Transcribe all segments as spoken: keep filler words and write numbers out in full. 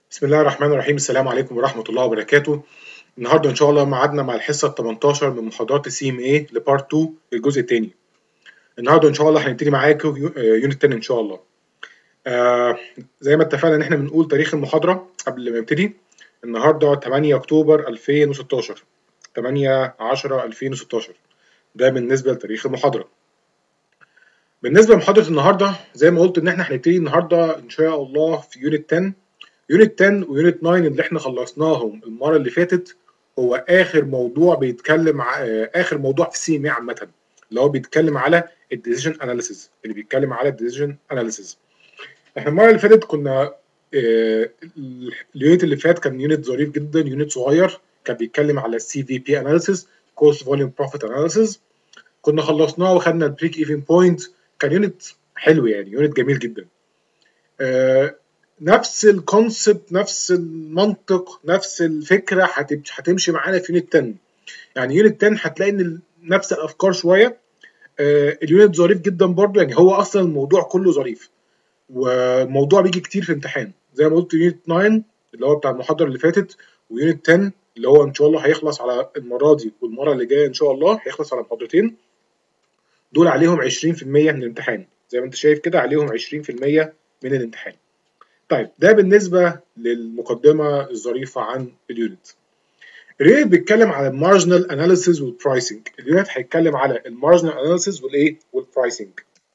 بسم الله الرحمن الرحيم. السلام عليكم ورحمة الله وبركاته. النهارده إن شاء الله ميعادنا مع الحصة التمنتاشر من محاضرات السي ام اي لبارت اتنين الجزء الثاني. النهارده إن شاء الله هنبتدي معاكم يونت عشرة إن شاء الله. آه زي ما اتفقنا إن إحنا بنقول تاريخ المحاضرة قبل ما نبتدي. النهارده تمانية أكتوبر ألفين وستاشر، تمانية عشرة ألفين وستاشر. ده بالنسبة لتاريخ المحاضرة. بالنسبة لمحاضرة النهارده زي ما قلت إن إحنا هنبتدي النهارده إن شاء الله في يونت عشرة. يونت عشرة ويونت تسعة اللي احنا خلصناهم المره اللي فاتت هو اخر موضوع بيتكلم ع... اخر موضوع في السي ام اي عامه، اللي هو بيتكلم على الديسيجن اناليسيز، اللي بيتكلم على الديسيجن اناليسيز. احنا المره اللي فاتت كنا اه... اليونت اللي فات كان يونت ظريف جدا، يونت صغير كان بيتكلم على السي في بي اناليسيز، كوست فوليوم بروفيت اناليسيز. كنا خلصناه وخدنا البريك ايفن بوينت. كان يونت حلو يعني، يونت جميل جدا. اه... نفس الكونسبت، نفس المنطق، نفس الفكره هتمشي معانا في يونت عشرة. يعني يونت عشرة هتلاقي ان نفس الافكار شويه. آه اليونت ظريف جدا برضو، يعني هو اصلا الموضوع كله ظريف، والموضوع بيجي كتير في امتحان. زي ما قلت يونت تسعة اللي هو بتاع المحاضره اللي فاتت، ويونت عشرة اللي هو ان شاء الله هيخلص على المره دي والمره اللي جايه ان شاء الله هيخلص على محاضرتين. دول عليهم عشرين في المية من الامتحان، زي ما انت شايف كده عليهم عشرين في المية من الامتحان. طيب ده بالنسبة للمقدمة الظريفة عن اليونت. اليونت بيتكلم على المارجنال اناليسيز والبرايسنج. اليونت هيتكلم على المارجنال اناليسيز والايه والبرايسنج.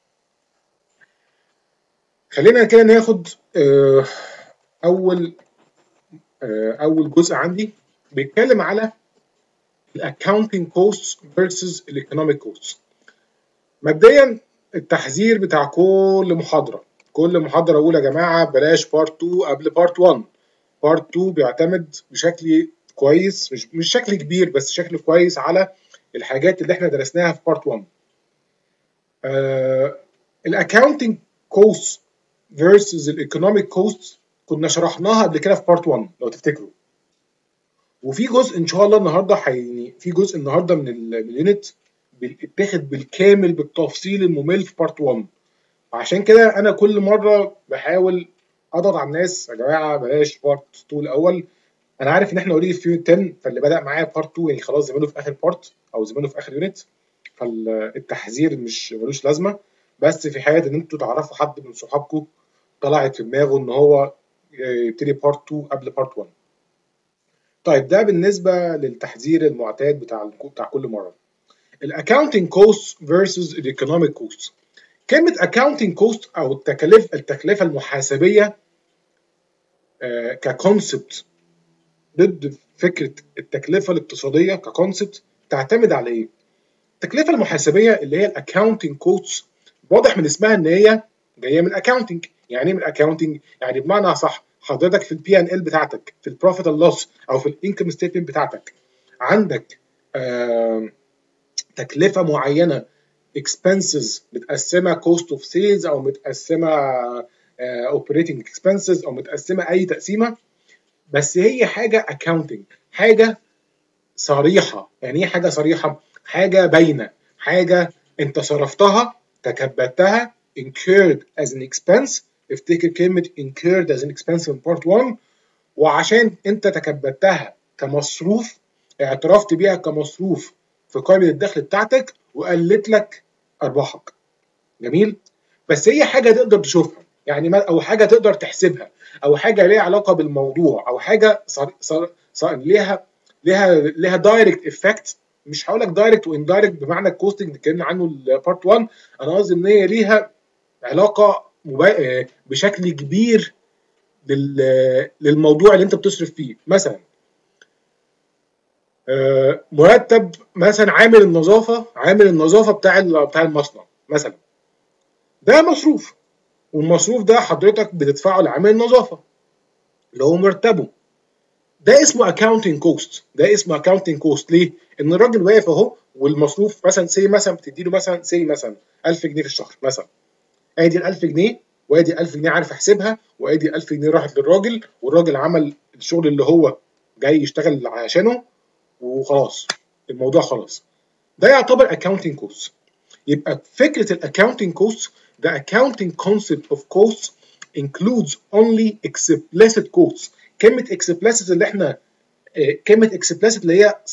خلينا كده ناخد آه اول آه اول جزء عندي بيتكلم على الاكاونتنج كوست فيرسز الايكونوميك كوست. مبدئيا التحذير بتاع كل محاضرة، كل محاضرة اقول يا جماعة بلاش بارت اتنين قبل بارت واحد. بارت اتنين بيعتمد بشكل كويس، مش مش شكل كبير بس شكل كويس على الحاجات اللي احنا درسناها في بارت واحد. الاكاونتنج كوست فيرسز الايكونوميك كوست كنا شرحناها قبل كده في بارت واحد لو تفتكروا. وفي جزء ان شاء الله النهارده يعني في جزء النهارده من اليونت بيتاخد بالكامل بالتفصيل الممل في بارت واحد. عشان كده انا كل مره بحاول اضغط على الناس يا جماعه بلاش بارت اتنين الاول. انا عارف ان احنا اوريدي في يونت عشرة، فاللي بدا معايا بارت اتنين يعني خلاص زمانه في اخر بارت او زمانه في اخر يونت، فالتحذير مش ملوش لازمه. بس في حاله ان انتوا تعرفوا حد من صحابكم طلعت في دماغه ان هو يبتدي بارت اتنين قبل بارت واحد. طيب ده بالنسبه للتحذير المعتاد بتاع بتاع كل مره. الاكاونتنج كوست فيرسز الايكونوميك كوست. كلمه اكاونتنج كوست او التكاليف التكلفه المحاسبيه آه ككونسبت ضد فكره التكلفه الاقتصاديه ككونسبت تعتمد على ايه؟ التكلفه المحاسبيه اللي هي الاكاونتنج كوست واضح من اسمها ان هي جايه من الاكاونتنج. يعني ايه من الاكاونتنج؟ يعني بمعنى صح حضرتك في البي ان ال بتاعتك، في البروفيت اند لوس او في الانكم ستيتمنت بتاعتك عندك آه تكلفه معينه، اكسبنسز متقسمه كوست اوف سيلز او متقسمه اوبريتنج uh, اكسبنسز او متقسمه اي تقسيمه، بس هي حاجه اكاونتنج، حاجه صريحه. يعني ايه حاجه صريحه؟ حاجه باينه، حاجه انت صرفتها تكبدتها incurred as an expense. افتكر كلمه incurred as an expense من بارت واحد. وعشان انت تكبدتها كمصروف، اعترفت بيها كمصروف في قائمه الدخل بتاعتك وقلت لك ارباحك. جميل؟ بس هي حاجه تقدر تشوفها، يعني او حاجه تقدر تحسبها، او حاجه ليها علاقه بالموضوع، او حاجه صار صار صار ليها ليها ليها دايركت افكت. مش هقول لك دايركت واندايركت بمعنى الكوستنج اللي اتكلمنا عنه البارت واحد، انا قصدي ان هي ليها علاقه مبا... بشكل كبير لل... للموضوع اللي انت بتصرف فيه. مثلا مرتب مثلا عامل النظافه، عامل النظافه بتاع بتاع المصنع مثلا، ده مصروف، والمصروف ده حضرتك بتدفعه لعامل النظافه اللي هو مرتبه. ده اسمه اكاونتنج كوست، ده اسمه اكاونتنج كوست. ليه؟ ان الراجل واقف اهو والمصروف مثلا سي مثلا بتدي له مثلا سي مثلا ألف جنيه في الشهر مثلا. ادي ال ألف جنيه وادي ألف جنيه عارف احسبها، وادي ألف جنيه راحت للراجل والراجل عمل الشغل اللي هو جاي يشتغل عشانه وخلاص الموضوع خلاص. ده يعتبر اكاونتنج كوست. يبقى فكره الاكاونتنج كوست ده accounting concept of costs includes only explicit costs. كلمه explicit اللي احنا كلمه explicit اللي هي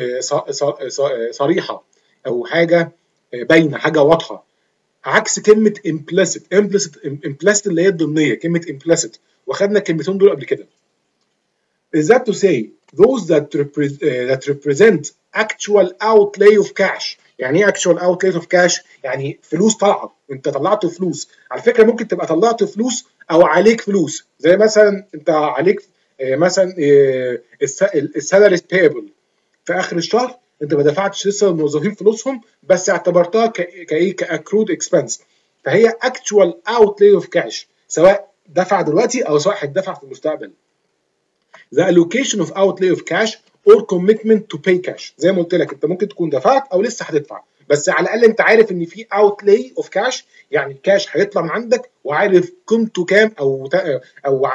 صريحه او حاجه باينه، حاجه واضحه، عكس كلمه implicit. implicit implicit اللي هي الضمنيه، كلمه implicit، واخدنا الكلمتين دول قبل كده. is that to say those that, repre uh, that represent actual outlay of cash. يعني ايه actual outlay of cash؟ يعني فلوس طالعه، انت طلعت فلوس. على فكره ممكن تبقى طلعت فلوس او عليك فلوس، زي مثلا انت عليك آه مثلا آه السالاريز payable في اخر الشهر، انت ما دفعتش لسه الموظفين فلوسهم بس اعتبرتها كايه كاكرود اكسبنس، فهي actual outlay of cash، سواء دفع دلوقتي او سواء هيدفع في المستقبل. the allocation of outlay of cash or commitment to pay cash. زي ما قلت لك انت ممكن تكون دفعت او لسه هتدفع، بس على الاقل انت عارف ان في outlay of cash، يعني الكاش هيطلع من عندك وعارف قيمته كام او او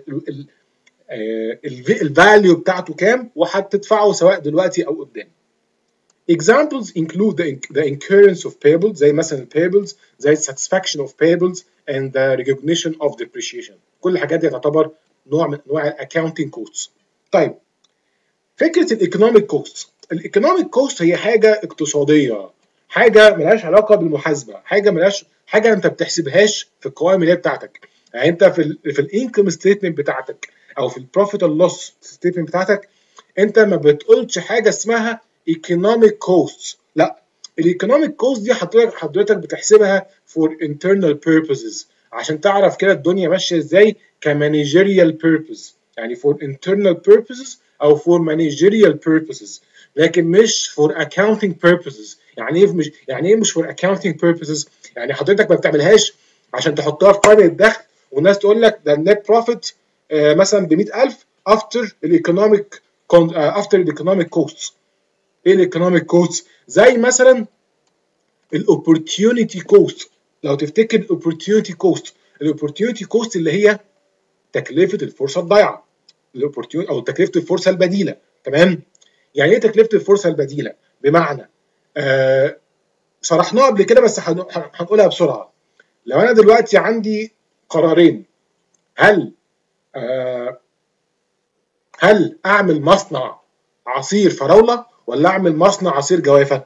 الفاليو بتاعته كام وهتدفعه سواء دلوقتي او قدام. Examples include the, the incurrence of payables، زي مثلا payables، زي satisfaction of payables and the recognition of depreciation. كل الحاجات دي تعتبر نوع من انواع الاكاونتنج كوست. طيب فكره الايكونوميك كوست، الايكونوميك كوست هي حاجه اقتصاديه، حاجه ملهاش علاقه بالمحاسبه، حاجه ملهاش حاجه انت بتحسبهاش في القوائم الماليه بتاعتك. يعني انت في ال في الانكم ستيتمنت بتاعتك او في البروفيت اند لوس ستيتمنت بتاعتك، انت ما بتقولش حاجه اسمها ايكونوميك كوست، لا، الايكونوميك كوست دي حضرتك حضرتك بتحسبها فور انترنال بيربزز، عشان تعرف كده الدنيا ماشيه ازاي كمانجيريال بيربز، يعني فور انترنال بيربزز او فور مانجيريال بيربزز، لكن مش فور اكاونتنج بيربزز. يعني ايه مش يعني ايه مش فور اكاونتنج بيربزز؟ يعني حضرتك ما بتعملهاش عشان تحطها في قائمه الدخل والناس تقول لك ده النت بروفيت آه مثلا ب مئة ألف افتر الايكونوميك افتر الايكونوميك كوست. ايه الايكونوميك كوست؟ زي مثلا الاوبورتيونيتي كوست. لو تفتكر الاوبورتيونيتي كوست، الاوبورتيونيتي كوست اللي هي تكلفه الفرصه الضايعه، الاوبورتيونيتي او تكلفه الفرصه البديله. تمام؟ يعني ايه تكلفه الفرصه البديله؟ بمعنى آه شرحناها قبل كده بس هنقولها بسرعه. لو انا دلوقتي عندي قرارين، هل آه هل اعمل مصنع عصير فراوله ولا اعمل مصنع عصير جوافه؟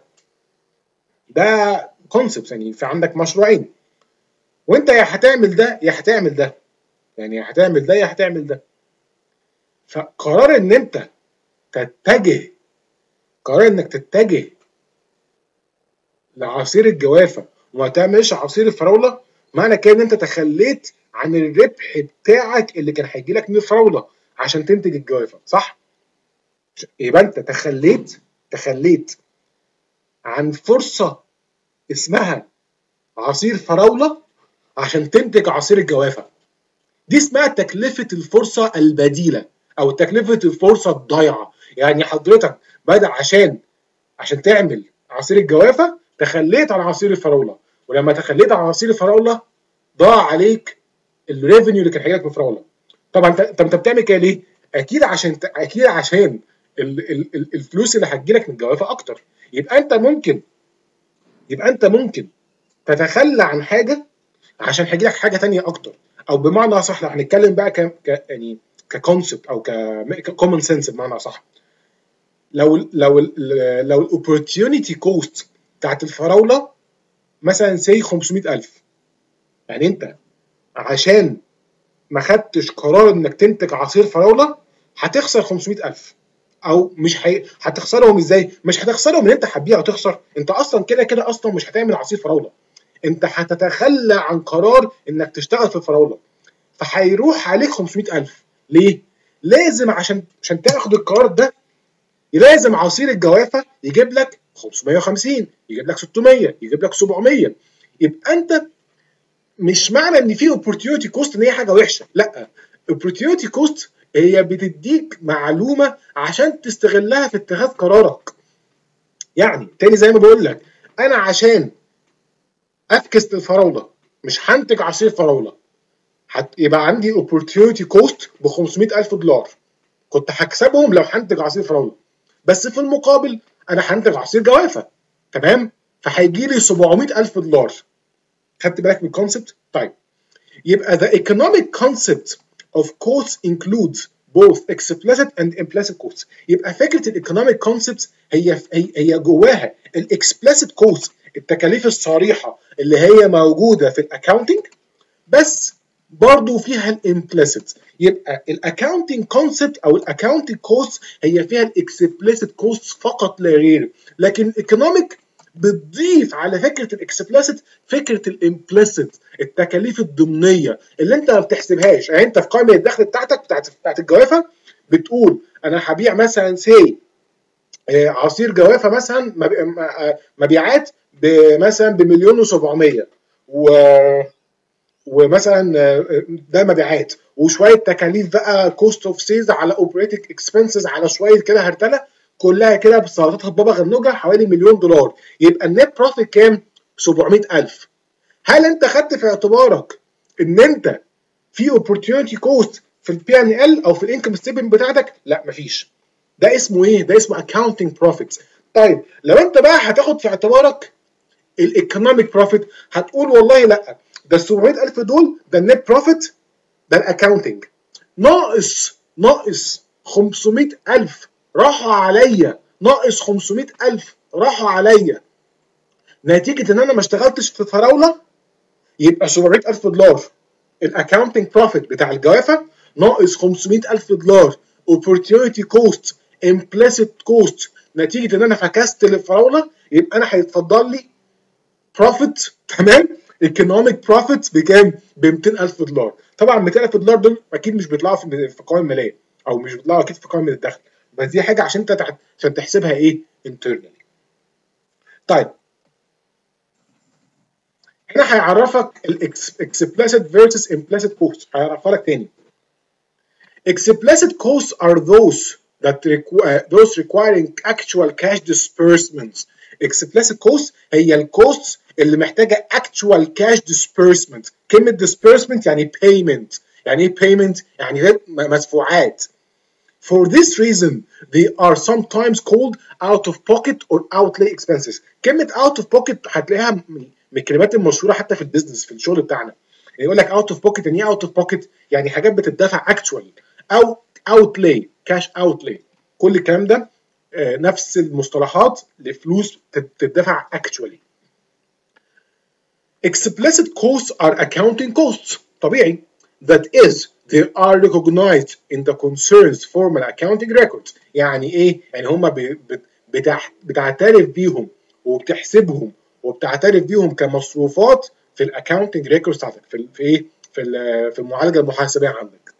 ده كونسبت، يعني في عندك مشروعين وانت يا هتعمل ده يا هتعمل ده، يعني يا هتعمل ده يا هتعمل ده. فقرار ان انت تتجه قرار انك تتجه لعصير الجوافه وما تعملش عصير الفراوله، معنى كده ان انت تخليت عن الربح بتاعك اللي كان هيجي لك من الفراوله عشان تنتج الجوافه، صح؟ يبقى انت تخليت تخليت عن فرصه اسمها عصير فراوله عشان تنتج عصير الجوافه. دي اسمها تكلفه الفرصه البديله او تكلفه الفرصه الضايعه. يعني حضرتك بدأ عشان عشان تعمل عصير الجوافه تخليت عن عصير الفراوله، ولما تخليت عن عصير الفراوله ضاع عليك الريفينيو اللي كان هيجيلك من الفراوله. طبعا انت انت بتعمل كده ليه؟ اكيد عشان اكيد عشان ال ال الفلوس اللي هتجيلك من الجوافه اكتر. يبقى انت ممكن يبقى انت ممكن تتخلى عن حاجه عشان هيجيلك حاجه ثانيه اكتر، او بمعنى اصح لو هنتكلم بقى ك يعني ككونسبت او ككومن سنس بمعنى اصح، لو لو لو الاوبورتيونيتي كوست بتاعت الفراوله مثلا سي خمسمئة ألف، يعني انت عشان ما خدتش قرار انك تنتج عصير فراوله هتخسر خمسمئة ألف، او مش هي... هتخسرهم ازاي؟ مش هتخسرهم ان انت هتبيع وتخسر، انت اصلا كده كده اصلا مش هتعمل عصير فراوله، انت هتتخلى عن قرار انك تشتغل في الفراوله، فهيروح عليك خمسمئة ألف. ليه؟ لازم عشان عشان تاخد القرار ده لازم عصير الجوافه يجيب لك خمسمئة وخمسين، يجيب لك ستمئة، يجيب لك سبعمئة. يبقى انت مش معنى ان في opportunity cost ان هي حاجه وحشه، لا، opportunity cost هي بتديك معلومه عشان تستغلها في اتخاذ قرارك. يعني تاني زي ما بقول لك، انا عشان افكس الفراوله مش هنتج عصير فراوله، يبقى عندي opportunity cost ب خمسمئة ألف دولار كنت هكسبهم لو هنتج عصير فراوله، بس في المقابل انا هنتج عصير جوافه، تمام؟ فهيجي لي سبعمئة ألف دولار. خدت بالك من الكونسبت؟ طيب يبقى the economic concept of costs includes both explicit and implicit costs. يبقى فكره الايكونوميك كونسبتس هي هي هي جواها الاكسبلسيت كوست، التكاليف الصريحه اللي هي موجوده في الاكاونتنج، بس برضو فيها الامبليسيت. يبقى الاكاونتنج كونسبت او الاكاونتنج كوست هي فيها الاكسبلسيت كوست فقط لا غير، لكن الايكونوميك بتضيف على فكره الاكسبلسيت فكره الامبليسيت، التكاليف الضمنيه اللي انت ما بتحسبهاش. يعني انت في قائمه الدخل بتاعتك بتاعت بتاعت الجوافه بتقول انا هبيع مثلا سي عصير جوافه مثلا مبيعات مثلا بمليون وسبعمية، و ومثلا ده مبيعات وشويه تكاليف بقى كوست اوف سيلز على اوبريتنج اكسبنسز على شويه كده هرتله كلها كده بسلطاتها بابا غنوجه حوالي مليون دولار، يبقى النت بروفيت كام؟ سبعمية ألف. هل انت خدت في اعتبارك ان انت في اوبورتيونيتي كوست في البي ان ال او في الانكم ستيتمنت بتاعتك؟ لا مفيش. ده اسمه ايه؟ ده اسمه اكاونتنج بروفيت. طيب لو انت بقى هتاخد في اعتبارك الايكونوميك بروفيت هتقول والله لا، ده ال سبعمية ألف دول ده النت بروفيت، ده الاكاونتنج، ناقص ناقص خمسمية ألف راحوا عليا، ناقص خمسمية ألف راحوا عليا نتيجه ان انا ما اشتغلتش في فراوله، يبقى سبعمية ألف دولار الاكاونتنج بروفيت بتاع الجوافه، ناقص خمسمية ألف دولار opportunity cost implicit cost نتيجه ان انا فكست للفراوله، يبقى انا هيتفضل لي بروفيت، تمام، ايكونوميك بروفيت بكام؟ ب ميتين ألف دولار. طبعا ميتين ألف دولار دول اكيد مش بيطلعوا في في قوائم ماليه او مش بيطلعوا اكيد في قائمه الدخل، بس دي حاجه عشان انت عشان تحسبها ايه؟ انترنالي. طيب هنا هيعرفك الاكسبلسيت فيرسس امبلسيت كوست، هيعرفها لك تاني. Explicit costs are those that require those requiring actual cash disbursements. Explicit costs هي الكوست اللي محتاجه actual cash disbursement. كلمه disbursement يعني payment. يعني ايه payment؟ يعني مدفوعات. For this reason they are sometimes called out of pocket or outlay expenses. كلمه out of pocket هتلاقيها من الكلمات المشهوره حتى في البيزنس في الشغل بتاعنا. يعني يقول لك out of pocket، يعني ايه out of pocket؟ يعني حاجات بتدفع actual، او outlay cash outlay. كل الكلام ده نفس المصطلحات لفلوس تدفع actually. Explicit costs are accounting costs طبيعي. That is they are recognized in the concern's formal accounting records. يعني ايه؟ يعني هم بتعترف بيهم وبتحسبهم وبتعترف بيهم كمصروفات في الاكاونتنج ريكوردز بتاعتك في في ايه؟ في في المعالجه المحاسبيه عندك.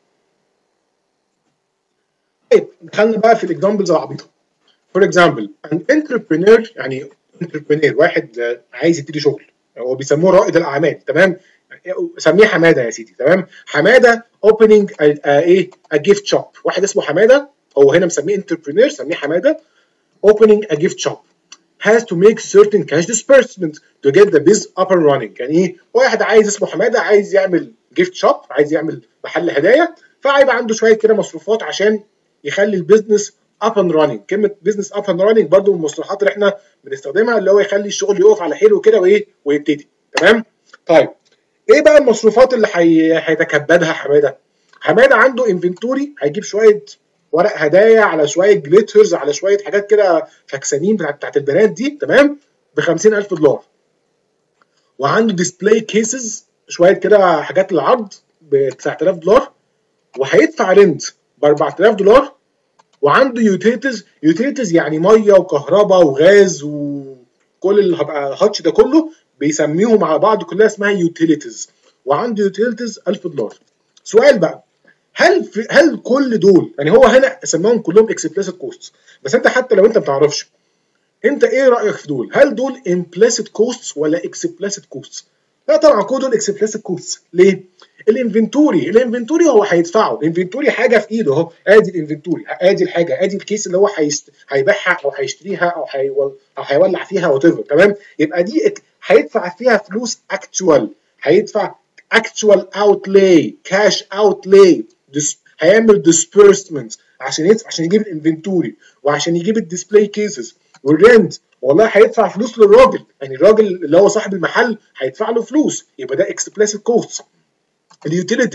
طيب دخلنا بقى في الاكزامبلز العبيطه. فور اكزامبل an entrepreneur، يعني entrepreneur واحد عايز يبتدي شغل، هو بيسموه رائد الاعمال، تمام؟ سميه حماده يا سيدي، تمام؟ حماده opening a, a, ايه a gift shop. واحد اسمه حماده، هو هنا مسميه entrepreneur، سميه حماده opening a gift shop has to make certain cash disbursement to get the business up and running. يعني ايه؟ واحد عايز اسمه حماده عايز يعمل gift shop، عايز يعمل محل هدايا، فهيبقى عنده شويه كده مصروفات عشان يخلي البيزنس اب اند راننج. كلمه بزنس اب اند راننج برضو من المصطلحات اللي احنا بنستخدمها، اللي هو يخلي الشغل يقف على حيله كده وايه ويبتدي، تمام؟ طيب ايه بقى المصروفات اللي هيتكبدها حماده؟ حماده عنده انفنتوري، هيجيب شويه ورق هدايا على شويه جليترز على شويه حاجات كده فاكسانين بتاعت بتاعت البنات دي، تمام؟ ب خمسين ألف دولار. وعنده ديسبلاي كيسز شويه كده حاجات للعرض ب تسعة آلاف دولار. وهيدفع رنت ب أربعة آلاف دولار. وعنده يوتيليتيز، يوتيليتيز يعني ميه وكهرباء وغاز وكل اللي هبقى هاتش ده كله بيسميهم على بعض كلها اسمها يوتيليتيز. وعنده يوتيليتيز ألف دولار. سؤال بقى، هل في هل كل دول، يعني هو هنا سماهم كلهم اكسبلسيت كوست، بس انت حتى لو انت ما تعرفش انت ايه رايك في دول؟ هل دول امبليسيت كوست ولا اكسبلسيت كوست؟ لا طبعا كل دول اكسبلسيت كوست. ليه؟ الانفنتوري، الانفنتوري هو هيدفعه، الانفنتوري حاجه في ايده اهو، ادي الانفنتوري، ادي الحاجه، ادي الكيس اللي هو هيست... هيبيعها او هيشتريها او هيول... او هيولع فيها وات ايفر، تمام؟ يبقى دي هيدفع فيها فلوس اكتوال، هيدفع اكتوال اوتلاي، كاش اوتلاي، هيعمل ديسبيرسمنت عشان يدفع عشان يجيب الانفنتوري وعشان يجيب الديسبلاي كيسز والرنت. والله هيدفع فلوس للراجل، يعني الراجل اللي هو صاحب المحل هيدفع له فلوس، يبقى ده اكسبلسيت كوست. اليوتيليتيز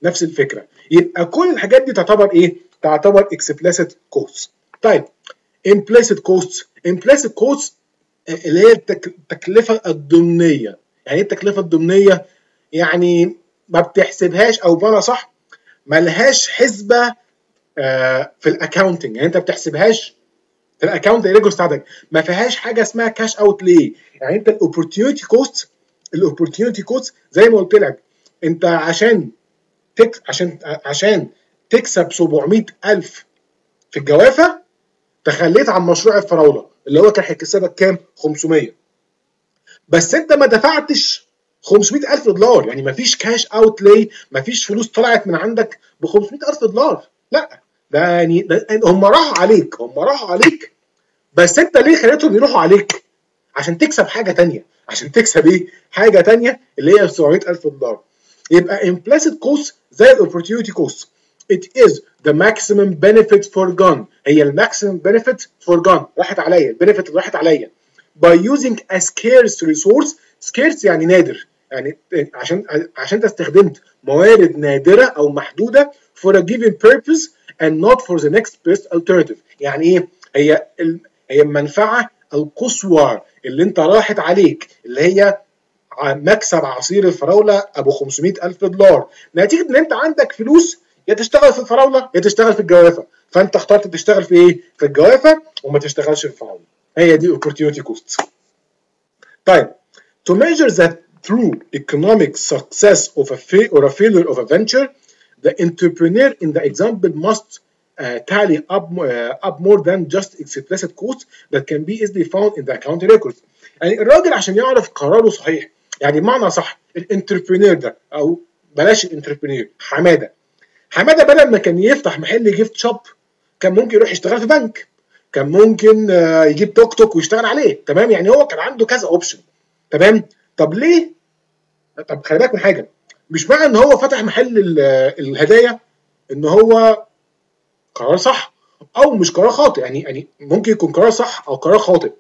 نفس الفكره. يبقى كل الحاجات دي تعتبر ايه؟ تعتبر explicit costs. طيب implicit costs. implicit costs اللي هي التكلفه الضمنيه. يعني ايه التكلفه الضمنيه؟ يعني ما بتحسبهاش، او بمعنى صح ملهاش حسبه آه في الاكونتنج. يعني انت ما بتحسبهاش في الاكونت ريجولز بتاعتك، ما فيهاش حاجه اسمها كاش اوت ليه. يعني انت الاوبورتيونيتي كوست الاوبورتيونيتي كوست زي ما قلت لك، انت عشان تك عشان عشان تكسب سبعمية ألف في الجوافه تخليت عن مشروع الفراوله اللي هو كان هيكسبك كام؟ خمسمية. بس انت ما دفعتش خمسمية ألف دولار، يعني ما فيش كاش اوت لي، ما فيش فلوس طلعت من عندك ب خمسمية ألف دولار. لا، ده يعني ده هم راحوا عليك هم راحوا عليك بس انت ليه خليتهم يروحوا عليك؟ عشان تكسب حاجه ثانيه. عشان تكسب ايه؟ حاجه ثانيه اللي هي سبعمية ألف دولار. يبقى implicit cost زي الاوبورتيونيتي كوست. It is the maximum benefit foregone. هي الماكسيمم benefit foregone راحت عليا، البنفيت اللي راحت عليا by using a scarce resource. scarce يعني نادر، يعني عشان عشان انت استخدمت موارد نادره او محدوده for a given purpose and not for the next best alternative. يعني ايه؟ هي هي المنفعه القصوى اللي انت راحت عليك، اللي هي مكسب عصير الفراوله ابو خمسمية ألف دولار، نتيجه ان انت عندك فلوس يا تشتغل في الفراوله يا تشتغل في الجوافه، فانت اخترت تشتغل في ايه؟ في الجوافه وما تشتغلش في الفراوله. هي دي opportunity cost. طيب to measure the true economic success of a fail or a failure of a venture, the entrepreneur in the example must uh, tally up uh, up more than just explicit costs that can be easily found in the accounting records. يعني الراجل عشان يعرف قراره صحيح، يعني بمعنى صح الانتربرينور ده، او بلاش الانتربرينور، حماده حماده بدل ما كان يفتح محل جيفت شوب كان ممكن يروح يشتغل في بنك، كان ممكن يجيب توك توك ويشتغل عليه. تمام؟ يعني هو كان عنده كذا اوبشن. تمام؟ طب ليه؟ طب خلي بالك من حاجه، مش معنى ان هو فتح محل الهدايا ان هو قرار صح او مش قرار خاطئ. يعني يعني ممكن يكون قرار صح او قرار خاطئ،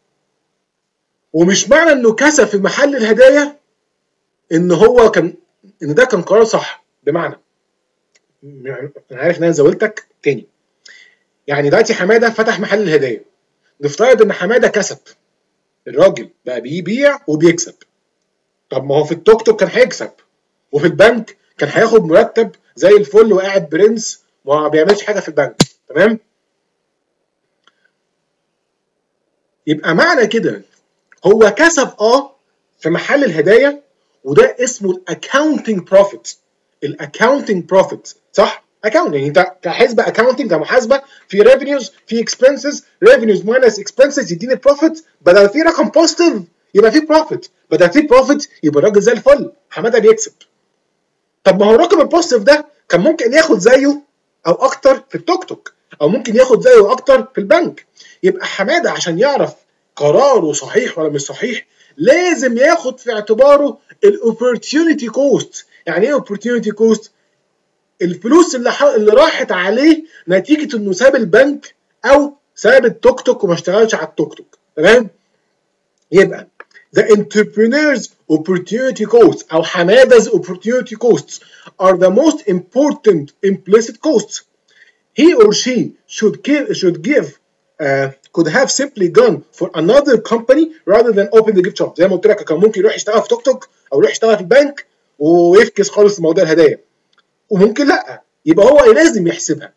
ومش معنى انه كسب في محل الهدايا ان هو كان ان ده كان قرار صح. بمعنى انا عارف ان انا زولتك تاني. يعني دلوقتي حماده فتح محل الهدايا، نفترض ان حماده كسب، الراجل بقى بيبيع وبيكسب. طب ما هو في التوك توك كان هيكسب، وفي البنك كان هياخد مرتب زي الفل وقاعد برنس وما بيعملش حاجه في البنك. تمام؟ يبقى معنى كده هو كسب اه في محل الهدايا، وده اسمه الاكاونتنج بروفيت. الاكاونتنج بروفيت صح؟ اكاونت يعني انت كحسبه اكاونتنج كمحاسبه في ريفينيوز في اكسبنسز، ريفينيوز ماينس اكسبنسز يديني بروفيت. بدل في رقم بوزيتيف يبقى في بروفيت، بدل في بروفيت يبقى الراجل زي الفل حماده بيكسب. طب ما هو الرقم البوزيتيف ده كان ممكن ياخد زيه او اكتر في التوك توك، او ممكن ياخد زيه اكتر في البنك. يبقى حماده عشان يعرف قراره صحيح ولا مش صحيح لازم ياخد في اعتباره الاوبورتيونيتي كوست. يعني ايه اوبورتيونيتي كوست؟ الفلوس اللي اللي راحت عليه نتيجه انه ساب البنك او ساب التوك توك وما اشتغلش على التوك توك. تمام؟ يبقى the entrepreneur's opportunity costs او حماده's opportunity costs are the most important implicit costs. He or she should give should give uh, could have simply gone for another company rather than open the gift shop. زي ما قلت لك كان ممكن يروح يشتغل في توك توك او يروح يشتغل في البنك ويفكس خالص موضوع الهدايا، وممكن لا، يبقى هو لازم يحسبها.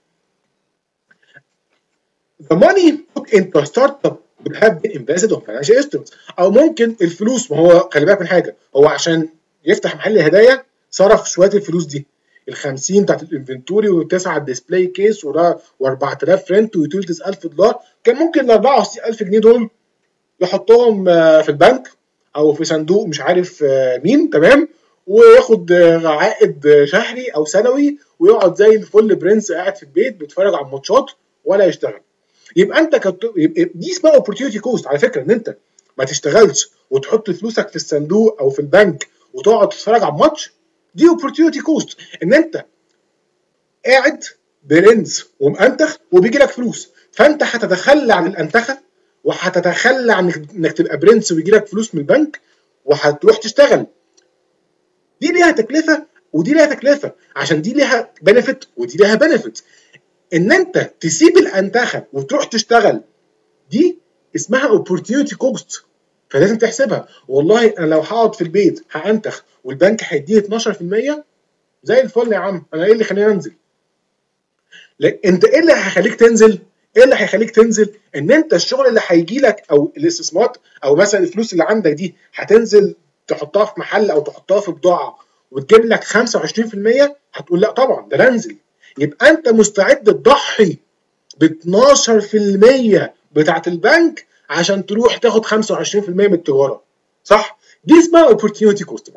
The money put into a startup would have been invested on financial instruments. او ممكن الفلوس، ما هو خلي بالك من حاجه، هو عشان يفتح محل هدايا صرف شويه الفلوس دي، ال خمسين بتاعت الانفنتوري والتسعه الديسبلاي كيس و4000 رنت ويوتيلتيز ألف دولار. كان ممكن ال أربعة وستين ألف جنيه دول يحطهم في البنك او في صندوق مش عارف مين. تمام؟ وياخد عائد شهري او سنوي ويقعد زي الفل برنس قاعد في البيت بيتفرج على الماتشات ولا يشتغل. يبقى انت كت... يبقى دي اسمها اوبورتيونيتي كوست على فكره، ان انت ما تشتغلش وتحط فلوسك في الصندوق او في البنك وتقعد تتفرج على الماتش. دي اوبورتيونيتي كوست، ان انت قاعد برنس ومأنتخ وبيجي لك فلوس، فانت هتتخلى عن الانتخه وهتتخلى عن انك تبقى برنس ويجي لك فلوس من البنك وهتروح تشتغل. دي ليها تكلفه ودي ليها تكلفه، عشان دي ليها بنفيت ودي ليها بنفيت. ان انت تسيب الانتخه وتروح تشتغل دي اسمها opportunity cost، فلازم تحسبها. والله انا لو هقعد في البيت هانتخ والبنك هيديني اتناشر في المية زي الفل يا عم، انا ايه اللي خليني انزل؟ انت ايه اللي هيخليك تنزل؟ ايه اللي هيخليك تنزل؟ ان انت الشغل اللي هيجي لك او الاستثمارات او مثلا الفلوس اللي عندك دي هتنزل تحطها في محل او تحطها في بضاعه وتجيب لك خمسة وعشرين في المية، هتقول لا طبعا ده انزل. يبقى انت مستعد تضحي ب اتناشر في المية بتاعت البنك عشان تروح تاخد خمسة وعشرين في المية من التجاره، صح؟ دي اسمها opportunity cost.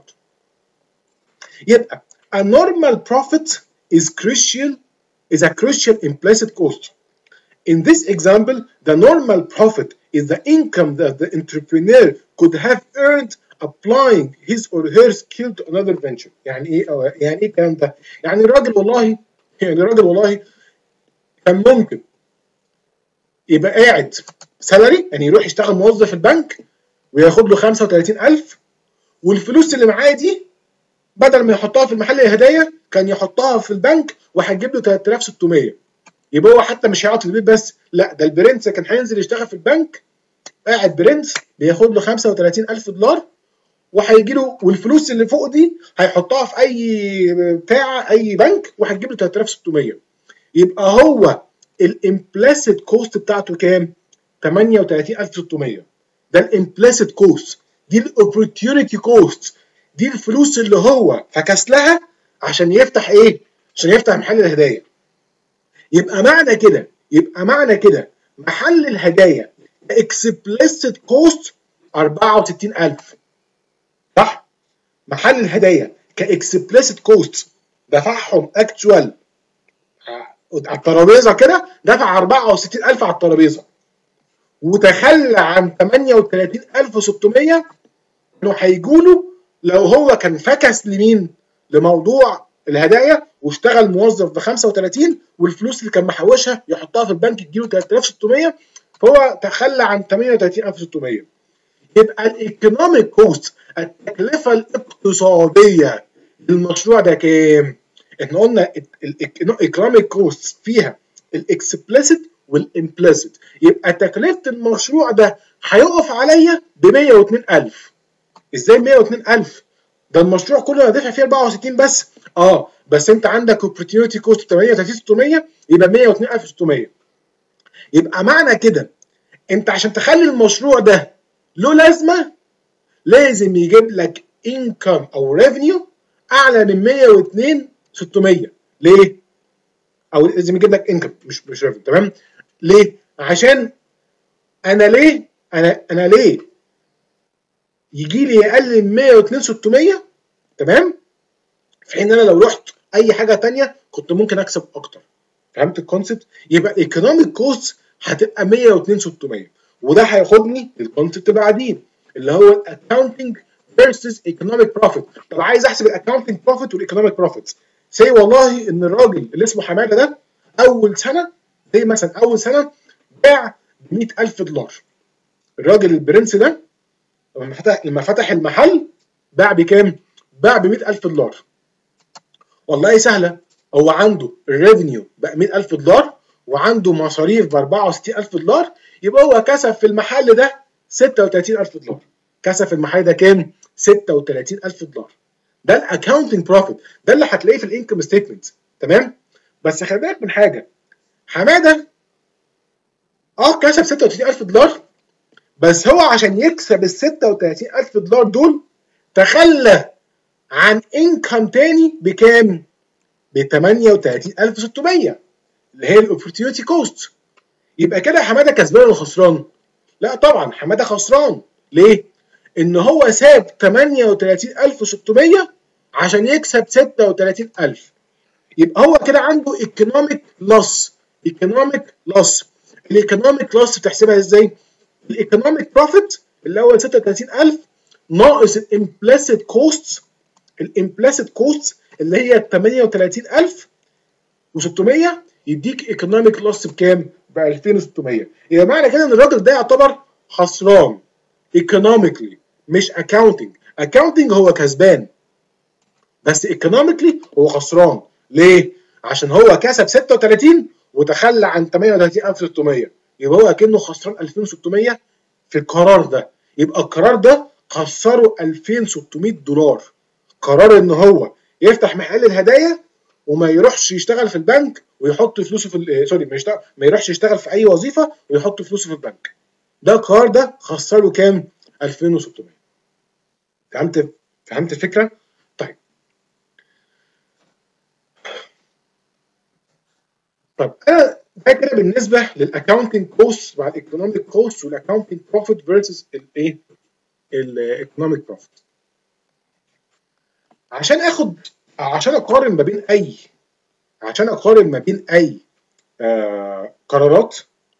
يبقى a normal profit is crucial is a crucial implicit cost. In this example, the normal profit is the income that the entrepreneur could have earned applying his or her skill to another venture. يعني ايه يعني ايه الكلام ده؟ يعني الراجل والله يعني الراجل والله كان ممكن يبقى قاعد سالري، يعني يروح يشتغل موظف في البنك وياخد له خمسة وتلاتين ألف، والفلوس اللي معاه دي بدل ما يحطها في المحل الهدايا كان يحطها في البنك وهتجيب له تلاتة آلاف وستمية. يبقى هو حتى مش هيقعد في البيت بس، لا ده البرنس كان هينزل يشتغل في البنك، قاعد برنس بياخد له خمسة وتلاتين ألف دولار وهيجي له، والفلوس اللي فوق دي هيحطها في اي بتاع اي بنك وهتجيب له تلاتة آلاف وستمية. يبقى هو الامبليسيت كوست بتاعته كام؟ تمنية وتلاتين ألف وستمية. ده الامبليسيت كوست، دي الاوبورتيونيتي كوست، دي الفلوس اللي هو فكس لها عشان يفتح ايه؟ عشان يفتح محل الهدايا. يبقى معنى كده يبقى معنى كده محل الهدايا اكسبليسيت كوست اربعة وستين ألف، صح؟ محل الهدايا كاكسبليسيت كوست دفعهم اكتوال على الترابيزه كده، دفع اربعة وستين ألف على الترابيزه وتخلى عن تمنية وتلاتين ألف وستمية انه هيجوا له لو هو كان فكس لمين؟ لموضوع الهدايا واشتغل موظف ب خمسة وتلاتين والفلوس اللي كان محوشها يحطها في البنك تجيله تلاتة آلاف وستمية، فهو تخلى عن تمنية وتلاتين ألف وستمية. يبقى الايكونوميك كوست، التكلفه الاقتصاديه للمشروع ده كام؟ احنا قلنا الايكونوميك كوست فيها الاكسبليسيت والامبليسيت. يبقى تكلفه المشروع ده هيقف عليا ب مية واتنين ألف. ازاي مية واتنين ألف؟ ده المشروع كله انا دافع فيه اربعة وستين بس. اه بس انت عندك اوبورتيونيتي كوست تمنية وتلاتين ستمية يبقى مية واتنين ألف وستمية. يبقى معنى كده انت عشان تخلي المشروع ده له لازمه لازم يجيب لك انكم او ريفينيو اعلى من مية واتنين ألف وستمية. ليه؟ او لازم يجيب لك انكم مش مش ريفينيو، تمام؟ ليه؟ عشان انا ليه انا انا ليه يجي لي اقل من مية واتنين ألف وستمية، تمام؟ في حين انا لو رحت اي حاجه ثانيه كنت ممكن اكسب اكتر. فهمت الكونسبت؟ يبقى الايكونوميك كوست هتبقى مية واتنين ألف وستمية، وده هياخدني للكونسبت بعدين اللي هو الاكونتنج فيرسز ايكونوميك بروفيت. طب عايز احسب الاكونتنج بروفيت والايكونوميك بروفيت. سي والله ان الراجل اللي اسمه حماده ده اول سنه، زي مثلا اول سنه باع ب مية ألف دولار. الراجل البرنس ده لما فتح لما فتح المحل باع بكام؟ باع ب مية ألف دولار. والله سهله، هو عنده الريفينيو بقى مية ألف دولار وعنده مصاريف ب اربعة وستين ألف دولار، يبقى هو كسب في المحل ده ستة وتلاتين ألف دولار. كسب في المحل ده كام؟ ستة وتلاتين ألف دولار. ده الاكونتنج بروفيت، ده اللي هتلاقيه في الانكم ستيتمنت، تمام؟ بس خلي بالك من حاجه، حماده اه كسب ستة وتلاتين ألف دولار، بس هو عشان يكسب ال ستة وتلاتين ألف دولار دول تخلى عن انكم تاني بكام؟ ب تمنية وتلاتين ألف وستمية اللي هي الاوبورتيونيتي كوست. يبقى كده حماده كسبان ولا خسران؟ لا طبعا حماده خسران. ليه؟ ان هو ساب تمنية وتلاتين ألف وستمية عشان يكسب ستة وتلاتين ألف. يبقى هو كده عنده ايكونوميك لوس. ايكونوميك لوس. الايكونوميك لوس بتحسبها ازاي؟ الايكونوميك بروفيت اللي هو ستة وتلاتين ألف ناقص الامبليسيت كوست. الامبليسيت كوست اللي هي تمنية وتلاتين ألف وستمية يديك ايكونوميك لوس بكام؟ ب ألفين وستمية. يبقى معنى كده ان الراجل ده يعتبر خسران ايكونوميكلي مش اكاونتنج. اكاونتنج هو كسبان. بس ايكونوميكلي هو خسران. ليه؟ عشان هو كسب ستة وتلاتين وتخلى عن تمانية وتلاتين ألف وستمية، يبقى هو اكنه خسران ألفين وستمية في القرار ده. يبقى القرار ده خسره ألفين وستمية دولار. قرار ان هو يفتح محل الهدايا وما يروحش يشتغل في البنك ويحط فلوسه في ال- سوري ما, يشتغل ما يروحش يشتغل في اي وظيفه ويحط فلوسه في البنك. ده القرار ده خسره كام؟ ألفين وستمية. فهمت فهمت الفكره؟ طيب طب انا ده كده بالنسبه للاكونتنج كوست مع الايكونوميك كوست والاكونتنج بروفيت فيرسز الايه؟ الايكونوميك بروفيت. عشان اخد عشان اقارن ما بين اي عشان اقارن ما بين اي آه قرارات،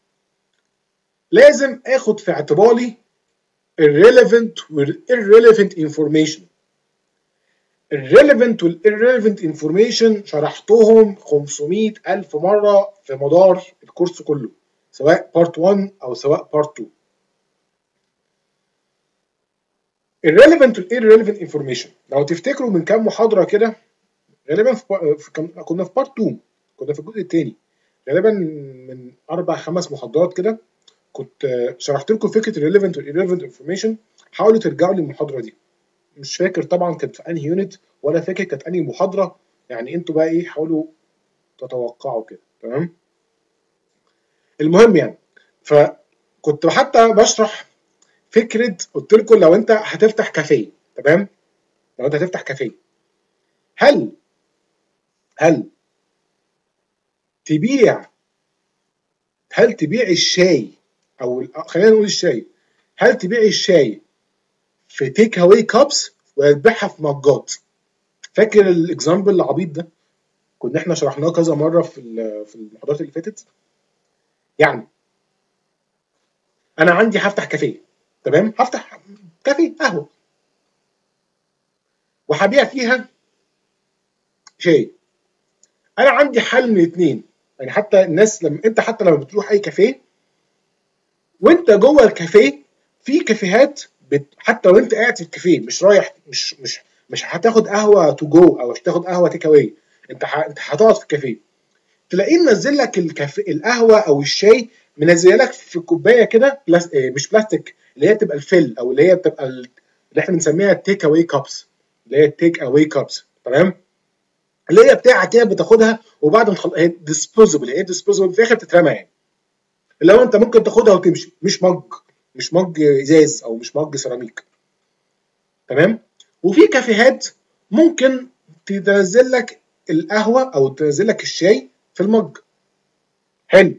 لازم اخد في اعتباري الريليفنت والirrelevant information. الريليفنت والirrelevant information شرحتهم خمسمية ألف مرة في مدار الكورس كله، سواء بارت واحد أو سواء بارت اتنين. الريليفنت والirrelevant information لو تفتكروا من كام محاضرة كده، غالبا في كنا في بارت اتنين، كنا في الجزء الثاني، غالبا من أربع خمس محاضرات كده كنت شرحت لكم فكرة الريليفنت والirrelevant information. حاولوا ترجعوا للمحاضرة دي، مش فاكر طبعا كانت في انهي يونت ولا فاكر كانت انهي محاضره، يعني انتوا بقى ايه حاولوا تتوقعوا كده. تمام. المهم يعني فكنت حتى بشرح فكره، قلت لكم لو انت هتفتح كافيه، تمام، لو انت هتفتح كافيه هل هل تبيع هل تبيع الشاي او خلينا نقول الشاي هل تبيع الشاي في تيك اواي كابس ولا تبيعها في مجات؟ فاكر الاكزامبل العبيط ده؟ كنا احنا شرحناه كذا مره في في المحاضرات اللي فاتت. يعني انا عندي هفتح كافيه، تمام، هفتح كافيه قهوه وهبيع فيها شاي. انا عندي حل من اتنين، يعني حتى الناس لما انت حتى لما بتروح اي كافيه وانت جوه الكافيه، في كافيهات بت... حتى لو انت قاعد في الكافيه مش رايح مش مش مش هتاخد قهوه تو جو او مش هتاخد قهوه تيك اواي، انت ح... انت هتقعد في الكافيه تلاقيه منزل لك الكافيه القهوه او الشاي، منزل لك في كوبايه كده بلاس... مش بلاستيك، اللي هي بتبقى الفل او اللي هي بتبقى ال... اللي احنا بنسميها التيك اواي كابس، اللي هي التيك اواي كابس، تمام، اللي هي بتاعه كده بتاخدها وبعد ما تخلص هي ديسبوزبل، هي ديسبوزبل في الاخر بتترمى، يعني اللي هو انت ممكن تاخدها وتمشي، مش مج مش مج ازاز او مش مج سيراميك، تمام. وفي كافيهات ممكن تنزل لك القهوه او تنزل لك الشاي في المج. حلو.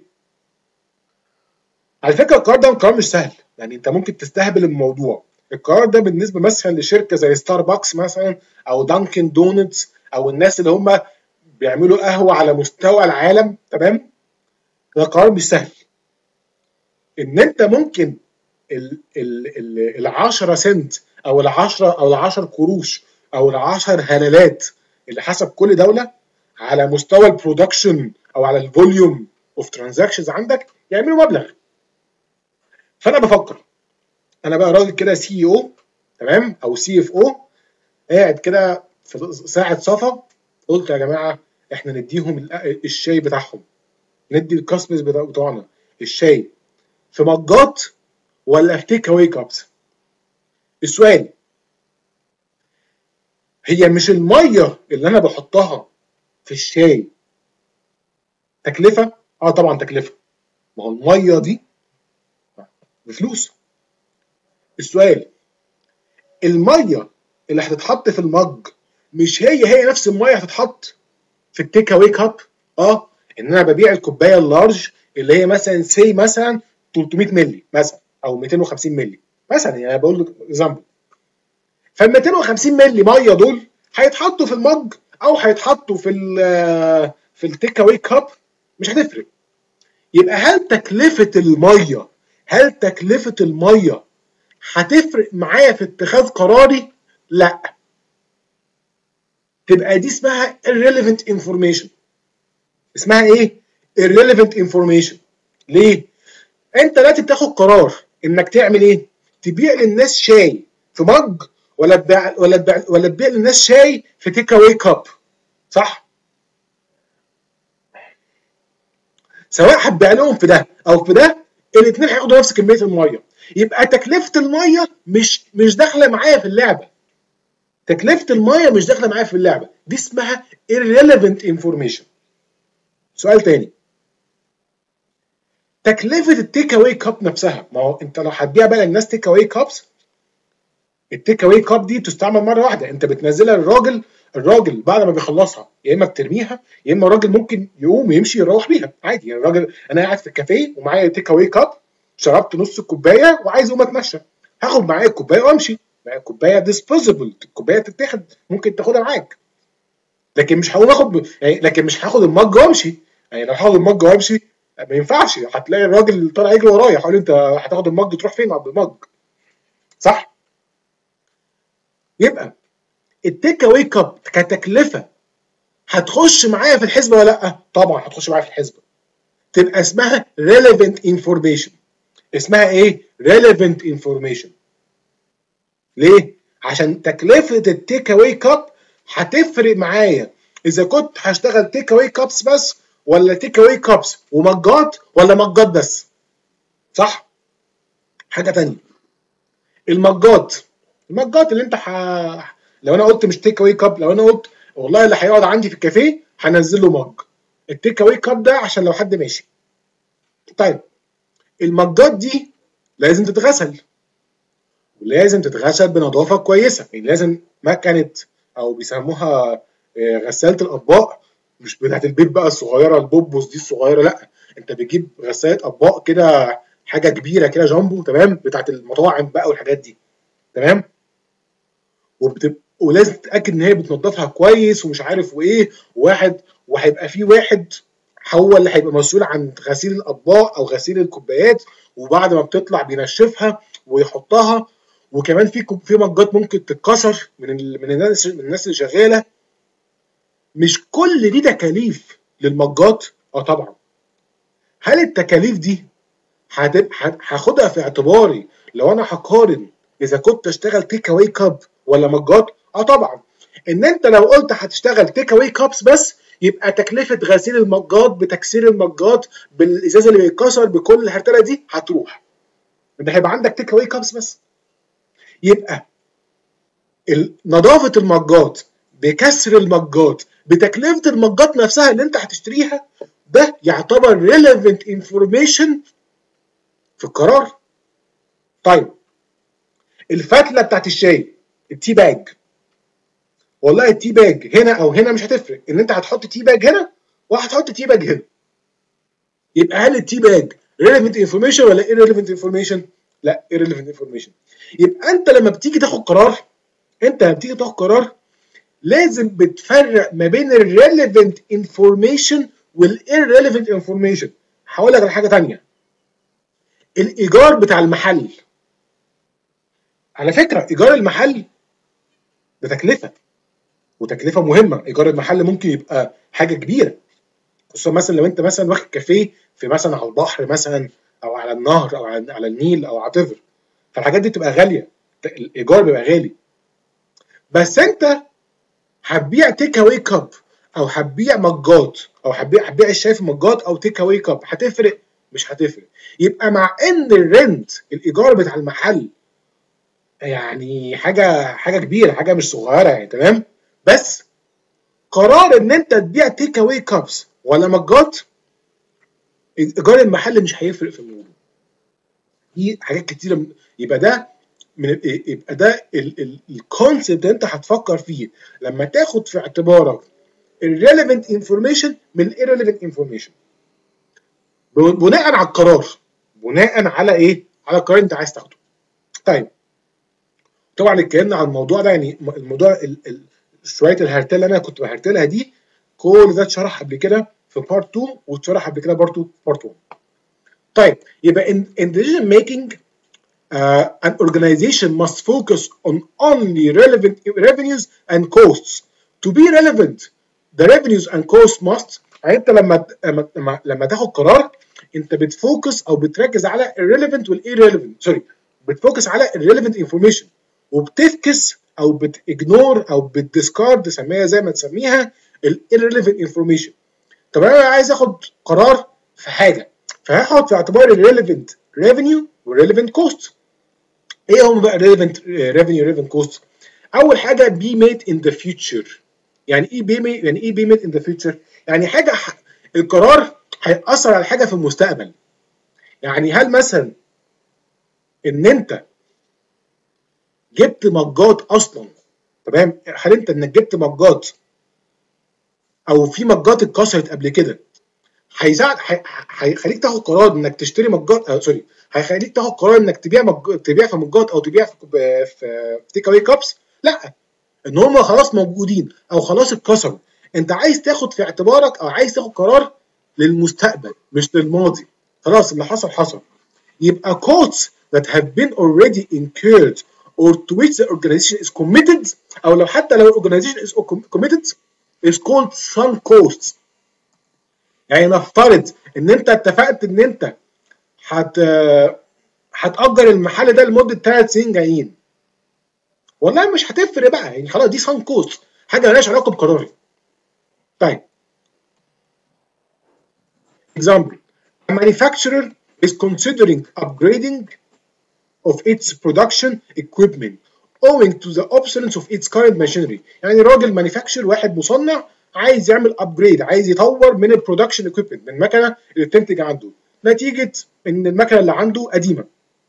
على فكره القرار ده قرار مش سهل، يعني انت ممكن تستهبل الموضوع. القرار ده بالنسبه مثلا لشركه زي ستاربكس مثلا او دانكن دونتس او الناس اللي هم بيعملوا قهوه على مستوى العالم، تمام، ده قرار مش سهل. ان انت ممكن ال ال ال ال عشرة سنت او ال عشرة او ال عشرة قروش او ال عشرة هلالات اللي حسب كل دوله على مستوى البرودكشن او على الفوليوم اوف ترانزاكشنز عندك يعملوا مبلغ. فانا بفكر انا بقى راجل كده سي او، تمام، او سي اف او، قاعد كده في ساعه صفا، قلت يا جماعه احنا نديهم الشاي بتاعهم، ندي الكاستمرز بتوعنا الشاي في مجات ولا في تيك اواي كابس؟ السؤال هي مش الميه اللي انا بحطها في الشاي تكلفه؟ اه طبعا تكلفه، ما هو الميه دي بفلوس. السؤال الميه اللي هتتحط في المج مش هي هي نفس الميه هتتحط في التيك اواي كاب؟ اه، ان انا ببيع الكوبايه اللارج اللي هي مثلا سي مثلا تلتمية مللي مثلا او ميتين وخمسين مللي مثلا، يعني بقول لك اكزامبل. فال ميتين وخمسين مللي ميه دول هيتحطوا في المج او هيتحطوا في ال في التيك اواي كاب، مش هتفرق. يبقى هل تكلفه الميه هل تكلفه الميه هتفرق معايا في اتخاذ قراري؟ لا. تبقى دي اسمها irrelevant information. اسمها ايه؟ irrelevant information. ليه؟ انت دلوقتي بتاخد قرار انك تعمل ايه؟ تبيع للناس شاي في مج ولا تبيع ولا تبيع ولا تبيع للناس شاي في تيك اواي كاب، صح؟ سواء هتبيع لهم في ده او في ده، الاثنين هياخدوا نفس كميه الميه. يبقى تكلفه الميه مش مش داخله معايا في اللعبه. تكلفه الميه مش داخله معايا في اللعبه، دي اسمها irrelevant information. سؤال تاني، تكلفه التيك اواي كاب نفسها، ما هو انت لو هتبيع بقى للناس تيك اواي كابس، التيك اواي كاب دي بتستعمل مره واحده، انت بتنزلها للراجل، الراجل بعد ما بيخلصها يا اما بترميها يا اما الراجل ممكن يقوم يمشي يروح بيها عادي. يعني الراجل، انا قاعد في الكافيه ومعايا تيك اواي كاب، شربت نص الكوبايه وعايز اقوم اتمشى، هاخد معايا الكوبايه وامشي. الكوبايه ديسبوزبل، الكوبايه تتاخد، ممكن تاخدها معاك، لكن مش هقوم اخد يعني لكن مش هاخد المج وامشي. يعني لو هاخد المج وامشي ما ينفعش، هتلاقي الراجل طالع يجري ورايا هيقول لي انت هتاخد المج تروح فين عند المج، صح؟ يبقى التيك اواي كاب كتكلفه هتخش معايا في الحسبه ولا لا؟ طبعا هتخش معايا في الحسبه، تبقى اسمها relevant information. اسمها ايه؟ relevant information. ليه؟ عشان تكلفه التيك اواي كاب هتفرق معايا اذا كنت هشتغل تيك اواي كابس بس، ولا تيك اواي كابس ومجات، ولا مجات بس، صح؟ حاجه ثانيه، المجات المجات اللي انت ح... لو انا قلت مش تيك اواي كاب، لو انا قلت والله اللي هيقعد عندي في الكافيه هنزل له مج، التيك اواي كاب ده عشان لو حد ماشي. طيب المجات دي لازم تتغسل، ولازم تتغسل بنظافه كويسه، يعني لازم مكنه او بيسموها غساله الاطباق، مش بتاعت البيت بقى الصغيره البوبوس دي الصغيره، لا انت بتجيب غساله اطباق كده حاجه كبيره كده جامبو، تمام، بتاعت المطاعم بقى والحاجات دي، تمام، وبتبقى ولازم تتاكد ان هي بتنضفها كويس ومش عارف وايه، واحد وهيبقى في واحد هو اللي هيبقى مسؤول عن غسيل الاطباق او غسيل الكوبايات، وبعد ما بتطلع بينشفها ويحطها. وكمان في في مجات ممكن تتكسر من من الناس من الناس اللي شغاله. مش كل دي تكاليف للمجات، اه طبعا. هل التكاليف دي هتبقى هاخدها في اعتباري لو انا هقارن اذا كنت اشتغل تيك اواي كاب ولا مجات؟ اه طبعا. ان انت لو قلت هتشتغل تيك اواي كابس بس، يبقى تكلفه غسيل المجات بتكسير المجات بالازاز اللي بيتكسر بكل الهرتله دي هتروح، ده هيبقى عندك تيك اواي كابس بس. يبقى نظافه المجات بكسر المجات بتكلفه المجات نفسها اللي انت هتشتريها، ده يعتبر relevant information في القرار. طيب الفتله بتاعت الشاي، التي باج، والله التي باج هنا او هنا مش هتفرق، ان انت هتحط تي باج هنا وهتحط تي باج هنا. يبقى هل التي باج relevant information ولا irrelevant information؟ لا irrelevant information. يبقى انت لما بتيجي تاخد قرار، انت لما بتيجي تاخد قرار لازم بتفرق ما بين الريليفنت انفورميشن والirrelevant انفورميشن. هقول لك على حاجه ثانيه، الايجار بتاع المحل، على فكره ايجار المحل ده تكلفه، وتكلفه مهمه. ايجار المحل ممكن يبقى حاجه كبيره، خصوصا مثلا لو انت مثلا واخد كافيه في مثلا على البحر مثلا، او على النهر، او على, على النيل، او عطفر، فالحاجات دي بتبقى غاليه، الايجار بيبقى غالي. بس انت هتبيع تيك اواي كاب او هتبيع مجات، او هتبيع هتبيع الشاي في مجات او تيك اواي كاب، هتفرق؟ مش هتفرق. يبقى مع ان الرنت الايجار بتاع المحل يعني حاجه حاجه كبيره، حاجه مش صغيره يعني، تمام، بس قرار ان انت تبيع تيك اواي كابس ولا مجات، ايجار المحل مش هيفرق في الموضوع. دي حاجات كتيره، يبقى ده من يبقى ده الكونسيبت انت هتفكر فيه لما تاخد في اعتبارك الريليفنت انفورميشن من الايرليفنت انفورميشن، بناء على القرار، بناء على ايه؟ على القرار انت عايز تاخده. طيب طبعا اتكلمنا عن الموضوع ده، يعني الموضوع ال ال شويه الهرتله اللي انا كنت بهرتلها دي، كل ده اتشرح قبل كده في بارت اتنين، واتشرح قبل كده برضه بارت واحد. طيب يبقى in, in decision making uh, an organization must focus on only relevant revenues and costs. To be relevant, the revenues and costs must، يعني انت لما لما لما تاخد قرار انت بتفوكس او بتركز على الريليفنت والايرليفنت، سوري، بتفوكس على الريليفنت انفورميشن وبتفكس او بتignore او بتديسكارد، سميها زي ما تسميها ال irrelevant information. طب انا عايز اخد قرار في حاجه، فهاخد في اعتبار ال relevant revenue وال relevant cost. ايه هم بقى relevant revenue relevant cost؟ اول حاجه be made in the future. يعني ايه be made يعني ايه be made in the future؟ يعني حاجه ح... القرار هيأثر على حاجه في المستقبل. يعني هل مثلا ان انت جبت مجات اصلا، تمام، هل انت انك جبت مجات او في مجات اتكسرت قبل كده هيساعد هيخليك تاخد قرار انك تشتري مجات، آه سوري هيخليك تاخد قرار انك تبيع مج... تبيع في مجات او تبيع في في تيك اواي كابس؟ لا، ان هم خلاص موجودين او خلاص اتكسروا. انت عايز تاخد في اعتبارك او عايز تاخد قرار للمستقبل مش للماضي. خلاص اللي حصل حصل. يبقى costs that have been already incurred or to which the organization is committed، او لو حتى لو organization is committed is called sunk costs. يعني نفترض ان انت اتفقت ان انت هت هتأجر المحل ده لمدة ثلاث سنين جايين، والله مش هتفرق بقى، يعني خلاص دي sunk cost، حاجة مالهاش علاقة بقراري. طيب example: a manufacturer is considering upgrading of its production equipment owing to the obsolescence of its current machinery. يعني راجل مانيفاكتشر، واحد مصنع عايز يعمل ابجريد، عايز يطور من البرودكشن equipment، من المكنه اللي بتنتج عنده، نتيجه ان المكنه اللي عنده قديمه.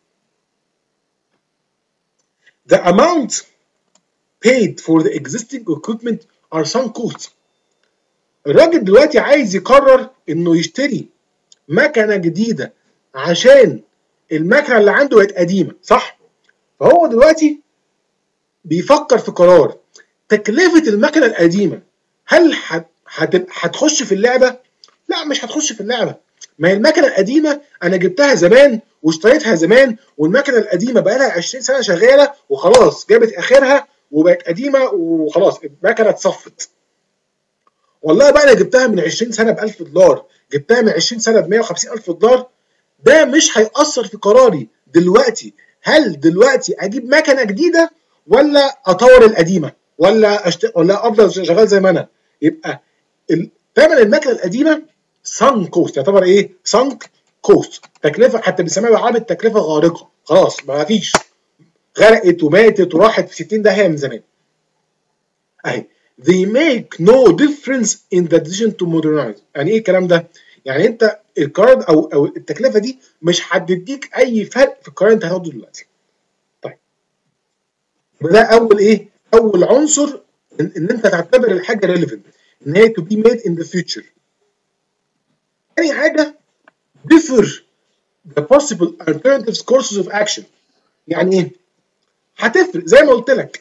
The amount paid for the existing equipment are sunk costs. الراجل دلوقتي عايز يقرر انه يشتري مكنه جديده عشان المكنه اللي عنده بقت قديمه، صح؟ فهو دلوقتي بيفكر في قرار تكلفه المكنه القديمه هل هتخش في اللعبه؟ لا، مش هتخش في اللعبه. ما هي المكنه القديمه انا جبتها زمان واشتريتها زمان، والمكنه القديمه بقى لها عشرين سنه شغاله وخلاص جابت اخرها وبقت قديمه وخلاص المكنه اتصفت. والله بقى انا جبتها من عشرين سنه ب ألف دولار، جبتها من عشرين سنه ب مية وخمسين ألف دولار، ده مش هيأثر في قراري دلوقتي. هل دلوقتي اجيب مكنه جديده ولا اطور القديمه ولا أشت... ولا افضل شغال زي ما انا؟ يبقى ثمن المكنه القديمه سانك كوست، يعتبر ايه؟ سانك كوست، تكلفه، حتى بنسميها بالعربي التكلفه غارقه، خلاص ما فيش، غرقت وماتت وراحت في ستين داهيه من زمان. اهي they make no difference in the decision to modernize. يعني ايه الكلام ده؟ يعني انت القرار او او التكلفه دي مش هتديك اي فرق في القرار انت هتاخده دلوقتي. طيب ده اول ايه؟ اول عنصر ان, إن انت تعتبر الحاجه relevant، ان هي to be made in the future. تاني حاجه differ the possible alternative courses of action. يعني ايه؟ هتفرق زي ما قلت لك.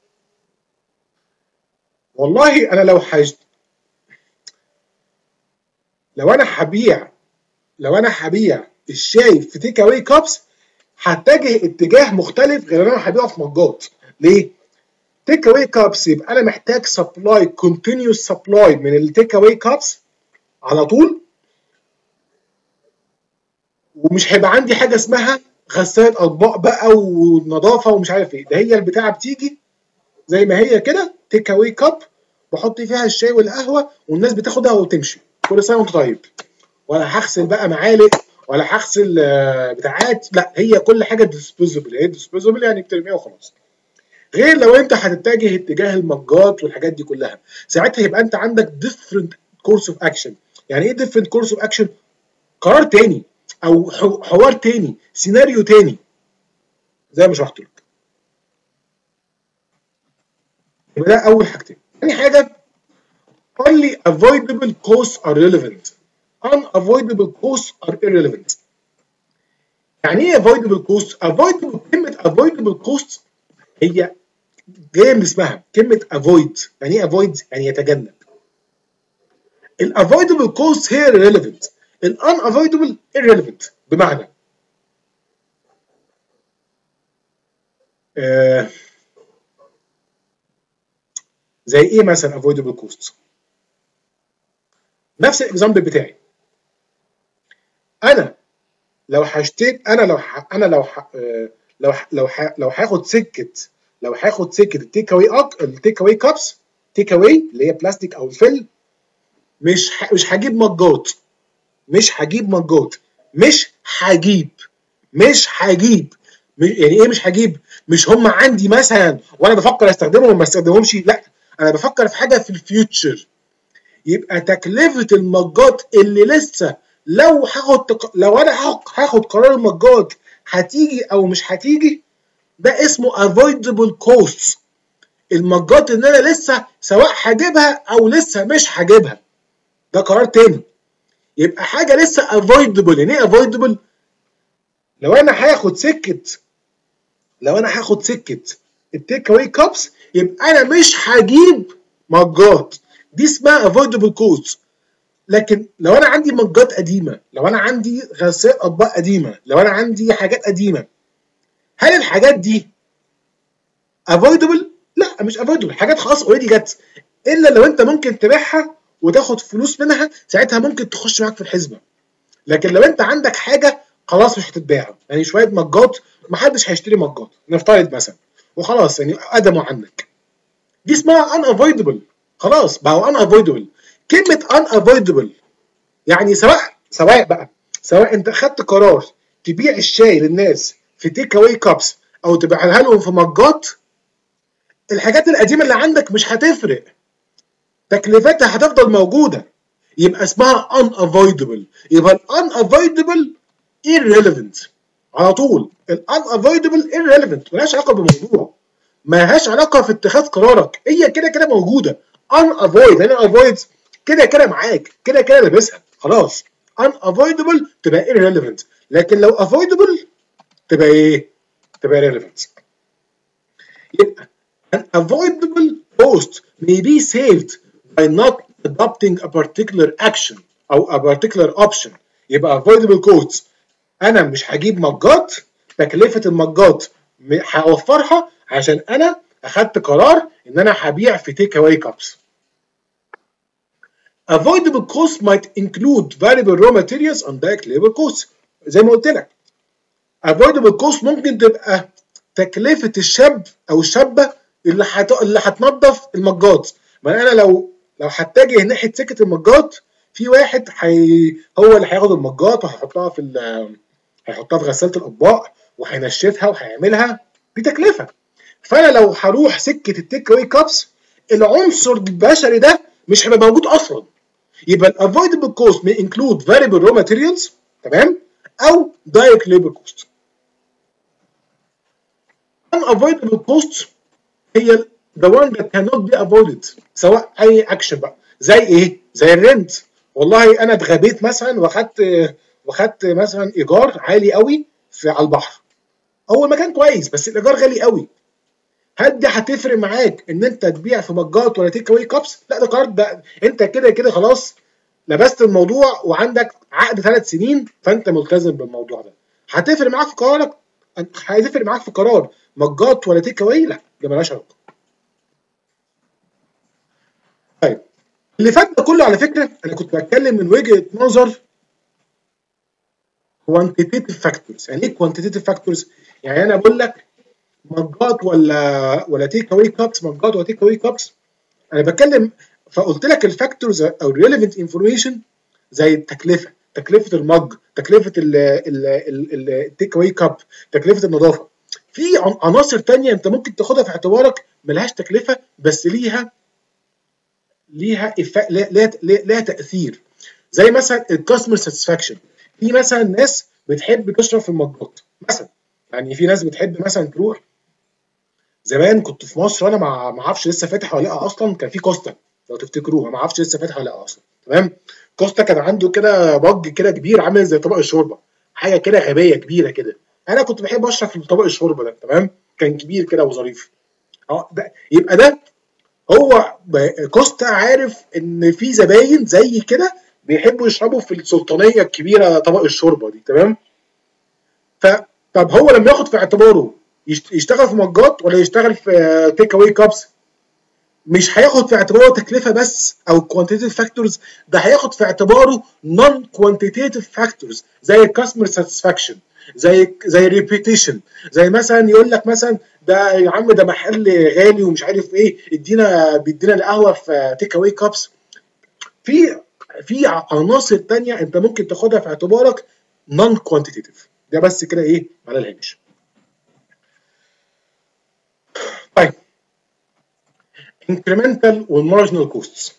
والله انا لو حاج... لو انا هبيع لو انا هبيع الشاي في تيك اواي كابس هتجه اتجاه مختلف غير انا هبيعه في مجات. ليه؟ تيك اواي كابس يبقى انا محتاج سبلاي، كونتينيوس سبلاي من التيك اواي كابس على طول، ومش هيبقى عندي حاجه اسمها غسالة اطباق بقى ونظافه ومش عارف ايه. ده هي البتاعه بتيجي زي ما هي كده، تيك اواي كاب، بحط فيها الشاي والقهوه والناس بتاخدها وتمشي. كل سنه وانت طيب. ولا هغسل بقى معالق ولا هغسل بتاعات، لا، هي كل حاجه ديسبوزبل. هي ديسبوزبل يعني بترميها وخلاص. غير لو انت هتتجه اتجاه المجات والحاجات دي كلها، ساعتها يبقى انت عندك different course of action. يعني ايه different course of action؟ قرار تاني او حوار تاني، سيناريو تاني زي ما شرحت لك. يبقى ده اول حاجتين. تاني حاجه only avoidable costs are relevant، unavoidable costs are irrelevant. يعني ايه avoidable costs؟ avoidable، كلمه avoidable costs هي جايه من اسمها كلمه avoid. يعني ايه avoid؟ يعني يتجنب. الavoidable costs هي relevant، الunavoidable irrelevant. بمعنى آه زي ايه مثلا avoidable costs؟ نفس الاكزامبل بتاعي. انا لو هشتري انا لو ح... انا لو ح... لو ح... لو ح... لو هاخد سكه لو هاخد سكه التيك اواي أك... التيك اواي كابس تيك اواي اللي هي بلاستيك او الفل، مش ح... مش هجيب مجات، مش هجيب مجات مش هجيب مش هجيب يعني ايه مش هجيب؟ مش هم عندي مثلا وانا بفكر استخدمهم وما استخدمهمش، لا انا بفكر في حاجه في الفيوتشر. يبقى تكلفه المجات اللي لسه لو هاخد تق... لو انا هاخد قرار المجات هتيجي او مش هتيجي، ده اسمه avoidable costs. المجات اللي انا لسه سواء هجيبها او لسه مش هجيبها، ده قرار تاني. يبقى حاجه لسه avoidable. يعني ايه avoidable؟ لو انا هاخد سكه لو انا هاخد سكه التيك اواي كابس يبقى انا مش هجيب مجات، دي اسمها avoidable costs. لكن لو انا عندي مجات قديمه، لو انا عندي غسالة اطباق قديمه، لو انا عندي حاجات قديمه، هل الحاجات دي avoidable؟ لا مش avoidable، حاجات خلاص اوريدي جت. الا لو انت ممكن تبيعها وتاخد فلوس منها، ساعتها ممكن تخش معاك في الحسبه. لكن لو انت عندك حاجه خلاص مش هتتباع، يعني شويه مجات محدش هيشتري مجات نفترض مثلا وخلاص يعني قدموا عنك، دي اسمها unavoidable. خلاص بقوا unavoidable. كلمه unavoidable يعني سواء سواء بقى سواء انت خدت قرار تبيع الشاي للناس في تيك اواي كابس او تبيعها لهم في مجات، الحاجات القديمه اللي عندك مش هتفرق، تكلفتها هتفضل موجوده، يبقى اسمها unavoidable. يبقى ال unavoidable irrelevant على طول. ال unavoidable irrelevant ملهاش علاقه بالموضوع، ملهاش علاقه في اتخاذ قرارك، هي كده كده موجوده. unavoid يعني avoid كده كده معاك، كده كده لابسها خلاص. unavoidable تبقى irrelevant، لكن لو avoidable تبقى ايه؟ تبقى relevant. يبقى an avoidable cost may be saved by not adopting a particular action او a particular option. يبقى avoidable costs انا مش هجيب مجات، تكلفه المجات هوفرها عشان انا اخدت قرار ان انا هبيع في تيك اواي كابس. Avoidable costs might include variable raw materials and direct labor costs. زي ما قلت لك avoidable costs ممكن تبقى تكلفه الشاب او الشابه اللي هت... اللي هتنظف المجات. ما انا لو لو هتجه ناحيه سكه المجات، في واحد حي... هو اللي هياخد المجات وهيحطها في ال... هيحطها في غساله الاطباق وهينشفها وهيعملها، دي تكلفه. فانا لو هروح سكه التيك اواي كابس، العنصر البشري ده مش هيبقى موجود اصلا. يبقى الافويدبل كوست may include variable raw materials تمام او direct labor cost. unavoidable costs هي the one that cannot be avoided، سواء اي اكشن بقى. زي ايه؟ زي الرنت. والله انا اتغبيت مثلا واخدت واخدت مثلا ايجار عالي قوي في على البحر. هو المكان كويس بس الايجار غالي قوي. هل دي هتفرق معاك ان انت تبيع في مجات ولا تيك اواي كابس؟ لا ده قرار، ده انت كده كده خلاص لبست الموضوع وعندك عقد ثلاث سنين فانت ملتزم بالموضوع ده. هتفرق معاك في قرارك؟ هتفرق معاك في قرار مجات ولا تيك اواي؟ لا ده مالهاش علاقه. طيب اللي فات ده كله على فكره انا كنت بتكلم من وجهه نظر quantitative factors. يعني ايه quantitative factors؟ يعني انا بقول لك مجات ولا ولا تيك اواي كابس، مجات ولا تيك اواي كابس، انا بتكلم. فقلت لك الفاكتورز او الريليفنت انفورميشن زي التكلفه، تكلفه المج، تكلفه التيك اواي كاب، تكلفه النظافه. في عناصر ثانيه انت ممكن تاخدها في اعتبارك ملهاش تكلفه بس ليها ليها ليها, ليها تاثير، زي مثلا الكاستمر ساتسفاكشن. في مثلا ناس بتحب تشرب في المجات مثلا، يعني في ناس بتحب مثلا تروح. زمان كنت في مصر انا ما اعرفش لسه فاتح ولا لا اصلا، كان في كوستا لو تفتكروها، ما اعرفش لسه فاتح ولا لا اصلا تمام. كوستا كان عنده كده بج كده كبير عامل زي طبق الشوربه، حاجه كده غبيه كبيره كده. انا كنت بحب اشرب في طبق الشوربه ده تمام، كان كبير كده وظريف. اه ده يبقى ده هو كوستا عارف ان في زباين زي كده بيحبوا يشربوا في السلطانيه الكبيره طبق الشوربه دي تمام. فطب هو لما ياخد في اعتباره يشتغل في مجات ولا يشتغل في تيك اواي كابس، مش هياخد في اعتباره تكلفه بس او كوانتيتيف فاكتورز، ده هياخد في اعتباره نون كوانتيتيف فاكتورز زي الكاستمر ساتسفاكشن، زي زي ريبيتيشن، زي مثلا يقول لك مثلا ده يا عم ده محل غالي ومش عارف ايه، ادينا بيدينا القهوه في تيك اواي كابس. في في عناصر تانية انت ممكن تاخدها في اعتبارك نون كوانتيتيف. ده بس كده ايه على الهامش. طيب incremental والمارجنال كوستس.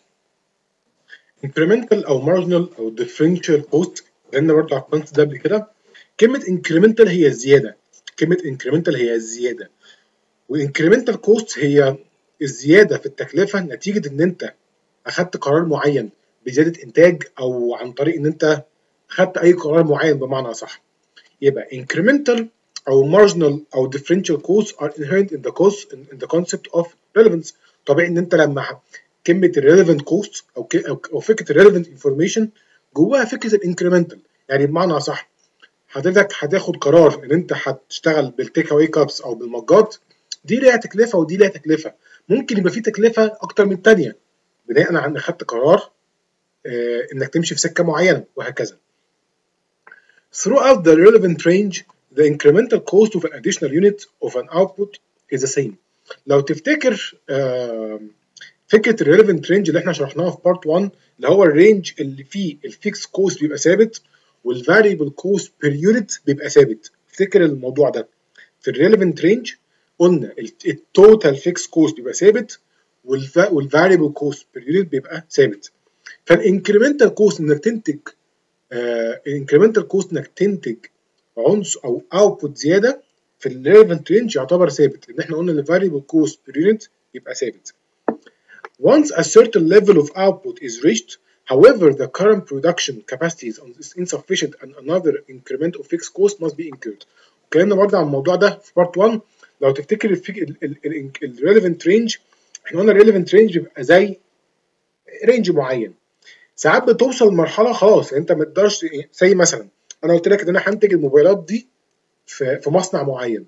incremental او marginal او differential cost، لان برضه على الكونت ده قبل كده. كلمه incremental هي الزياده، كلمه incremental هي الزياده، وincremental cost هي الزياده في التكلفه نتيجه ان انت اخدت قرار معين بزياده انتاج، او عن طريق ان انت اخدت اي قرار معين بمعنى اصح. يبقى incremental او marginal او differential costs are inherent in the cost in the concept of relevance. طبيعي ان انت لما كلمه relevant cost او او فكره relevant information جواها فكره الانكريمنتال، يعني بمعنى اصح حضرتك هتاخد قرار ان انت هتشتغل بالتيك اواي كابس او بالمجات، دي ليها تكلفه ودي ليها تكلفه، ممكن يبقى في تكلفه اكتر من الثانيه بناء على انك خدت قرار آه انك تمشي في سكه معينه وهكذا. Throughout the relevant range, the incremental cost of an additional unit of an output is the same. لو تفتكر آه فكره الريليفنت رينج اللي احنا شرحناها في بارت واحد، اللي هو الرينج اللي فيه الفيكس كوست بيبقى ثابت والفاريبل كوست بير يونت بيبقى ثابت. افتكر الموضوع ده. في الريليفنت رينج قلنا التوتال فيكس كوست بيبقى ثابت والفاريبل كوست بير يونت بيبقى ثابت. فالانكريمنتال كوست انك تنتج الانكريمنتال كوست انك تنتج عنصر او اوتبوت زياده في الريليفنت رينج يعتبر ثابت، ان احنا قلنا الفاريبل كوست بير يونت يبقى ثابت. Once a certain level of output is reached, however, the current production capacity is insufficient and another increment of fixed cost must be incurred. اتكلمنا برضه عن الموضوع ده في بارت واحد. لو تفتكر الريليفنت رينج، احنا قلنا الريليفنت رينج بيبقى زي رينج معين. ساعات بتوصل لمرحله خلاص انت ما تقدرش، زي مثلا انا قلت لك ان انا هنتج الموبايلات دي في في مصنع معين.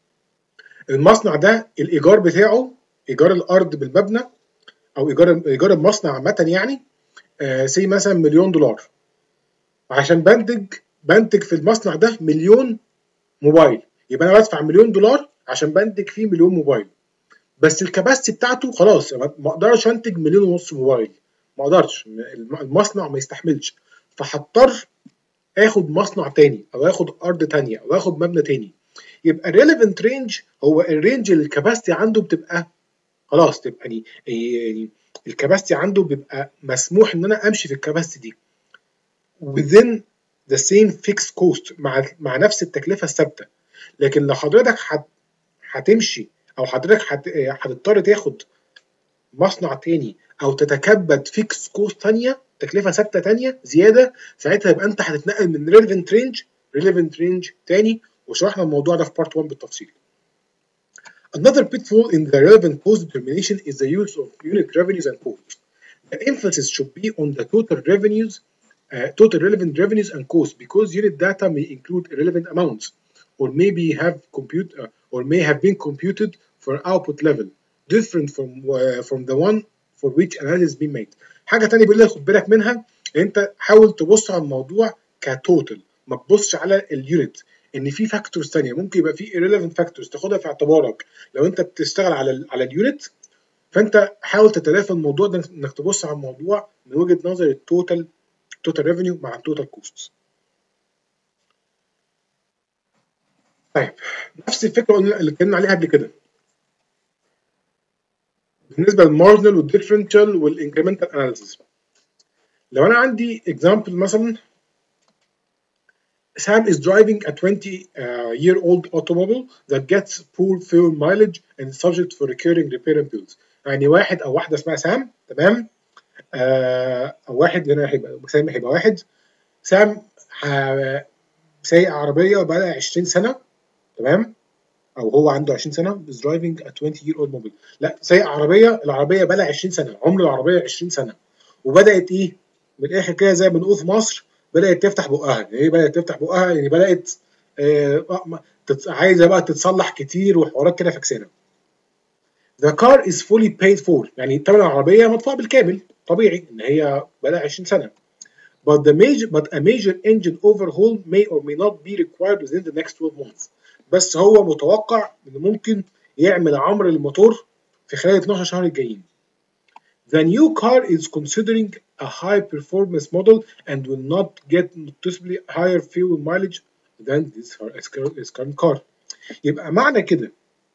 المصنع ده الايجار بتاعه، ايجار الارض بالمبنى او ايجار ايجار المصنع عامه يعني آه سي مثلا مليون دولار. عشان بنتج بنتج في المصنع ده مليون موبايل، يبقى انا بدفع مليون دولار عشان بنتج فيه مليون موبايل. بس الكباستي بتاعته خلاص ما اقدرش انتج مليون ونص موبايل، ما اقدرش، المصنع ما يستحملش، فهضطر اخد مصنع تاني او اخد ارض تانيه او اخد مبنى تاني. يبقى الريليفنت رينج هو الرينج اللي الكباستي عنده بتبقى خلاص، تبقى يعني الكباستي عنده بيبقى مسموح ان انا امشي في الكباستي دي within the same fixed cost مع مع نفس التكلفه الثابته. لكن لو حضرتك هت هتمشي او حضرتك هت هتضطر تاخد مصنع تاني او تتكبد فيكس كوست ثانيه، تكلفه ثابته ثانيه زياده، ساعتها يبقى انت هتتنقل من ريليفنت رينج ريليفنت رينج تاني، وشرحنا الموضوع ده في بارت واحد بالتفصيل. Another pitfall in the relevant cost determination is the use of unit revenues and costs. The emphasis should be on the total revenues, uh, total relevant revenues and costs, because unit data may include irrelevant amounts, or maybe have compute uh, or may have been computed for an output level different from uh, from the one for which analysis has been made. حاجة تانية بيقول لك خد بالك منها، انت حاول تبص على الموضوع كتوتال، ما تبصش على اليونت، ان في فاكتورز ثانيه ممكن يبقى في irrelevant فاكتورز تاخدها في اعتبارك لو انت بتشتغل على ال على اليونت. فانت حاول تتلافى الموضوع ده، انك تبص على الموضوع من وجهه نظر التوتال توتال ريفينيو مع التوتال كوست. طيب نفس الفكره اللي اتكلمنا عليها قبل كده بالنسبه للمارجنال والديفرنشال والانكريمنتال اناليسيس. لو انا عندي اكزامبل مثلا، Sam is driving a twenty-year-old uh, automobile that gets poor fuel mileage and is subject for recurring repair and bills. يعني واحد أو واحدة اسمها سام، تمام؟ آه أو واحد هنا هيبقى سام هيبقى واحد. سام سايق عربية بقى عشرين سنة، تمام؟ أو هو عنده عشرين سنة is driving a twenty-year-old mobile. لا، سايق عربية، العربية بقى لها عشرين سنة، عمر العربية عشرين سنة، وبدأت إيه؟ من الآخر كده زي ما بنقول في مصر، بدأت تفتح بقها. يعني ايه بدأت تفتح بقها؟ يعني بدأت آه عايزة بقى تتصلح كتير وحوارات كده فكسانة. The car is fully paid for، يعني ثمن العربية مدفوع بالكامل، طبيعي إن هي بقى لها عشرين سنة. but the major but a major engine overhaul may or may not be required within the next twelve months. بس هو متوقع إنه ممكن يعمل عمر الموتور في خلال اتناشر شهر الجايين. The new car is considering a high performance model and will not get noticeably higher fuel mileage than this current car. يبقى معنى كده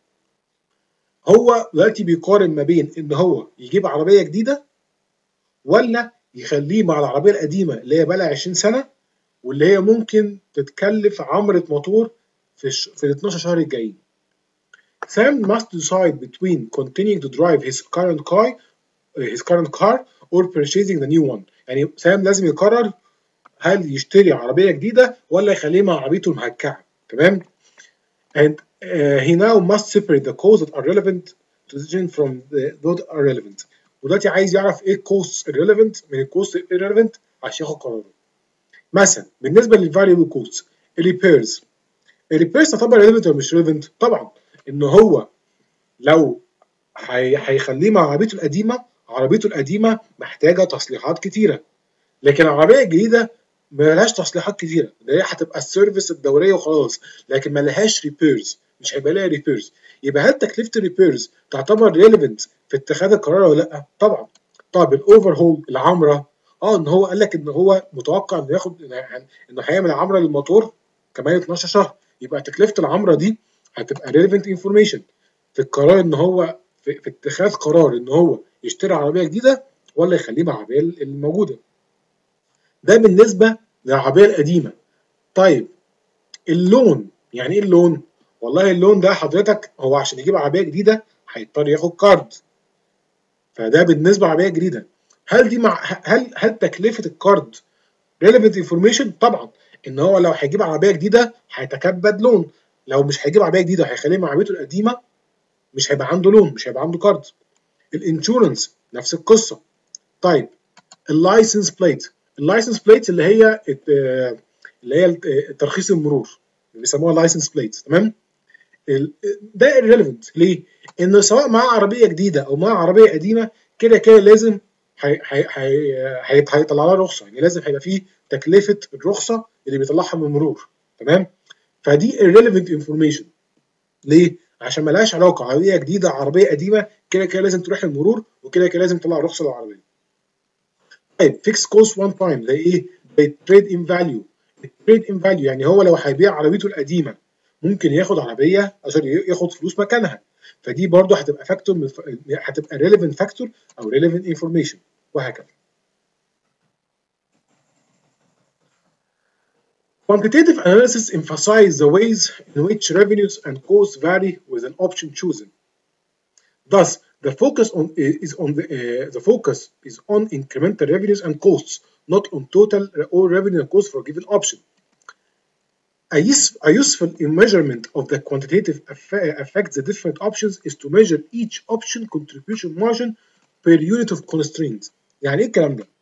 هو دلوقتي بيقارن ما بين ان هو يجيب عربيه جديده ولا يخليه مع العربيه القديمه اللي هي بقى لها عشرين سنه واللي هي ممكن تتكلف عمره موتور في الش... في ال اتناشر شهر الجايين. Sam must decide between continuing to drive his current car his current car or purchasing the new one. يعني سام لازم يقرر هل يشتري عربيه جديده ولا يخليه مع عربيته المهكعه. تمام؟ And uh, he now must separate the costs that are relevant to the decision from the those are relevant. ودلوقتي عايز يعرف ايه الكوست irrelevant من الكوست irrelevant عشان ياخد قراره. مثلا بالنسبه للفاريبل كوست الريبيرز الريبيرز تعتبر relevant ولا مش relevant؟ طبعا ان هو لو هيخليه مع عربيته القديمه عربيته القديمه محتاجه تصليحات كتيره، لكن العربيه الجديده ما لهاش تصليحات كتيره، ده هي هتبقى السيرفيس الدوريه وخلاص، لكن ما لهاش ريبيرز، مش هيبقى لها ريبيرز. يبقى هل تكلفه الريبيرز تعتبر ريليفنت في اتخاذ القرار ولا لا؟ طبعا. طب الاوفر هول العمره اه ان هو قال لك ان هو متوقع انه ياخد انه هيعمل عمره للموتور كمان اتناشر شهر، يبقى تكلفه العمره دي هتبقى ريليفنت انفورميشن في القرار ان هو في, في اتخاذ قرار ان هو يشتري عربيه جديده ولا يخليه مع العربيه الموجوده. ده بالنسبه للعربيه القديمه. طيب اللون، يعني ايه اللون؟ والله اللون ده حضرتك هو عشان يجيب عربيه جديده هيضطر ياخد كارد، فده بالنسبه لعربيه جديده. هل دي مع هل هل تكلفه الكارد ريليفنت انفورميشن؟ طبعا، ان هو لو هيجيب عربيه جديده هيتكبد لون، لو مش هيجيب عربيه جديده هيخليه مع عربيته القديمه مش هيبقى عنده لون، مش هيبقى عنده كارد. الانشورنس نفس القصه. طيب اللايسنس بليت، اللايسنس بليت اللي هي اللي هي ترخيص المرور اللي بيسموها لايسنس بليت. تمام؟ ده irrelevant ليه؟ انه سواء معاه عربيه جديده او معاه عربيه قديمه كده كده لازم هيطلع لها رخصه، يعني لازم هيبقى فيه تكلفه الرخصه اللي بيطلعها من المرور. تمام؟ فدي irrelevant information. ليه؟ عشان مالهاش علاقه، عربيه جديده عربيه قديمه كده كده لازم تروح المرور وكده كده لازم تطلع رخصه للعربيه. طيب فيكس كوست وان تايم زي ايه؟ زي تريد ان فاليو. التريد ان فاليو يعني هو لو هيبيع عربيته القديمه ممكن ياخد عربيه عشان ياخد فلوس مكانها، فدي برضه هتبقى فاكتور، هتبقى ريليفنت فاكتور او ريليفنت انفورميشن وهكذا. Quantitative analysis emphasizes the ways in which revenues and costs vary with an option chosen. Thus, the focus on is on the uh, the focus is on incremental revenues and costs, not on total or revenue and costs for a given option. A, use, a useful measurement of the quantitative affects the different options is to measure each option contribution margin per unit of constraints. يعني ايه الكلام ده؟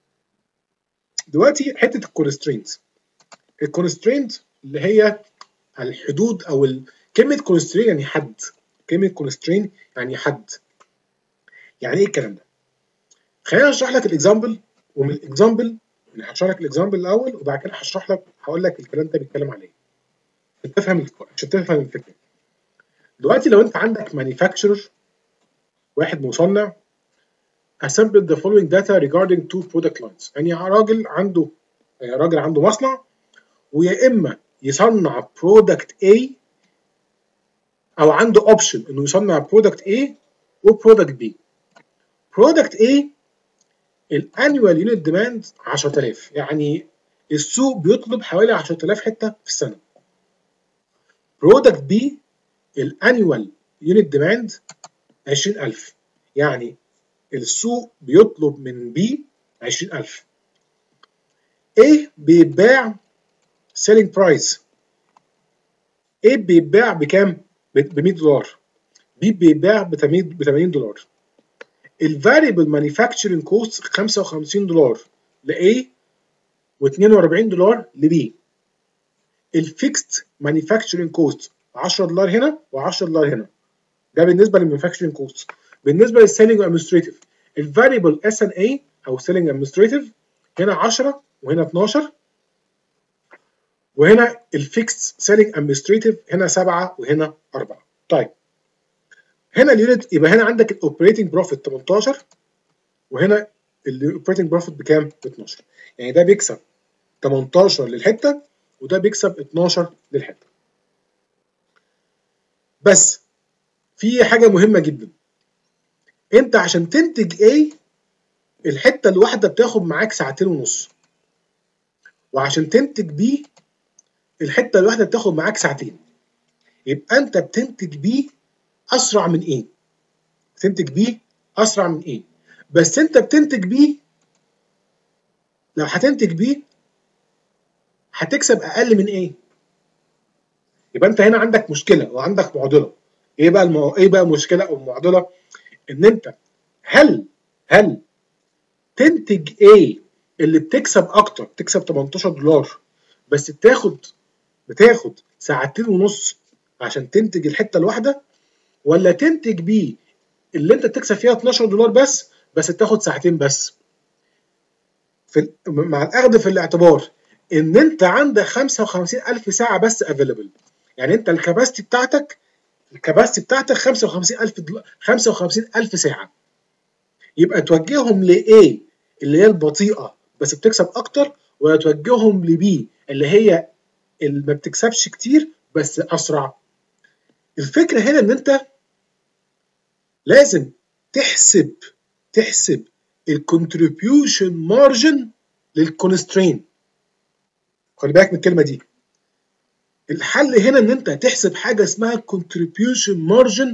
دلوقتي حته الكونسترينتس. الكونسترينت اللي هي الحدود او ال... كلمه كونسترينت يعني حد. كلمه كونسترينت يعني حد. يعني ايه الكلام ده؟ خلينا اشرح لك الاكزامبل، ومن الاكزامبل يعني هشرح لك الاكزامبل الاول وبعد كده هشرح لك هقول لك الكلام ده بيتكلم على ايه. عشان تفهم عشان تفهم الفكره. دلوقتي لو انت عندك مانيفاكتشرر واحد مصنع assembled the following data regarding two product lines. يعني راجل عنده راجل عنده مصنع ويا اما يصنع برودكت A او عنده اوبشن انه يصنع برودكت A وبرودكت B. برودكت A الانيوال يونت ديماند عشرة آلاف، يعني السوق بيطلب حوالي عشرة آلاف حته في السنه. برودكت B الانيوال يونت ديماند عشرين ألف، يعني السوق بيطلب من B عشرين ألف. A بيتباع selling price، A بيتباع بكام؟ ب مية دولار، B بيتباع ب ثمانين دولار. الفاريبل مانيفاكتشرنج كوست خمسة وخمسين دولار ل A و42 دولار ل B. الفيكست مانيفاكتشرنج كوست عشرة دولار هنا و10 دولار هنا. ده بالنسبه للمانيفاكتشرنج كوست. بالنسبه للسيلينج وادمنستريتيف الفاريبل اس ان اي او سيلينج ادمنستريتيف هنا عشرة وهنا اتناشر، وهنا الفيكس سيلينج ادمنستريتيف هنا سبعة وهنا أربعة. طيب هنا اليونت، يبقى هنا عندك الاوبريتنج بروفيت تمنتاشر، وهنا الاوبريتنج بروفيت بكام؟ ب اتناشر. يعني ده بيكسب تمنتاشر للحته وده بيكسب اتناشر للحته. بس في حاجه مهمه جدا، انت عشان تنتج ايه الحته الواحده بتاخد معاك ساعتين ونص، وعشان تنتج بي الحته الواحده بتاخد معاك ساعتين. يبقى انت بتنتج بي اسرع من ايه؟ بتنتج بي اسرع من ايه؟ بس انت بتنتج بي، لو هتنتج بي هتكسب اقل من ايه؟ يبقى انت هنا عندك مشكله وعندك معضله. ايه بقى المو... ايه بقى المشكله او المعضله؟ ان انت هل هل تنتج ايه اللي بتكسب اكتر، بتكسب تمنتاشر دولار بس بتاخد بتاخد ساعتين ونص عشان تنتج الحته الواحده، ولا تنتج بيه اللي انت بتكسب فيها اتناشر دولار بس بس بتاخد ساعتين بس؟ في مع الاخذ في الاعتبار ان انت عندك خمسة وخمسين ألف ساعه بس افيلبل. يعني انت الكباستي بتاعتك الكباستي بتاعتك خمسة وخمسين ألف دل... خمسة وخمسين ألف ساعه. يبقى توجههم لايه اللي هي البطيئه بس بتكسب اكتر، ولا توجههم لبي اللي هي اللي ما بتكسبش كتير بس اسرع؟ الفكره هنا ان انت لازم تحسب تحسب الكونتريبيوشن مارجن للكونسترين. خلي بالك من الكلمه دي. الحل هنا ان انت تحسب حاجه اسمها contribution margin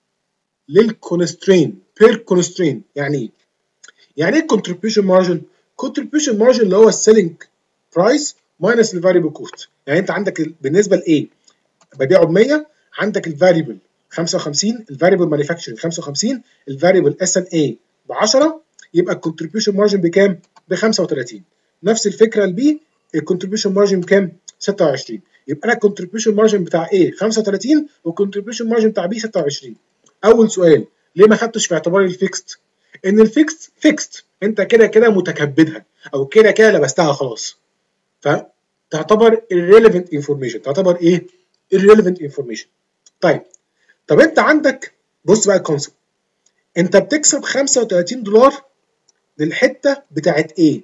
للكونسترين بير كونسترين. يعني ايه؟ يعني ايه contribution margin؟ contribution margin اللي هو السيلينج برايس ماينس الفاريبل كوست. يعني انت عندك بالنسبه لايه؟ ببيعه ب مية، عندك الفاريبل خمسة وخمسين، الفاريبل مانيفاكتشرنج خمسة وخمسين، الفاريبل اس ان اي ب عشرة، يبقى الكونتريبيوشن مارجن بكام؟ ب خمسة وتلاتين. نفس الفكره البي، الكونتريبيوشن مارجن بكام؟ ستة وعشرين. يبقى انا الكونتريبيوشن مارجن بتاع ايه خمسة وتلاتين والكونتريبيوشن مارجن بتاع بي ستة وعشرين. اول سؤال، ليه ما خدتش في اعتباري الفيكست؟ ان الفيكست فيكست انت كده كده متكبدها او كده كده لبستها خلاص، فتعتبر irrelevant information. تعتبر ايه؟ irrelevant information. طيب طب انت عندك، بص بقى الكونسبت، انت بتكسب خمسة وتلاتين دولار للحته بتاعت ايه؟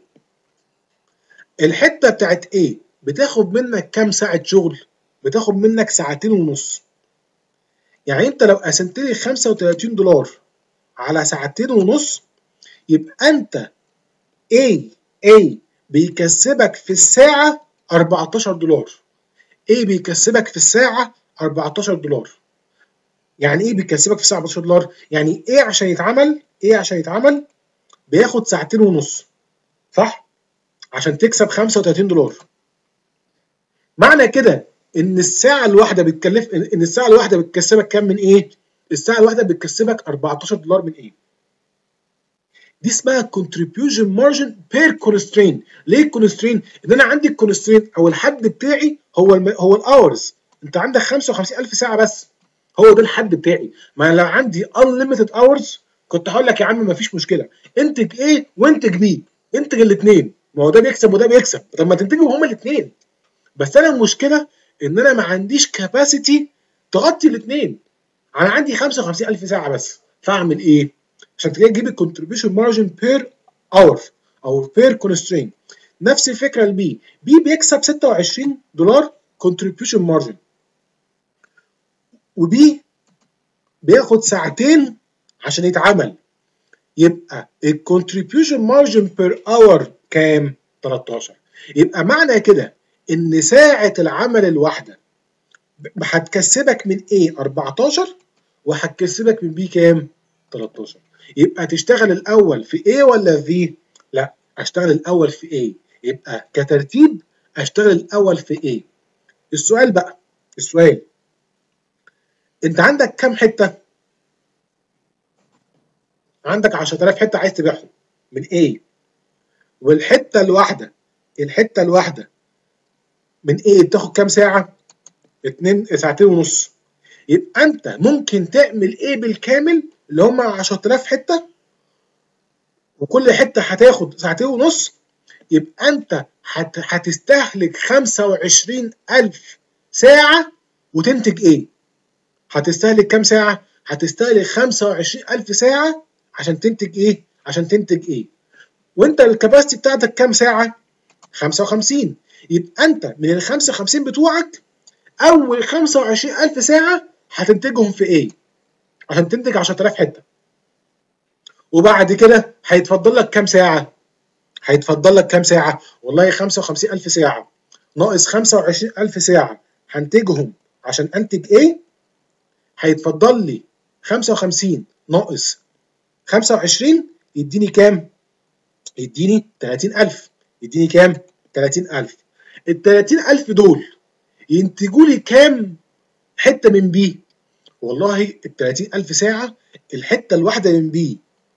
الحته بتاعت ايه بتاخد منك كام ساعه شغل؟ بتاخد منك ساعتين ونص. يعني انت لو قسمت لي خمسة وتلاتين دولار على ساعتين ونص، يبقى انت A A بيكسبك في الساعه أربعتاشر دولار. A بيكسبك في الساعه أربعتاشر دولار. يعني ايه بيكسبك في الساعه أربعتاشر دولار؟ يعني ايه عشان يتعمل ايه عشان يتعمل بياخد ساعتين ونص، صح؟ عشان تكسب خمسة وتلاتين دولار. معنى كده ان الساعه الواحده بتكلف ان الساعه الواحده بتكسبك كام من ايه؟ الساعه الواحده بتكسبك أربعتاشر دولار من ايه؟ دي اسمها contribution margin per constraint. ليه constraint؟ ان انا عندي الكونسترين او الحد بتاعي هو الم... هو الاورز. انت عندك خمسة وخمسين ألف ساعه بس، هو ده الحد بتاعي. ما لو عندي unlimited hours كنت هقول لك يا عم ما فيش مشكله، انتج ايه وانتج بي، انتج الاثنين، ما هو ده بيكسب وده بيكسب، طب ما تنتجوا هما الاثنين. بس انا المشكله ان انا ما عنديش كاباسيتي تغطي الاثنين. انا عندي خمسة وخمسين ألف ساعه بس، فاعمل ايه؟ عشان تلاقي تجيب الكونتريبيوشن مارجن بير اور او بير كونسترين. نفس الفكره البي، بي بيكسب ستة وعشرين دولار كونتريبيوشن مارجن، وبي بياخد ساعتين عشان يتعمل، يبقى الكونتريبيوشن مارجن بير اور كام؟ تلتاشر. يبقى معنى كده ان ساعه العمل الواحده هتكسبك من ايه؟ أربعتاشر، وهتكسبك من بي كام؟ تلتاشر. يبقى تشتغل الاول في ايه ولا في؟ لا، اشتغل الاول في ايه. يبقى كترتيب اشتغل الاول في ايه. السؤال بقى السؤال انت عندك كام حته؟ عندك عشرة آلاف حته عايز تبيعهم من ايه، والحته الواحده الحته الواحده من ايه بتاخد كام ساعه؟ اتنين ساعتين ونص. يبقى انت ممكن تعمل ايه بالكامل اللي هم عشرة آلاف حته، وكل حته هتاخد ساعتين ونص. يبقى انت هت... هتستهلك خمسة وعشرين ألف ساعة وتنتج ايه؟ هتستهلك كام ساعة؟ هتستهلك خمسة وعشرين ألف ساعة عشان تنتج ايه؟ عشان تنتج ايه؟ وانت الكباستي بتاعتك كام ساعة؟ خمسة وخمسين. يبقى انت من ال خمسة وخمسين بتوعك اول خمسة وعشرين ألف ساعة هتنتجهم في ايه؟ عشان تنتج عشرة آلاف حتة. وبعد كده هيتفضل لك كام ساعة؟ هيتفضل لك كام ساعة؟ والله خمسة وخمسين ألف ساعة ناقص خمسة وعشرين ألف ساعة هنتجهم عشان انتج ايه؟ هيتفضل لي خمسة وخمسين ناقص خمسة وعشرين يديني كام؟ يديني تلاتين ألف. يديني كام؟ تلاتين ألف. ال تلاتين ألف دول ينتجوا لي كام حتة من بي؟ والله ال تلاتين ألف ساعة الحتة الواحدة من بي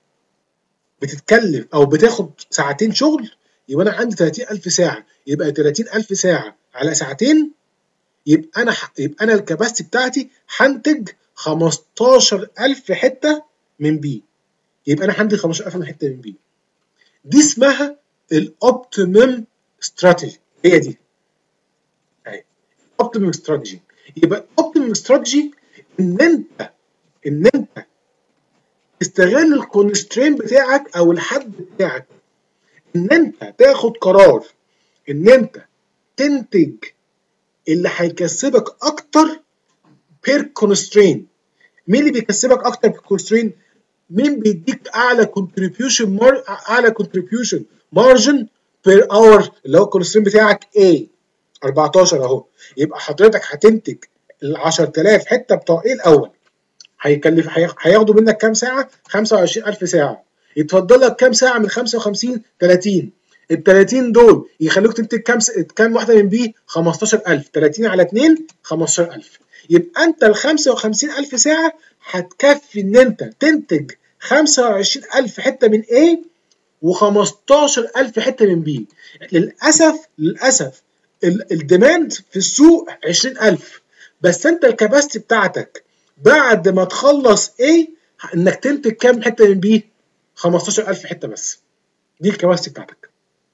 بتتكلف أو بتاخد ساعتين شغل، يبقى أنا عندي تلاتين ألف ساعة، يبقى تلاتين ألف ساعة على ساعتين، يبقى أنا يبقى أنا الكباستي بتاعتي هنتج خمستاشر ألف حتة من بي. يبقى أنا هنتج خمستاشر ألف حتة من بي. دي اسمها الاوبتيمم استراتيجي. هي دي اهي اوبتيمم استراتيجي. يبقى الاوبتيمم استراتيجي ان انت ان انت تستغل الكونسترين بتاعك او الحد بتاعك، ان انت تاخد قرار ان انت تنتج اللي هيكسبك اكتر بير كونسترين. مين اللي بيكسبك اكتر بير كونسترين؟ مين بيديك اعلى كونتريبيوشن مار... اعلى كونتريبيوشن مارجن بير اور اللي هو الكونسترين بتاعك A أربعتاشر اهو. يبقى حضرتك هتنتج ال عشرة آلاف حته بتوع ايه الاول، هيكلف هياخدوا منك كام ساعه؟ خمسة وعشرين ألف ساعه. يتفضل لك كام ساعه من خمسة وخمسين؟ تلاتين. ال تلاتين دول يخلوك تنتج كام س... كام واحده من بي؟ خمستاشر ألف. تلاتين على اتنين خمستاشر ألف. يبقى انت ال خمسة وخمسين ألف ساعه هتكفي ان انت تنتج خمسة وعشرين ألف حته من A وخمستاشر ألف حته من B. للاسف للاسف الديماند في السوق عشرين ألف، بس انت الكباستي بتاعتك بعد ما تخلص A انك تنتج كام حته من B؟ خمستاشر ألف حته بس. دي الكباستي بتاعتك.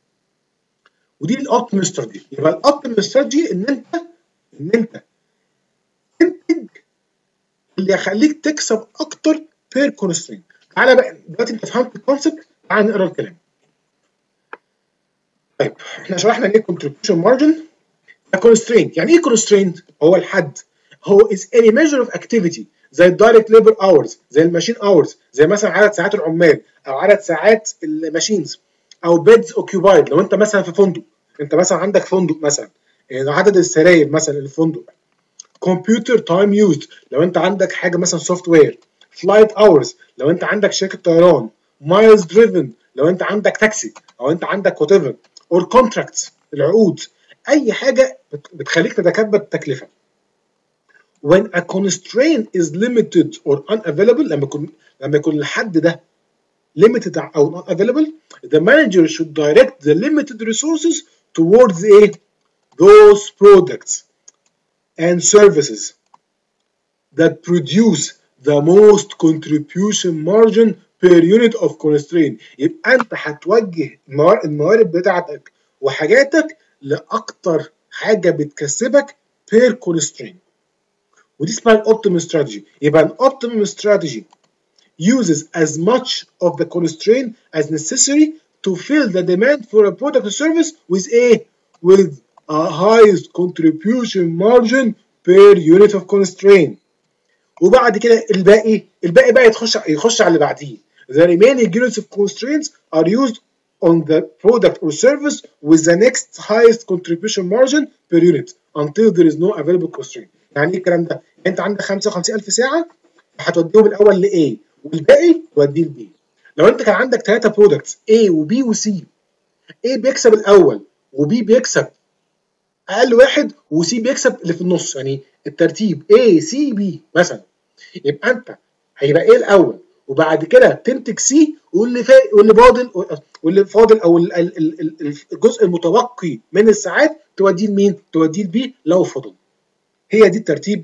ودي الاوبتيمم استراتيجي. يبقى الاوبتيمم استراتيجي ان انت ان انت تنتج اللي يخليك تكسب اكتر بير كونسترين. تعالى بقى دلوقتي انت فهمت الكونسبت، تعالى نقرا الكلام. طيب احنا شرحنا ليه كونتريبيوشن مارجن. كونسترينت يعني ايه كونسترينت؟ هو الحد. هو is any measure of activity زي الدايركت ليبر اورز، زي الماشين اورز، زي مثلا عدد ساعات العمال او عدد ساعات الماشينز، او بيدز اوكيوبايد. لو انت مثلا في فندق، انت مثلا عندك فندق مثلا، يعني عدد السراير مثلا اللي في الفندق. كمبيوتر تايم يوزد لو انت عندك حاجه مثلا سوفت وير. فلايت اورز لو انت عندك شركه طيران. مايلز دريفن لو انت عندك تاكسي او انت عندك وات ايفر. اور كونتراكتس العقود. اي حاجه بتخليك تتكبد التكلفه. when a constraint is limited or unavailable لما يكون لما يكون الحد ده limited او unavailable, the manager should direct the limited resources towards a those products and services that produce the most contribution margin per unit of constraint. يبقى انت هتوجه الموارد بتاعتك وحاجاتك لاكتر حاجه بتكسبك per constraint. ودي اسمها الاوبتيمم استراتيجي. يبقى الاوبتيمم استراتيجي uses as much of the constraint as necessary to fill the demand for a product or service with a with a highest contribution margin per unit of constraint. وبعد كده الباقي الباقي بقى يخش يخش على اللي بعديه. The remaining units of constraints are used on the product or service with the next highest contribution margin per unit until there is no available constraint. يعني ايه الكلام ده؟ انت عندك خمسة وخمسين ألف ساعه هتوديهم الاول ل A والباقي توديه ل B. لو انت كان عندك ثلاثه برودكتس A وB وC، A بيكسب الاول وB بيكسب اقل واحد وC بيكسب اللي في النص، يعني الترتيب A C B مثلا. يبقى انت هيبقى ايه الاول وبعد كده تنتج سي واللي فا... واللي فاضل واللي فاضل او الجزء المتبقي من الساعات توديه لمين؟ توديه لبي لو فضل. هي دي الترتيب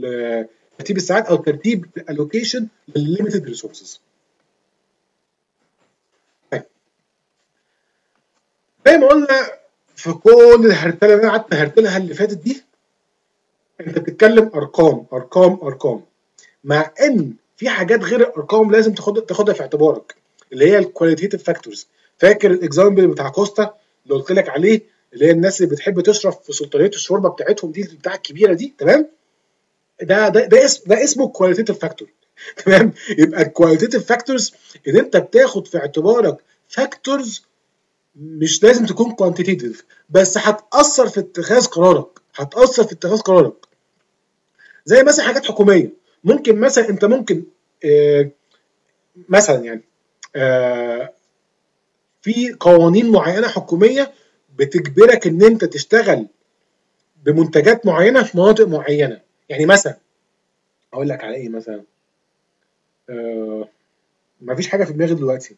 ترتيب الساعات او ترتيب الالوكيشن للليميتد ريسورسز. طيب زي ما قلنا في كل الهرتله اللي انا قعدت هرتلها اللي فاتت دي انت بتتكلم ارقام ارقام ارقام، مع ان في حاجات غير الارقام لازم تاخد تاخدها في اعتبارك، اللي هي الكواليتيف فاكتورز. فاكر الاكزامبل بتاع كوستا اللي قلت لك عليه، اللي هي الناس اللي بتحب تشرب في سلطانيه الشوربه بتاعتهم دي بتاع الكبيره دي، تمام؟ ده ده ده اسم ده اسمه كواليتيف فاكتور. تمام؟ يبقى الكواليتيف فاكتورز ان انت بتاخد في اعتبارك فاكتورز مش لازم تكون كوانتيتيف، بس هتاثر في اتخاذ قرارك، هتاثر في اتخاذ قرارك. زي مثلا حاجات حكوميه، ممكن مثلا انت ممكن آه مثلا يعني آه في قوانين معينه حكوميه بتجبرك ان انت تشتغل بمنتجات معينه في مناطق معينه. يعني مثلا اقول لك على ايه مثلا، آه مفيش حاجه في دماغي دلوقتي.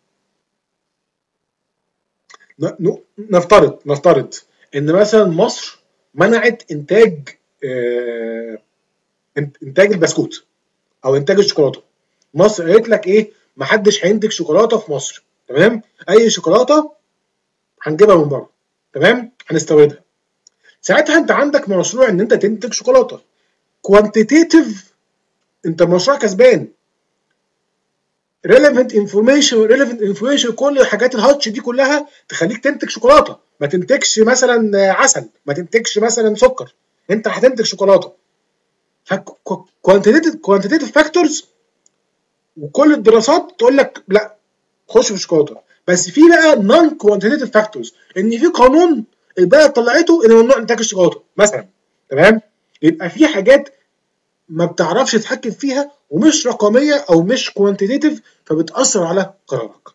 نفترض نفترض ان مثلا مصر منعت انتاج آه انتاج البسكوت او انتاج الشوكولاته. مصر قالت لك ايه؟ محدش هينتج شوكولاته في مصر، تمام؟ اي شوكولاته هنجيبها من بره، تمام؟ هنستوردها. ساعتها انت عندك مشروع ان انت تنتج شوكولاته كوانتيتيف، انت مشروع كسبان. relevant information relevant information كل الحاجات الهاتش دي كلها تخليك تنتج شوكولاته، ما تنتجش مثلا عسل، ما تنتجش مثلا سكر، انت هتنتج شوكولاته. ف quantitative quantitative factors وكل الدراسات تقول لك لا خش في الشوكولاته. بس في بقى non quantitative factors، ان في قانون البلد طلعته ان ممنوع انتاج الشوكولاته مثلا، تمام؟ يبقى في حاجات ما بتعرفش تتحكم فيها ومش رقميه او مش كوانتيتيف، فبتاثر على قرارك.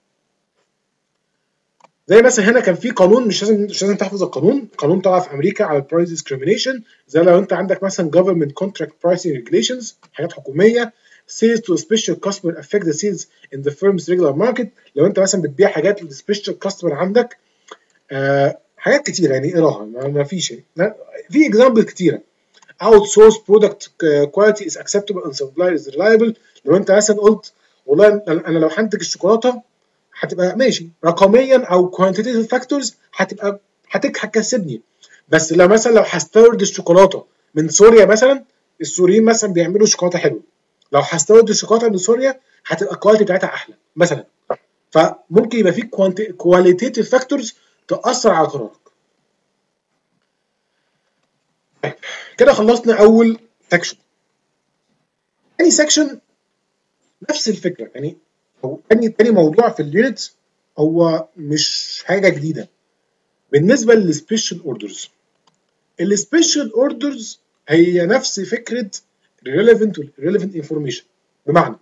زي مثلا هنا كان في قانون، مش لازم مش لازم تحفظ القانون، قانون طلع في امريكا على البرايس ديسكريميشن. زي لو انت عندك مثلا government contract pricing regulations، حاجات حكوميه. sales to a special customer affect the sales in the firm's regular market، لو انت مثلا بتبيع حاجات للسبيشال كاستمر عندك. آه حاجات كتيره يعني اقراها، ما فيش في اكزامبل كتيره. outsource product quality is acceptable and supply is reliable. لو انت مثلا قلت والله انا لو هنتج الشوكولاته هتبقى ماشي رقميا او quantitative factors هتبقى هتكسبني. بس لو مثلا لو هستورد الشوكولاته من سوريا مثلا، السوريين مثلا بيعملوا شوكولاته حلوه، لو هستورد الشوكولاته من سوريا هتبقى الكواليتي بتاعتها احلى مثلا. فممكن يبقى في qualitative factors تاثر على قرارك. كده خلصنا اول سكشن. تاني سكشن نفس الفكره، يعني هو تاني تاني موضوع في اليونت هو مش حاجه جديده بالنسبه للسبيشال اوردرز. السبيشال اوردرز هي نفس فكره relevant relevant information. بمعنى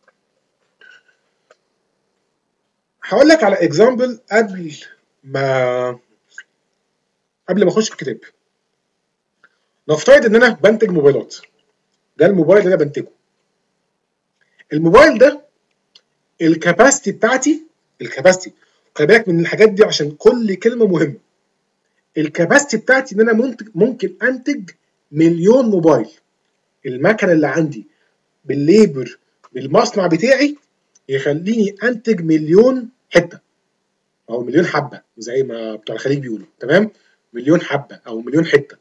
هقول لك على اكزامبل قبل ما قبل ما اخش في الكتاب. نفترض ان انا بنتج موبايلات، ده الموبايل اللي انا بنتجه. الموبايل ده الكاباسيتي بتاعتي، الكاباسيتي خلي بالك من الحاجات دي عشان كل كلمه مهمه. الكاباسيتي بتاعتي ان انا منتج ممكن انتج مليون موبايل. المكنه اللي عندي بالليبر بالمصنع بتاعي يخليني انتج مليون حته او مليون حبه زي ما بتوع الخليج بيقولوا، تمام؟ مليون حبه او مليون حته.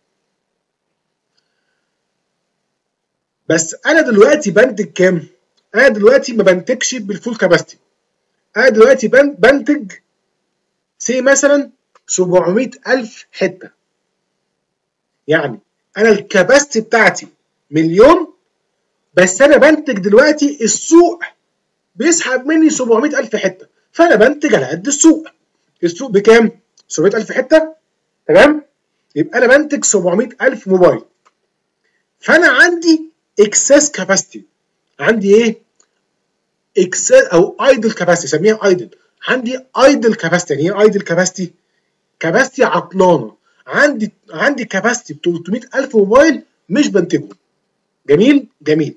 بس انا دلوقتي بنتج كام؟ انا دلوقتي ما بنتجش بالفول كاباسيتي، انا دلوقتي بنتج سي مثلا سبعمية ألف حته. يعني انا الكاباسيتي بتاعتي مليون، بس انا بنتج دلوقتي السوق بيسحب مني سبعمية ألف حته، فانا بنتج على قد السوق. السوق بكام؟ سبعمية ألف حته، تمام؟ يبقى انا بنتج سبعمية ألف موبايل. فانا عندي اكسس كاباسيتي، عندي ايه؟ اكسس او ايدل كاباسيتي، سميها ايدل. عندي ايدل كاباسيتي. يعني ايه ايدل كاباسيتي؟ كاباسيتي عطلانه. عندي عندي كاباسيتي ب تلتمية ألف موبايل مش بنتجه. جميل جميل.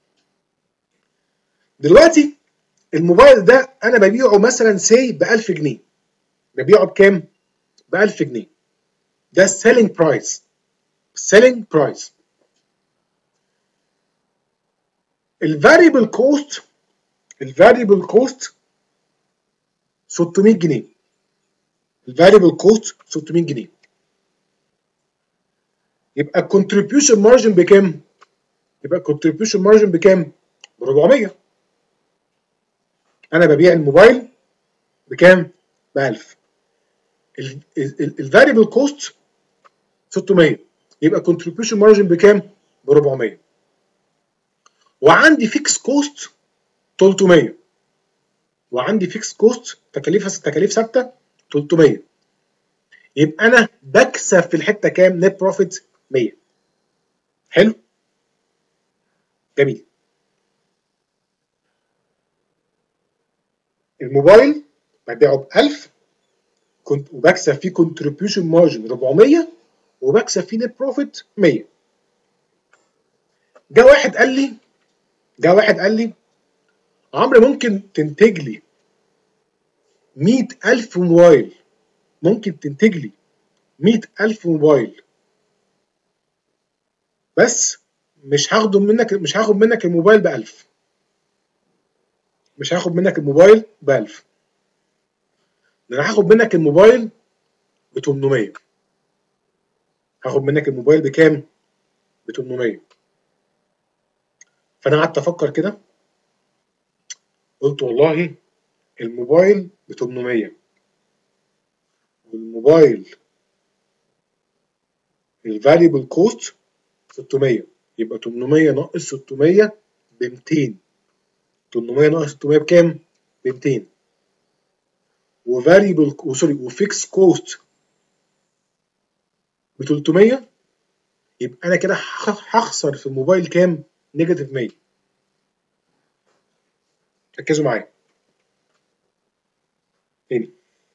دلوقتي الموبايل ده انا ببيعه مثلا سي ب ألف جنيه. ببيعه بكام؟ ب ألف جنيه. ده السيلينج برايس. السيلينج برايس. الفاريبل كوست الفاريبل كوست ستمية جنيه. الفاريبل كوست ستمية جنيه. يبقى الكونتريبيوشن مارجن بكام؟ يبقى الكونتريبيوشن مارجن بكام؟ ب أربعمية. انا ببيع الموبايل بكام؟ ب ألف. الفاريبل كوست ستمية، يبقى الكونتريبيوشن مارجن بكام؟ ب أربعمية. وعندي فيكس كوست تلتمية، وعندي فيكس كوست تكاليف تكاليف ثابته تلتمية. يبقى انا بكسب في الحته كام؟ نت بروفيت مية. حلو؟ جميل. الموبايل ببيعه ب ألف، كنت وبكسب فيه كونتريبيوشن مارجن أربعمية، وبكسب فيه نت بروفيت مية. جه واحد قال لي جه واحد قال لي عمرو ممكن تنتج لي مية ألف موبايل، ممكن تنتج لي مية ألف موبايل، بس مش هاخده منك مش هاخد منك الموبايل ب ألف. مش هاخد منك الموبايل ب ألف، ده انا هاخد منك الموبايل ب تمنمية. هاخد منك الموبايل بكام؟ ب تمنمية. فانا قعدت افكر كده، قلت والله الموبايل ب تمنمية، والموبايل الفاليبل كوست ستمية، يبقى تمنمية ناقص ستمية ب ميتين. تمنمية ناقص ستمية بكام؟ ب ميتين. وفاريبل سوري وفيكس كوست ب تلتمية، يبقى انا كده هخسر في الموبايل كام؟ نيجاتيف مية. ركزوا معايا تاني.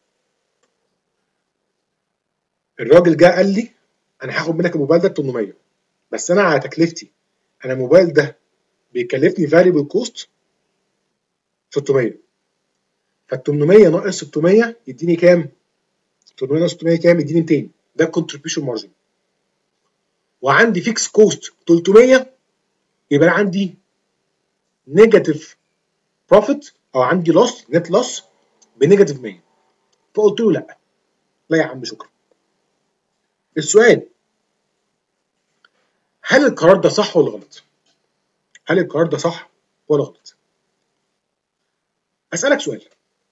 الراجل جه قال لي انا هاخد منك الموبايل ده ب تمنمية، بس انا على تكلفتي، انا الموبايل ده بيكلفني فاريبل كوست ستمية. فال تمنمية ناقص ستمية يديني كام؟ تمنمية ناقص ستمية كام؟ يديني ميتين. ده الكونتريبيوشن مارجن. وعندي فيكس كوست تلتمية، يبقى انا عندي نيجاتيف بروفيت، او عندي لوس، نت لوس بنيجاتيف مية. فقلت له لا لا يا عم شكرا. السؤال، هل القرار ده صح ولا غلط؟ هل القرار ده صح ولا غلط؟ اسالك سؤال،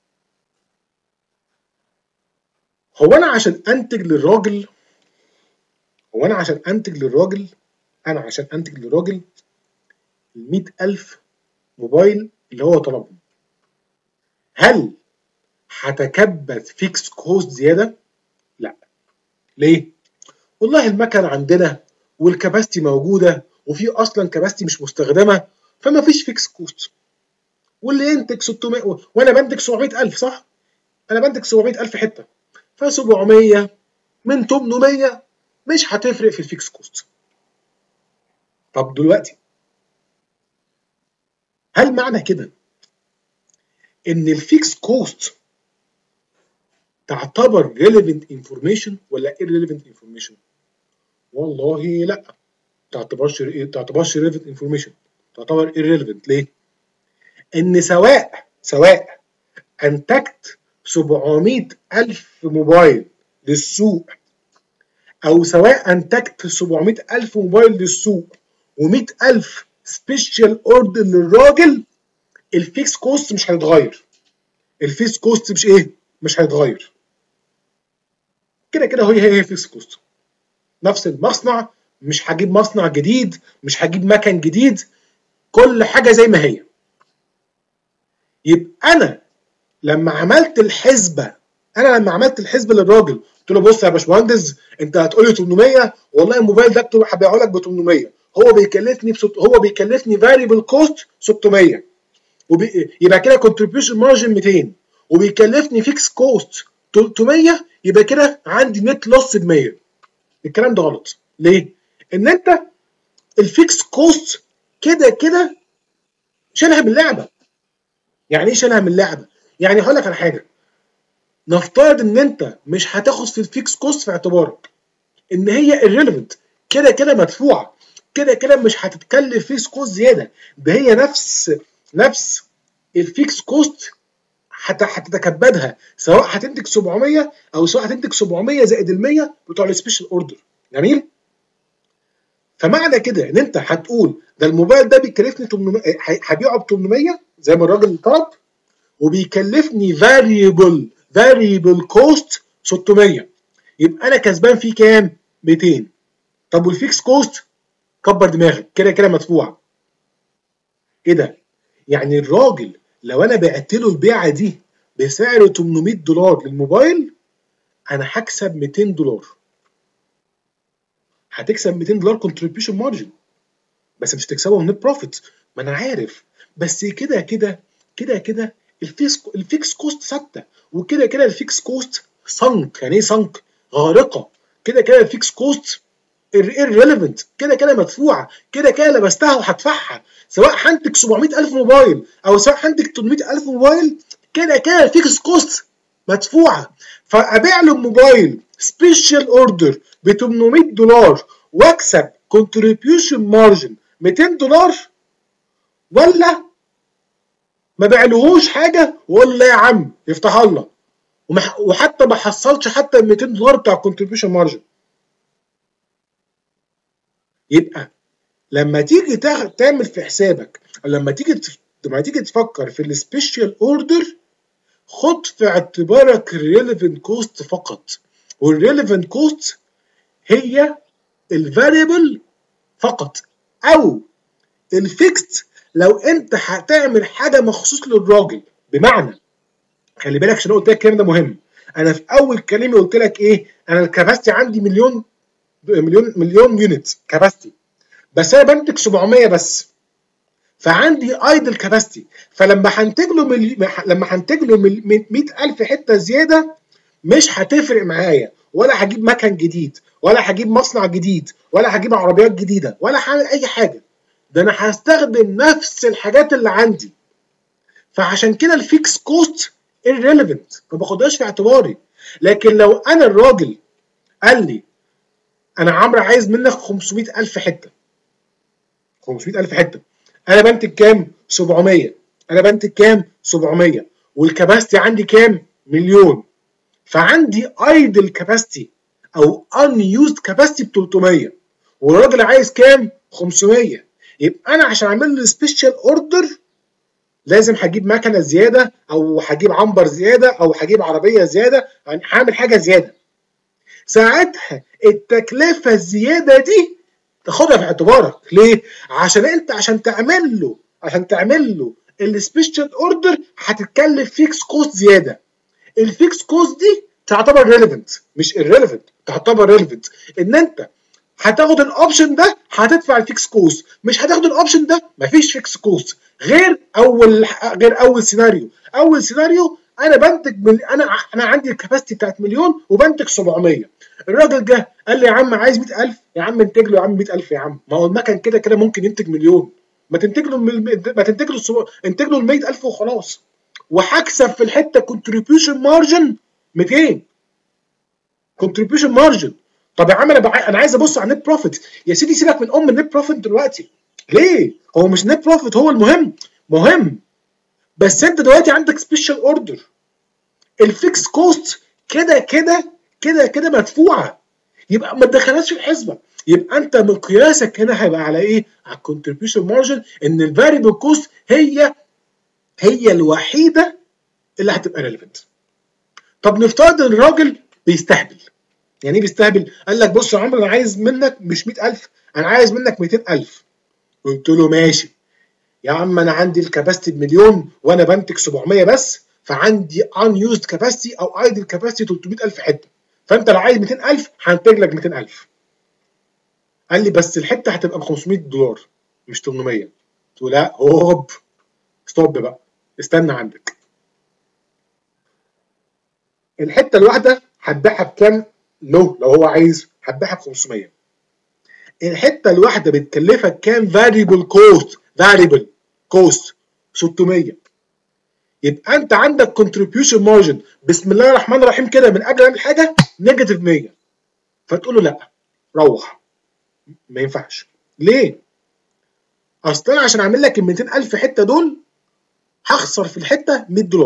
هو انا عشان انتج للراجل هو انا عشان انتج للراجل انا عشان انتج للراجل ال مية ألف موبايل اللي هو طلبهم، هل هتكبد فيكس كوست زياده؟ لا. ليه؟ والله المكن عندنا والكباستي موجوده، وفي اصلا كباستي مش مستخدمه، فما فيش فيكس كوست. واللي ينتج ستمية وانا بنتج سبعمية ألف، صح؟ انا بنتج سبعمية ألف حته، ف سبعمية من تمنمية مش هتفرق في الفيكس كوست. طب دلوقتي، هل معنى كده ان الفيكس كوست تعتبر relevant information ولا irrelevant information؟ والله لا، تعتبرش تعتبرش relevant information، تعتبر irrelevant. ليه؟ ان سواء سواء انتجت سبعمية ألف موبايل للسوق، او سواء انتجت سبعمية ألف موبايل للسوق ومية ألف سبيشال اوردر للراجل، الفيكس كوست مش هيتغير. الفيكس كوست مش ايه؟ مش هيتغير. كده كده هي هي فيكس كوست. نفس المصنع، مش هجيب مصنع جديد، مش هجيب مكن جديد، كل حاجه زي ما هي. يبقى انا لما عملت الحسبه انا لما عملت الحسبه للراجل، قلت له بص يا باشمهندس، انت هتقول لي تمنمية، والله الموبايل ده هبيعه لك ب تمنمية، هو بيكلفني بست... هو بيكلفني فاريبل كوست ستمية، وبي... يبقى كده كونتريبيوشن مارجن ميتين، وبيكلفني فيكس كوست تلتمية، يبقى كده عندي نت لوس ب مية. الكلام ده غلط. ليه؟ ان انت الفيكس كوست كده كده شالها من اللعبه. يعني ايه شالها من اللعبه؟ يعني هقول لك على حاجه، نفترض ان انت مش هتاخد في الفيكس كوست في اعتبارك ان هي irrelevant، كده كده مدفوعه، كده كده مش هتتكلف فيكس كوست زياده، ده هي نفس نفس الفيكس كوست هتتكبدها، سواء هتنتج سبعمية او سواء هتنتج سبعمية زائد ال مية بتوع السبيشال اوردر. جميل؟ فمعنى كده ان انت هتقول ده الموبايل ده بيكلفني تمنمية، هبيعه ب تمنمية زي ما الراجل طلب، وبيكلفني فاريبل فاريبل كوست ستمية، يبقى انا كسبان فيه كام؟ ميتين. طب والفيكس كوست؟ كبر دماغك، كده كده مدفوعه. ايه ده؟ يعني الراجل لو انا بعت له البيعه دي بسعر تمنمية دولار للموبايل، انا هكسب ميتين دولار. هتكسب ميتين دولار كونتريبيوشن مارجن، بس مش هتكسبهم نت بروفيت، ما انا عارف. بس كده كده كده كده الفيكس الفيكس كوست ثابته، وكده كده الفيكس كوست سنك. يعني ايه سنك؟ غارقه. كده كده الفيكس كوست irrelevant، كده كده مدفوعه، كده كده لبستها وهدفعها، سواء هنتج سبعمية ألف موبايل او سواء هنتج تمنمية ألف موبايل، كده كده الفيكس كوست مدفوعه. فابيع له موبايل سبيشال اوردر ب تمنمية دولار واكسب كونتريبيوشن مارجن ميتين دولار، ولا ما بيعلهوش حاجه واقول لا يا عم يفتح الله، وحتى ما حصلش حتى ال ميتين دولار بتاع كونتريبيوشن مارجن. يبقى لما تيجي تعمل في حسابك، لما تيجي لما تيجي تفكر في السبيشال اوردر، خد في اعتبارك الريليفنت كوست فقط، والريليفنت كوست هي الفاريبل فقط، او الفيكست لو انت هتعمل حاجه مخصوص للراجل. بمعنى، خلي بالك عشان قلت لك الكلام ده مهم، انا في اول كلامي قلت لك ايه؟ انا الكباستي عندي مليون مليون مليون يونت كباستي، بس انا بنتج سبعمية بس، فعندي ايدل كاباسيتي. فلما هنتج له ملي... لما هنتج له مية ألف حته زياده، مش هتفرق معايا، ولا هجيب مكن جديد، ولا هجيب مصنع جديد، ولا هجيب عربيات جديده، ولا هعمل اي حاجه، ده انا هستخدم نفس الحاجات اللي عندي. فعشان كده الفيكس كوست irrelevant، ما باخدهاش في اعتباري. لكن لو انا الراجل قال لي انا عمرو عايز منك خمسمية ألف حته، خمسمية ألف حته، انا بنتج كام؟ سبعمية، انا بنتج كام؟ سبعمية، والكباستي عندي كام؟ مليون، فعندي ايدل كاباسيتي او ان يوزد كاباسيتي ب تلتمية، والراجل عايز كام؟ خمسمية. يبقى انا عشان اعمل له سبيشال اوردر لازم هجيب مكنه زياده، او هجيب عنبر زياده، او هجيب عربيه زياده، يعني هعمل حاجه زياده. ساعتها التكلفه الزياده دي تاخدها في اعتبارك. ليه؟ عشان انت عشان تعمل له عشان تعمل له السبيشال اوردر هتتكلف فيكس كوست زياده. الفيكس كوست دي تعتبر ريليفنت مش irrelevant، تعتبر ريليفنت ان انت هتاخد الاوبشن ده هتدفع الفيكس كوست، مش هتاخد الاوبشن ده مفيش فيكس كوست. غير اول غير اول سيناريو اول سيناريو انا بنتج من انا انا عندي الكباستي بتاعت مليون وبنتج سبعمية، الراجل جه قال لي يا عم عايز مية ألف، يا عم انتج له يا عم مية ألف، يا عم ما هو المكن كده كده ممكن ينتج مليون، ما تنتج له ما تنتج له انتج له ال مية ألف وخلاص، وهكسب في الحته كونتريبيوشن مارجن ميتين كونتريبيوشن مارجن. طب يا عم انا بع... انا عايز ابص على النت بروفيت. يا سيدي سيبك من ام النت بروفيت دلوقتي، ليه؟ هو مش نت بروفيت هو المهم؟ مهم، بس انت دلوقتي عندك سبيشال اوردر، الفيكس كوست كده كده كده كده مدفوعه، يبقى ما تدخلهاش في الحسبه. يبقى انت مقياسك هنا هيبقى على ايه؟ على الكونتريبيوشن مارجن، ان الفاريبل كوست هي هي الوحيده اللي هتبقى ريليفنت. طب نفترض ان الراجل بيستهبل. يعني ايه بيستهبل؟ قال لك بص يا عمرو انا عايز منك مش مية ألف، انا عايز منك ميتين ألف. قلت له ماشي يا عم، انا عندي الكاباسيتي بمليون وانا بنتج سبعمية بس، فعندي ان يوزد كاباسيتي او ايدل كاباسيتي تلتمية ألف حته، فانت لو عايز ميتين ألف هنتج لك ميتين ألف. قال لي بس الحته هتبقى ب خمسمية دولار مش تمنمية. قلت له لا، هوب ستوب بقى، استنى عندك. الحته الواحده هتبيعها بكام؟ لو لو هو عايز هتبيعها ب خمسمية. الحته الواحده بتكلفك كام فاريبل كوست؟ فاريبل كوست ستمية. يبقى انت عندك كونتريبيوشن مارجن بسم الله الرحمن الرحيم كده من قبل ما اعمل حاجه نيجاتيف مية. فتقول له لا روح، ما ينفعش. ليه؟ اصل انا عشان اعمل لك ال ميتين ألف حته دول هخسر في الحته مية دولار،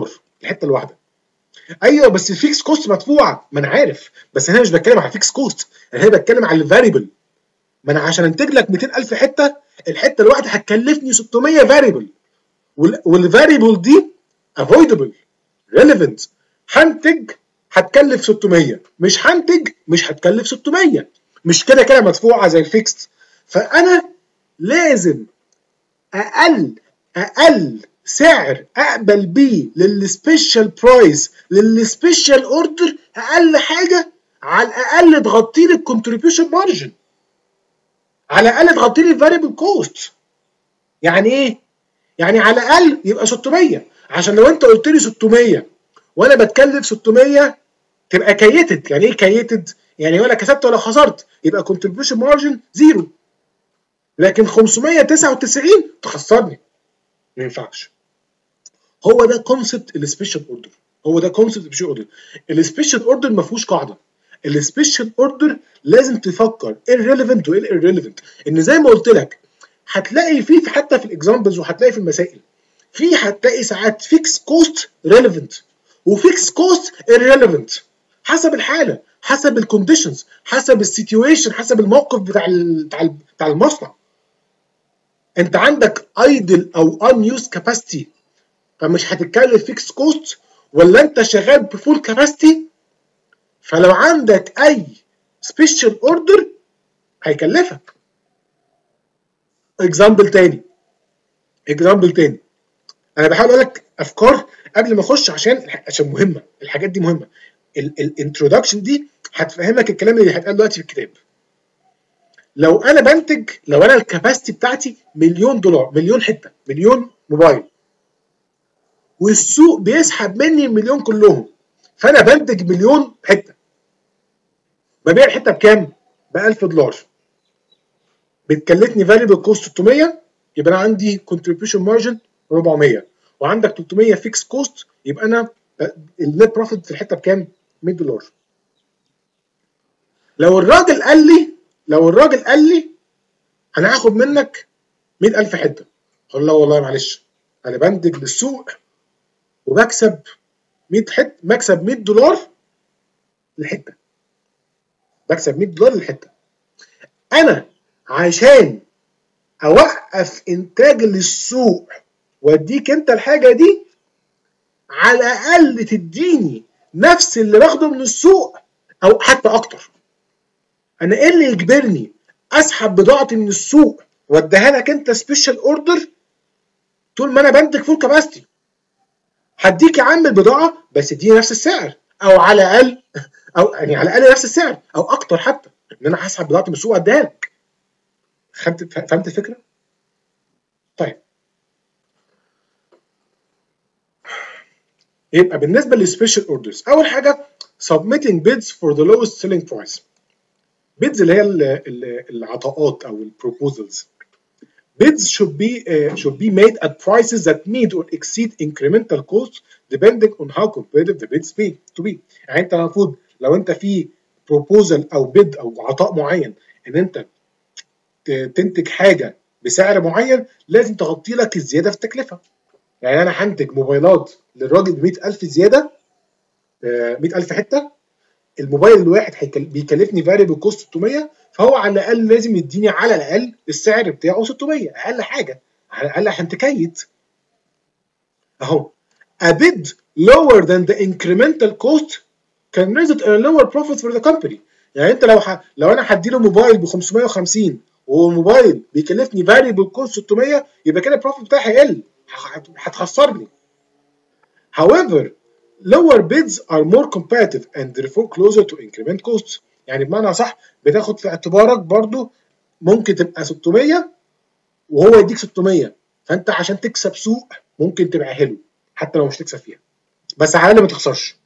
الحته الواحده. ايوه بس الفيكس كوست مدفوعه، ما انا عارف، بس انا مش بتكلم على الفيكس كوست، انا هنا بتكلم على الفاريبل. ما انا عشان انتج لك مئتين ألف حته، الحته الواحده هتكلفني ستمية فاريبل، والفاريبل دي افويدبل ريليفنت. هنتج هتكلف ستمية، مش هنتج مش هتكلف ستمية، مش كده كده مدفوعه زي الفيكس. فانا لازم اقل اقل سعر اقبل بيه للسبيشال برايس للسبيشال اوردر، اقل حاجه على الاقل تغطي لي الكونتريبيوشن مارجن، على الاقل تغطي لي الفاريبل كوست. يعني ايه؟ يعني على الاقل يبقى ستمية، عشان لو انت قلت لي ستمية وانا بتكلف ستمية تبقى كيتد. يعني ايه كيتد؟ يعني ولا كسبت ولا خسرت، يبقى كونتريبيوشن مارجن زيرو. لكن خمسمية وتسعة وتسعين تخسرني، ما ينفعش. هو ده كونسبت السبيشال اوردر، هو ده كونسبت السبيشال اوردر. السبيشال اوردر ما فيهوش قاعده. السبيشال اوردر لازم تفكر ايه الريليفنت وايه الريليفنت. ان زي ما قلت لك هتلاقي فيه حتى في الاكزامبلز وهتلاقي في المسائل، في هتلاقي ساعات فيكس كوست ريليفنت وفيكس كوست irrelevant، حسب الحاله، حسب الكونديشنز، حسب السيتويشن، حسب الموقف بتاع بتاع بتاع المصنع. انت عندك ايدل او unused capacity فمش هتتكلف فيكس كوست، ولا انت شغال بفول كاباسيتي فلو عندك اي سبيشال اوردر هيكلفك. اكزامبل تاني اكزامبل تاني انا بحاول اقول لك افكار قبل ما اخش، عشان عشان مهمه، الحاجات دي مهمه. الانترودكشن دي هتفهمك الكلام اللي هيتقال دلوقتي في الكتاب. لو انا بنتج، لو انا الكاباسيتي بتاعتي مليون دولار، مليون حته، مليون موبايل، والسوق بيسحب مني المليون كلهم، فانا بنتج مليون حته، ببيع الحته بكام؟ ب ألف دولار، بتكلفني فاليبل كوست ستمية، يبقى انا عندي كونتريبيوشن مارجن أربعمية، وعندك تلتمية فيكس كوست، يبقى انا النت بروفيت في الحته بكام؟ مية دولار. لو الراجل قال لي لو الراجل قال لي انا هاخد منك مية ألف حته، اقول له والله معلش انا بنتج للسوق وبكسب مية حته، مكسب مية دولار للحته، بكسب مية دولار للحته. انا عشان اوقف انتاج للسوق واديك انت الحاجه دي، على الاقل تديني نفس اللي باخده من السوق او حتى اكتر. انا ايه اللي يجبرني اسحب بضاعتي من السوق واديها لك انت سبيشال اوردر طول ما انا بنتج فول كاباستي؟ هديك يا عم البضاعه بس اديني نفس السعر، او على الاقل او يعني على الاقل نفس السعر او اكتر، حتى ان انا هسحب بضاعتي من السوق واديها لك. فهمت فهمت الفكره؟ طيب يبقى بالنسبه للسبيشال اوردرز، اول حاجه submitting bids for the lowest selling price. bids اللي هي العطاءات او البروبوزلز. bids should be uh, should be made at prices that meet or exceed incremental costs depending on how competitive the bids be to be. يعني انت المفروض لو انت في بروبوزل او بيد او عطاء معين ان انت تنتج حاجه بسعر معين، لازم تغطي لك الزياده في التكلفه. يعني انا هنتج موبايلات للراجل ب مية ألف زياده، مية ألف حته، الموبايل الواحد بيكلفني فاريبل كوست ستمية، فهو على الاقل لازم يديني على الاقل السعر بتاعه ستمية، اقل حاجه، على الاقل عشان تكيت. اهو a bid lower than the incremental cost can result in a lower profit for the company. يعني انت لو ح... لو انا هدي له موبايل ب خمسمية وخمسين والموبايل بيكلفني فاريبل كوست ستمية، يبقى كده البروفيت بتاعي هيقل، هتخسرني. however lower bids are more competitive and therefore closer to increment costs. يعني بمعنى صح بتاخد في اعتبارك برضو ممكن تبقى ستمية وهو يديك ستمية، فانت عشان تكسب سوق ممكن تبقى حلو حتى لو مش تكسب فيها، بس على الاقل ما تخسرش.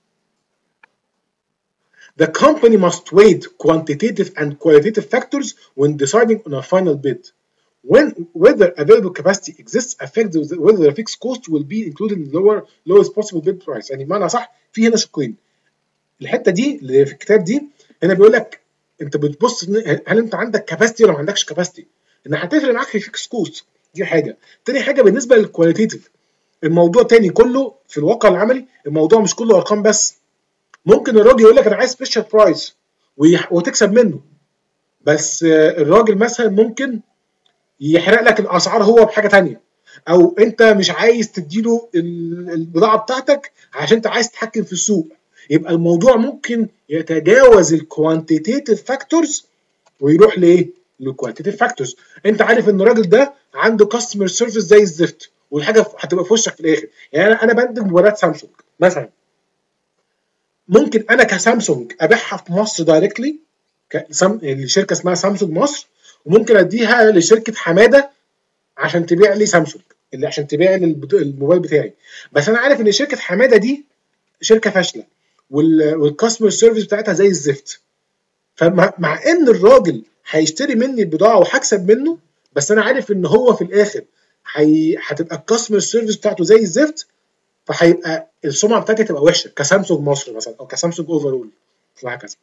The company must weigh quantitative and qualitative factors when deciding on a final bid. When whether available capacity exists affects whether the fixed cost will be included in the lower lowest possible bid price. يعني بمعنى صح في هنا شقين. الحته دي اللي في الكتاب دي هنا بيقول لك انت بتبص هل انت عندك كاباسيتي ولا ما عندكش كاباسيتي، ان هتفرق معاك في الفيكس كوست، دي حاجه. تاني حاجه بالنسبه للكواليتيف، الموضوع تاني كله في الواقع العملي، الموضوع مش كله ارقام بس. ممكن الراجل يقول لك انا عايز سبيشال برايس وتكسب منه، بس الراجل مثلا ممكن يحرق لك الاسعار هو بحاجه تانية، او انت مش عايز تديله البضاعه بتاعتك عشان انت عايز تتحكم في السوق. يبقى الموضوع ممكن يتجاوز الكوانتيتيف فاكتورز ويروح لايه؟ للكوانتيتيف فاكتورز. انت عارف ان الراجل ده عنده كاستمر سيرفيس زي الزفت، والحاجه هتبقى في وشك في الاخر. يعني انا انا بنتج موبايلات سامسونج مثلا، ممكن انا كسامسونج ابيعها في مصر دايركتلي لشركه اسمها سامسونج مصر، وممكن اديها لشركه حماده عشان تبيع لي سامسونج، اللي عشان تبيع لي الموبايل بتاعي. بس انا عارف ان شركه حماده دي شركه فاشله والكاستمر سيرفيس بتاعتها زي الزفت. فمع مع ان الراجل هيشتري مني البضاعه وهكسب منه، بس انا عارف ان هو في الاخر هي... هتبقى الكاستمر سيرفيس بتاعته زي الزفت، فهيبقى السمعه بتاعتي تبقى وحشه كسامسونج مصر مثلا، او كسامسونج اوفرول وهكذا.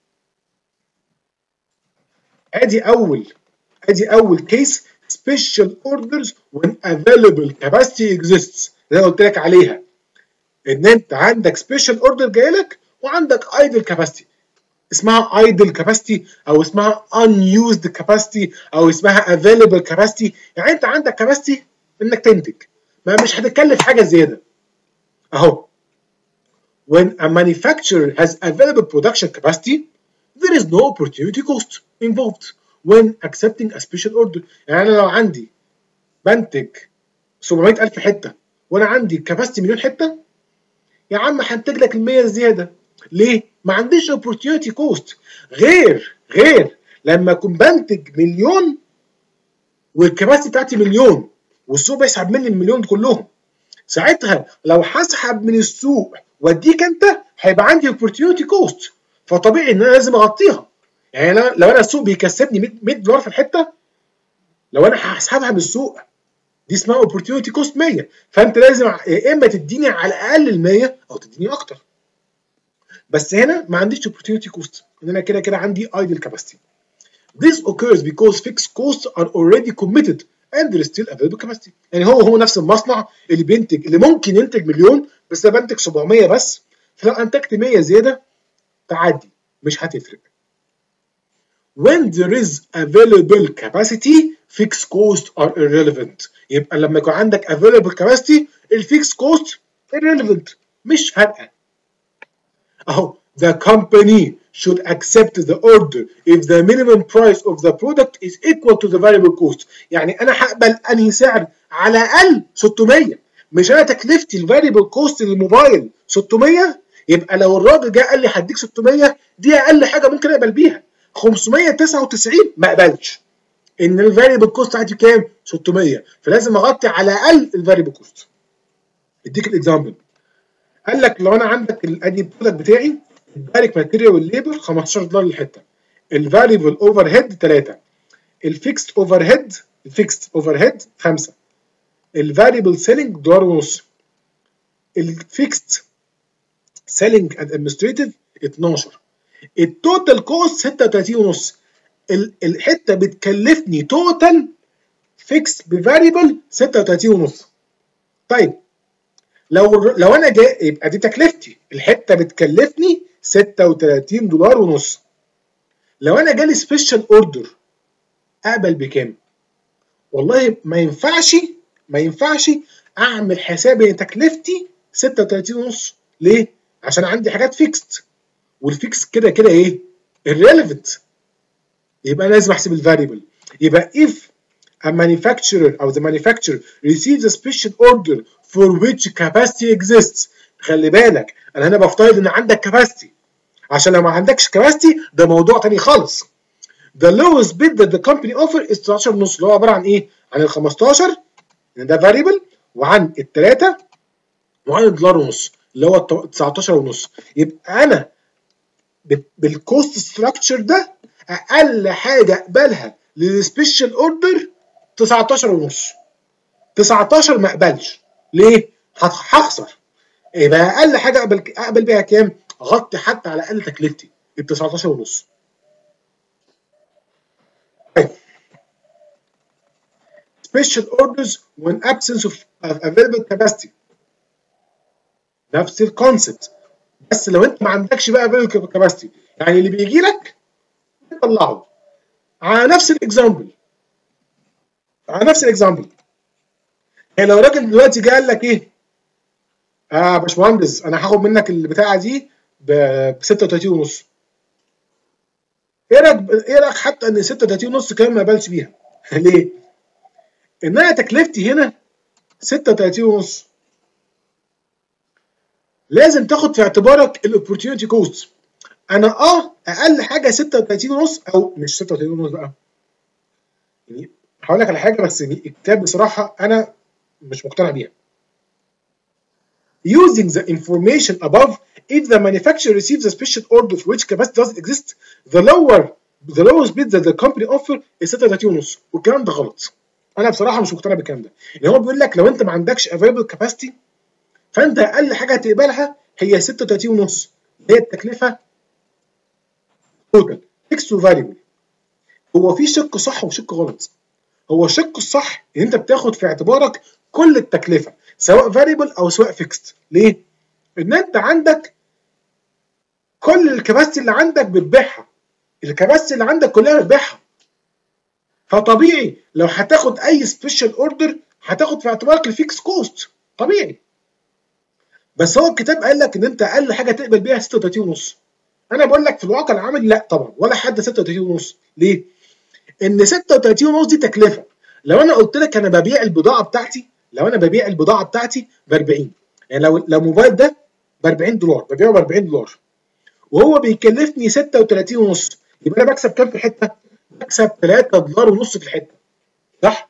ادي اول ادي اول كيس special orders when available capacity exists، اللي انا قلت لك عليها، ان انت عندك special order جاي لك وعندك idle capacity، اسمها idle capacity او اسمها unused capacity او اسمها available capacity. يعني انت عندك capacity انك تنتج، ما مش هتتكلف حاجه زياده. اهو when a manufacturer has available production capacity there is no opportunity cost involved when accepting a special order. يعني انا لو عندي بنتج سبعمية ألف حته وانا عندي كاباسيتي مليون حته، يا عم هنتج لك المية الزياده. ليه؟ ما عنديش opportunity cost. غير غير لما اكون بنتج مليون والكباسيتي بتاعتي مليون والسوق بيسحب مني المليون كلهم، ساعتها لو هسحب من السوق واديك انت هيبقى عندي opportunity cost، فطبيعي ان انا لازم اغطيها. يعني أنا لو انا السوق بيكسبني مية دولار في الحته، لو انا هسحبها من السوق دي اسمها opportunity cost مية، فانت لازم يا اما تديني على الاقل ال مية او تديني اكتر. بس هنا ما عنديش opportunity cost، ان انا كده كده عندي idle capacity. This occurs because fixed costs are already committed and there is still available capacity. يعني هو هو نفس المصنع اللي بينتج، اللي ممكن ينتج مليون بس انا بنتج سبعمية بس، فلو انتجت مية زياده تعدي مش هتفرق. When there is available capacity fixed costs are irrelevant. يبقى لما يكون عندك available capacity الفيكس كوست irrelevant، مش فارقه. اهو the company should accept the order if the minimum price of the product is equal to the variable cost. يعني انا هقبل انهي سعر على الاقل ستمية، مش انا تكلفتي الفاريبل كوست للموبايل ستمية، يبقى لو الراجل جه قال لي هديك ستمية دي اقل حاجه ممكن اقبل بيها. خمسمية وتسعة وتسعين ما اقبلش، ان الفاريبل كوست بتاعتي كام؟ ستمية، فلازم اغطي على الاقل الفاريبل كوست. اديك الاكزامبل، قال لك لو انا عندك ادي البرودكت بتاعي الدايركت ماتيريال والليبر خمستاشر دولار للحته، الفاريبل اوفر هيد تلاتة، الفيكست اوفر هيد الفيكست اوفر هيد خمسة، الفاريبل سيلينج دولار ونص، الفيكست سيلينج ادمنستريتيف اتناشر، التوتال كوست ستة وتلاتين ونص. الحته بتكلفني توتال فيكس بفاريبل ستة وتلاتين ونص. طيب لو لو انا جاي يبقى دي تكلفتي، الحته بتكلفني ستة وتلاتين دولار ونص. لو انا جالي سبيشال اوردر اقبل بكام؟ والله ما ينفعش ما ينفعش اعمل حساب ان تكلفتي ستة وتلاتين ونص. ليه؟ عشان عندي حاجات فيكست، والفيكس كده كده ايه؟ irrelevant. يبقى لازم احسب الفاريبل. يبقى if a manufacturer or the manufacturer receives a special order for which capacity exists. خلي بالك انا هنا بفترض ان عندك capacity، عشان لو ما عندكش capacity ده موضوع تاني خالص. The lowest bid that the company offer is تسعتاشر ونص، اللي هو عباره عن ايه؟ عن ال خمستاشر ده variable، وعن التلاتة، وعن الدولار ونص اللي هو تسعتاشر ونص. يبقى انا بالكوست ستراكشر ده اقل حاجه اقبلها للسبيشال اوردر تسعتاشر ونص. تسعتاشر ما اقبلش. ليه؟ هخسر. يبقى اقل حاجه اقبل اقبل بيها كام؟ اغطي حتى على اقل تكلفتي ال تسعتاشر ونص. طيب special orders when absence of available capacity. نفس الكونسبت، بس لو انت ما عندكش بقى available capacity، يعني اللي بيجي لك تطلعه. على نفس الاكزامبل على نفس الاكزامبل يعني لو راجل دلوقتي جه قال لك ايه؟ اه يا باشمهندس انا هاخد منك البتاعه دي ب ستة وتلاتين ونص. ايه رايك ايه رايك حتى ان ستة وتلاتين ونص كمان ما يقبلش بيها؟ ليه؟ ان انا تكلفتي هنا ستة وتلاتين ونص. لازم تاخد في اعتبارك الاوبورتيونيتي كوست. انا اه اقل حاجه ستة وتلاتين ونص، او مش ستة وتلاتين ونص بقى. يعني هقول لك على حاجه، بس الكتاب بصراحه انا مش مقتنع بيها. Using the information above, if the manufacturer receives a special order for which capacity doesn't exist, the lower the lowest bid that the company offer is ستة وتلاتين ونص، والكلام ده غلط. انا بصراحه مش مقتنع بالكلام ده. يعني هو بيقول لك لو انت ما عندكش available capacity فانت اقل حاجه هتقبلها هي ستة وتلاتين ونص، هي التكلفه توتال فيكس وفاريبل. هو في شق صح وشق غلط. هو الشق الصح ان انت بتاخد في اعتبارك كل التكلفه سواء فاريبل او سواء فيكست. ليه؟ ان انت عندك كل الكباستي اللي عندك بتبيعها، الكباستي اللي عندك كلها بتبيعها، فطبيعي لو هتاخد اي سبيشال اوردر هتاخد في اعتبارك الفيكس كوست، طبيعي. بس هو الكتاب قال لك ان انت اقل حاجه تقبل بيها ستة وتلاتين ونص. انا بقول لك في الواقع العملي لا طبعا، ولا حد ستة وتلاتين ونص. ليه؟ ان ستة وتلاتين ونص دي تكلفه. لو انا قلت لك انا ببيع البضاعه بتاعتي لو انا ببيع البضاعه بتاعتي ب أربعين، يعني لو لو موبايل ده ب أربعين دولار ببيعه ب أربعين دولار وهو بيكلفني ستة وتلاتين ونص، يبقى انا بكسب كام في الحته؟ بكسب تلاتة دولار ونص في الحته، صح؟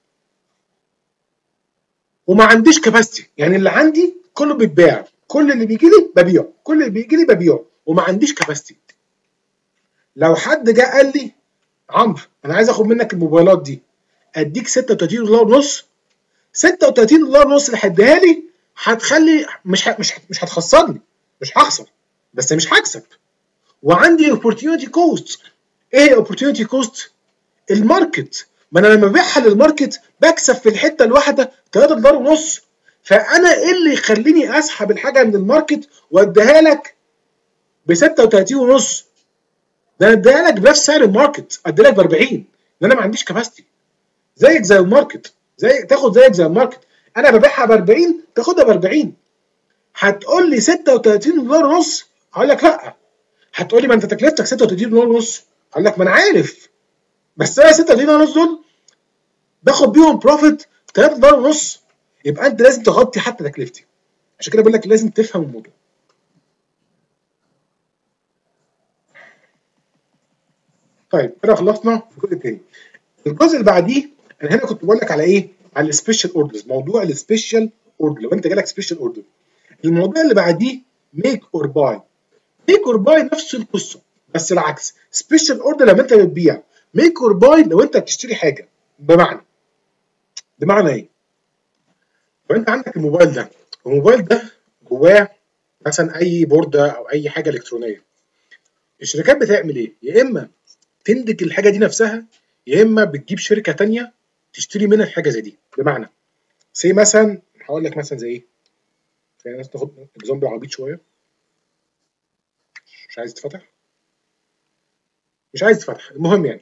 وما عنديش كاباسيتي، يعني اللي عندي كله بيتباع، كل اللي بيجي لي ببيعه، كل اللي بيجي لي ببيعه، وما عنديش كاباسيتي. لو حد جه قال لي عمرو انا عايز اخد منك الموبايلات دي اديك ستة وتلاتين دولار ونص، ستة وتلاتين دولار ونص اللي هديها لي هتخلي مش ه... مش ه... مش هتخسرني، مش هخسر بس مش هكسب. وعندي اوبورتيونيتي كوست. ايه الاوبورتيونيتي كوست؟ الماركت. ما انا لما ببيعها للماركت بكسب في الحته الواحده تلاتة دولار ونص، فانا ايه اللي يخليني اسحب الحاجه من الماركت واديها لك ب ستة وتلاتين ونص؟ ده انا اديها لك بنفس سعر الماركت، ادي لك ب أربعين، لان انا ما عنديش كاباسيتي. زيك زي الماركت، زي تاخد زيك زي الماركت. انا ببيعها ب أربعين تاخدها ب أربعين. هتقول لي ستة وتلاتين دولار ونص، هقول لك لا. هتقول لي ما انت تكلفتك ستة وتلاتين دولار ونص، هقول لك ما انا عارف، بس انا ستة وتلاتين دولار ونص دول باخد بيهم بروفيت تلاتة دولار ونص، يبقى انت لازم تغطي حتى تكلفتي. عشان كده بقول لك لازم تفهم الموضوع. طيب كده خلصنا الجزء الثاني. الجزء اللي بعديه انا هنا كنت بقول لك على ايه؟ على السبيشال اوردرز، موضوع السبيشال اوردر. لو انت جالك سبيشال اوردر، الموضوع اللي بعديه ميك اور باي. ميك اور باي نفس القصه بس العكس. سبيشال اوردر لما انت بتبيع، ميك اور باي لو انت بتشتري حاجه. بمعنى بمعنى ايه؟ لو انت عندك الموبايل ده، الموبايل ده جواه مثلا اي بورده او اي حاجه الكترونيه، الشركات بتعمل ايه؟ يا اما تنتج الحاجه دي نفسها، يا اما بتجيب شركه ثانيه تشتري منها الحاجه زي دي. بمعنى زي مثلا هقول لك مثلا زي ايه؟ خلينا ناخد اكزامبل عبيط شويه. مش عايز تفتح مش عايز تفتح المهم يعني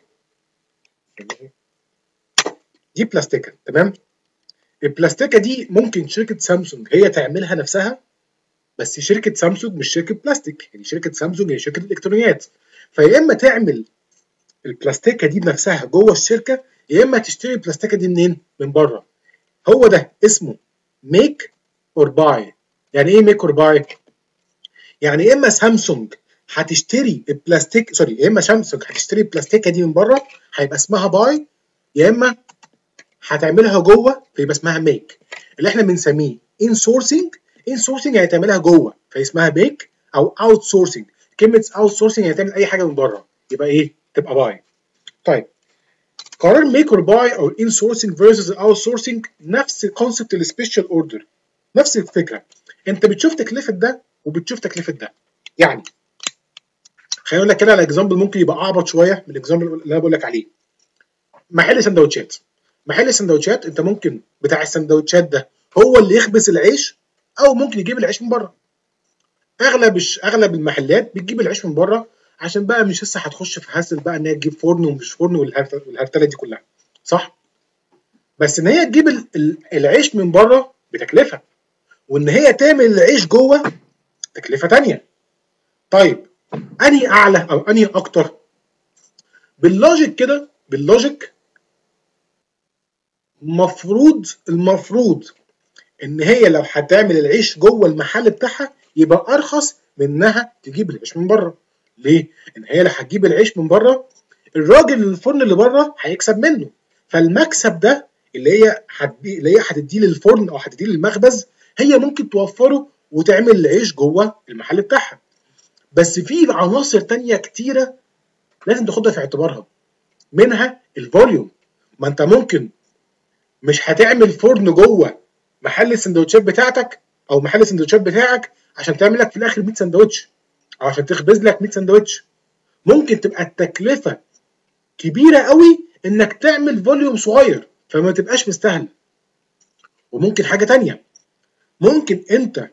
دي بلاستيكه، تمام؟ البلاستيكه دي ممكن شركه سامسونج هي تعملها نفسها، بس شركه سامسونج مش شركه بلاستيك، يعني شركه سامسونج هي شركه الكترونيات، فيا اما تعمل البلاستيكه دي بنفسها جوه الشركه، يا اما تشتري البلاستيكه دي منين؟ من بره. هو ده اسمه ميك اور باي. يعني ايه ميك اور باي؟ يعني يا اما سامسونج هتشتري البلاستيك سوري يا اما سامسونج هتشتري البلاستيكه دي من بره هيبقى اسمها باي، يا اما هتعملها جوه فيبقى اسمها ميك، اللي احنا بنسميه ان سورسنج. ان سورسنج يعني تعملها جوه فاسمها ميك، او اوت سورسنج. كلمه اوت سورسنج يعني تعمل اي حاجه من بره، يبقى ايه؟ تبقى باي. طيب قرار ميك اور باي او ان سورسنج فيرسز اوت سورسنج نفس كونسبت السبيشال اوردر، نفس الفكره. انت بتشوف تكلفه ده وبتشوف تكلفه ده. يعني خلينا اقول لك كده على اكزامبل ممكن يبقى اعبط شويه من الاكزامبل اللي انا بقول لك عليه. محل سندوتشات، محل السندوتشات انت ممكن بتاع السندوتشات ده هو اللي يخبز العيش او ممكن يجيب العيش من بره. اغلب اغلب المحلات بتجيب العيش من بره عشان بقى مش لسه هتخش في هسل بقى ان هي تجيب فرن ومش فرن والهرتله دي كلها، صح؟ بس ان هي تجيب العيش من بره بتكلفه، وان هي تعمل العيش جوه تكلفه ثانيه. طيب انهي اعلى او انهي اكتر؟ باللوجيك كده، باللوجيك المفروض المفروض ان هي لو هتعمل العيش جوه المحل بتاعها يبقى ارخص من انها تجيب العيش من بره. ليه؟ ان هي لو هتجيب العيش من بره الراجل الفرن اللي بره هيكسب منه، فالمكسب ده اللي هي هتدي اللي هي هتديه للفرن او هتديه للمخبز هي ممكن توفره وتعمل العيش جوه المحل بتاعها. بس في عناصر تانية كتيره لازم تاخدها في اعتبارها، منها الفوليوم. ما انت ممكن مش هتعمل فرن جوه محل السندوتشات بتاعتك او محل السندوتشات بتاعك عشان تعمل لك في الاخر مية سندوتش او عشان تخبز لك مية سندوتش. ممكن تبقى التكلفه كبيره قوي انك تعمل فوليوم صغير فما تبقاش مستاهله. وممكن حاجه تانية، ممكن انت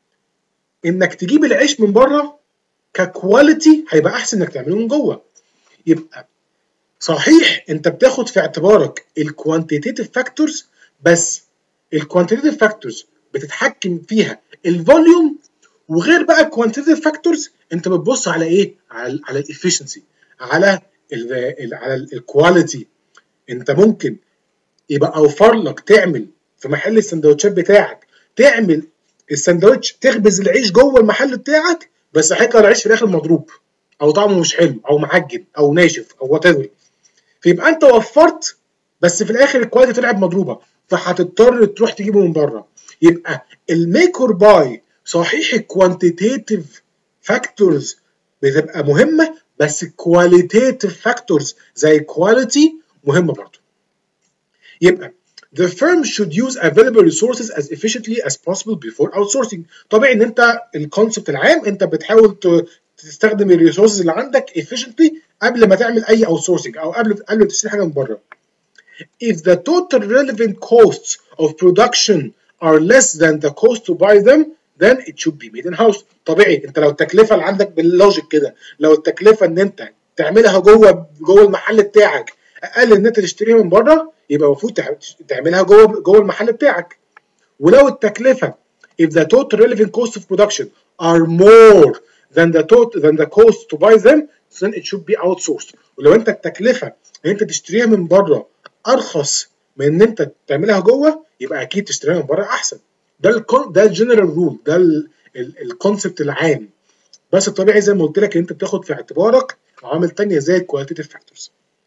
انك تجيب العيش من بره ككواليتي هيبقى احسن انك تعمله من جوه. يبقى صحيح انت بتاخد في اعتبارك الكوانتيتيف فاكتورز، بس الكوانتيتيف فاكتورز بتتحكم فيها الفوليوم، وغير بقى الكوانتيتيف فاكتورز انت بتبص على ايه؟ على على الافشنسي، على ال على الكواليتي. انت ممكن يبقى اوفر لك تعمل في محل السندوتشات بتاعك تعمل السندوتش تخبز العيش جوه المحل بتاعك بس هيطلع العيش في الاخر مضروب او طعمه مش حلو او معجن او ناشف او وات ايفر، فيبقى انت وفرت بس في الاخر الكواليتي طلعت مضروبه فهتضطر تروح تجيبه من بره. يبقى الميك اور باي صحيح الكوانتيتيف فاكتورز بتبقى مهمه، بس الكواليتيف فاكتورز زي الكواليتي مهمه برضه. يبقى the firm should use available resources as efficiently as possible before outsourcing. طبيعي ان انت الكونسبت العام انت بتحاول تستخدم الريسورسز اللي عندك efficiently قبل ما تعمل اي outsourcing او قبل قبل ما تشتري حاجه من بره. If the total relevant costs of production are less than the cost to buy them, then it should be made in house. طبيعي انت لو التكلفه اللي عندك باللوجيك كده، لو التكلفه ان انت تعملها جوه جوه المحل بتاعك اقل ان انت تشتريها من بره، يبقى المفروض تعملها جوه جوه المحل بتاعك. ولو التكلفه if the total relevant cost of production are more than the total than the cost to buy them, then it should be outsourced. ولو انت التكلفه ان انت تشتريها من بره ارخص من ان انت تعملها جوه يبقى اكيد تشتريها من بره احسن. ده الكون ده الجنرال رول، ده الكونسبت العام. بس الطبيعي زي ما قلت لك ان انت بتاخد في اعتبارك عوامل ثانيه زي الكواليتيف فاكتورز.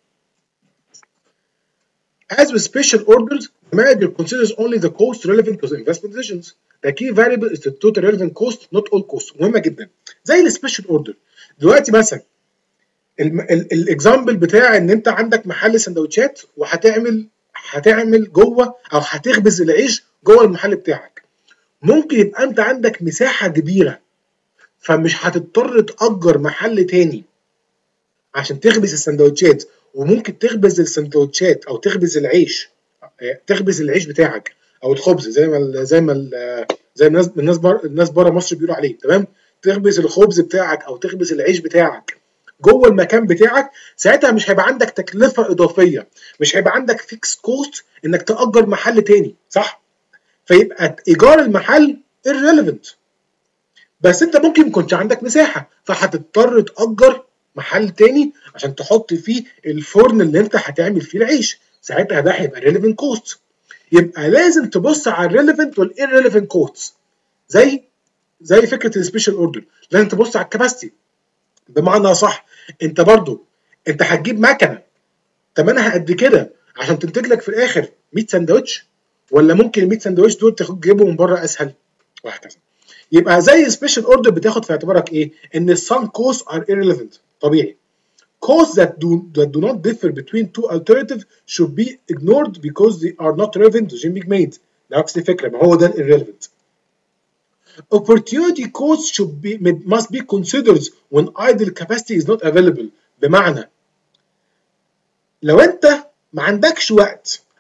As with special orders, the manager considers only the cost relevant to the investment decisions. The key variable is the total relevant cost, not all costs. مهمه جدا. زي السبيشال اوردر. دلوقتي مثلا الاكزامبل بتاع ان انت عندك محل سندوتشات وهتعمل هتعمل جوه او هتخبز العيش جوه المحل بتاعك. ممكن يبقى انت عندك مساحه كبيره فمش هتضطر تأجر محل تاني عشان تخبز السندوتشات، وممكن تخبز السندوتشات او تخبز العيش تخبز العيش بتاعك او الخبز زي ما زي ما زي الناس الناس بره الناس بره مصر بيقولوا عليه، تمام؟ تخبز الخبز بتاعك او تخبز العيش بتاعك جوه المكان بتاعك، ساعتها مش هيبقى عندك تكلفه اضافيه، مش هيبقى عندك فيكس كوست انك تأجر محل تاني، صح؟ فيبقى ايجار المحل irrelevant. بس انت ممكن ما يكونش عندك مساحه فهتضطر تأجر محل تاني عشان تحط فيه الفرن اللي انت هتعمل فيه العيش، ساعتها ده هيبقى relevant cost. يبقى لازم تبص على الريليفنت والirrelevant costs. زي زي فكره السبيشال اوردر، لازم تبص على الكباستي. بمعنى صح، انت برضو انت هتجيب مكنه ثمنها قد كده عشان تنتج لك في الاخر مية سندوتش، ولا ممكن ال مية سندوتش دول تجيبهم من بره اسهل، وهكذا. يبقى زي سبيشال اوردر بتاخد في اعتبارك ايه؟ ان some costs are irrelevant. طبيعي. Costs that do that do not differ between two alternatives should be ignored because they are not relevant to being made. نفس الفكره، ما هو ده irrelevant. Opportunity costs should be must be considered when idle capacity is not available. بمعنى لو انت ما عندكش وقت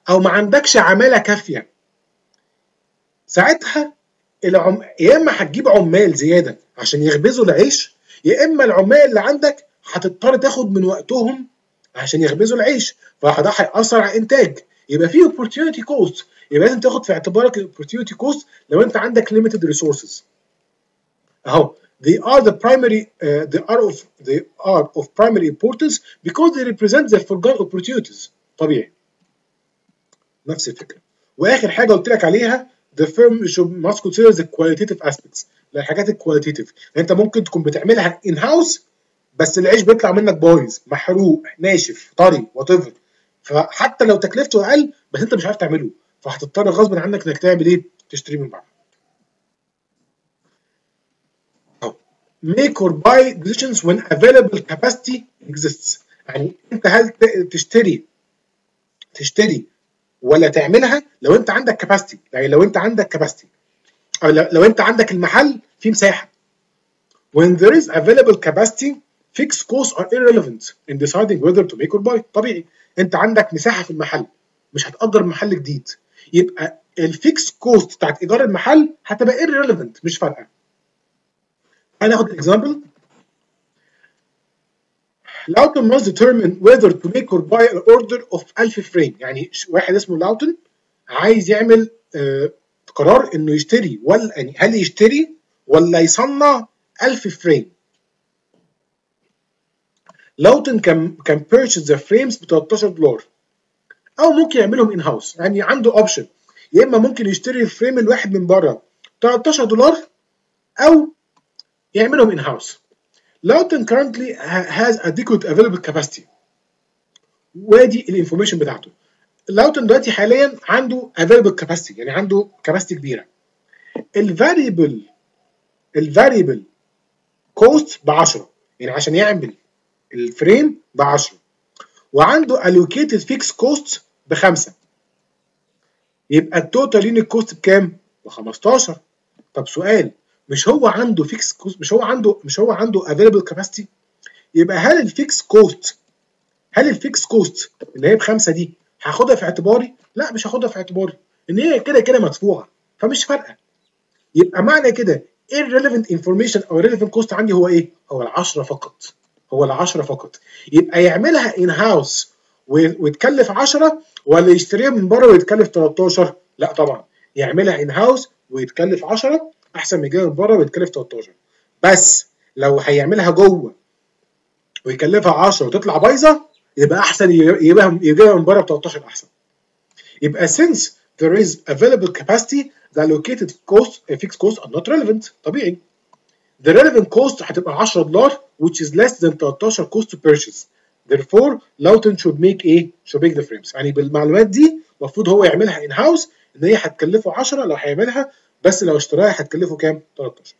او ما عندكش عماله كافيه، ساعتها العم... يا اما هتجيب عمال زياده عشان يخبزوا العيش، يا اما العمال اللي عندك هتضطر تاخد من وقتهم عشان يخبزوا العيش، فده هيأثر على الانتاج. يبقى في opportunity cost، يبقى لازم تاخد في اعتبارك ال opportunity cost لو انت عندك limited resources. اهو they are the primary uh, they are of they are of primary importance because they represent the forgotten opportunities. طبيعي. نفس الفكره. واخر حاجه قلت لك عليها the firm should must consider the qualitative aspects، الحاجات الكواليتيف، انت ممكن تكون بتعملها in house بس العيش بيطلع منك بايظ، محروق، ناشف، طري، وات ايفر، فحتى لو تكلفته اقل بس انت مش عارف تعمله، فهتضطر غصب عنك انك تعمل ايه؟ تشتري من بره. make or buy decisions when available capacity exists. يعني انت هل تشتري تشتري ولا تعملها لو انت عندك كاباسيتي، يعني لو انت عندك كاباسيتي او لو انت عندك المحل فيه مساحه. when there is available capacity fixed costs are irrelevant in deciding whether to make or buy. طبيعي انت عندك مساحه في المحل، مش هتأجر محل جديد، يبقى الفيكس كوست بتاعت ايجار المحل هتبقى irrelevant، مش فارقه. هناخد اكزامبل. لاوتن must determine whether to make or buy an order of ألف فريم. يعني واحد اسمه لاوتن عايز يعمل آه قرار انه يشتري ولا يعني هل يشتري ولا يصنع ألف فريم. لاوتن كان كان purchase the frames ب تلتاشر دولار، او ممكن يعملهم ان هاوس، يعني عنده اوبشن، يا اما ممكن يشتري الفريم الواحد من بره تلتاشر دولار او يعملهم ان هاوس. لاوتن currently has adequate available capacity، وادي الانفورميشن بتاعته. لاوتن دلوقتي حاليا عنده available capacity، يعني عنده كاباسيتي كبيره. الفاريبل الفاريبل كوست ب عشرة، يعني عشان يعمل الفريم ب عشرة، وعنده allocated fixed cost ب خمسة، يبقى التوتال يونت كوست بكام؟ ب خمستاشر. طب سؤال، مش هو عنده فيكس كوست، مش هو عنده مش هو عنده available capacity، يبقى هل الفيكس كوست هل الفيكس كوست اللي هي بخمسه دي هاخدها في اعتباري؟ لا مش هاخدها في اعتباري، ان هي كده كده مدفوعه فمش فارقه. يبقى معنى كده irrelevant information او relevant cost عندي هو ايه؟ هو ال عشرة فقط، هو ال عشرة فقط. يبقى يعملها ان هاوس ويتكلف عشرة ولا يشتريها من بره ويتكلف تلتاشر؟ لا طبعا يعملها ان هاوس ويتكلف عشرة احسن من يجيبها من بره ويتكلف تلتاشر. بس لو هيعملها جوه ويكلفها عشرة وتطلع بايظه يبقى احسن يجيبها يجيبها من بره ب تلتاشر احسن. يبقى since there is available capacity the allocated cost fixed costs are not relevant. طبيعي. The relevant cost هتبقى عشرة دولار which is less than تلتاشر cost to purchase. Therefore Loughton should make ايه؟ should make the frames. يعني بالمعلومات دي المفروض هو يعملها in house ان هي هتكلفه عشرة لو هيعملها، بس لو اشتراها هتكلفه كام؟ تلتاشر.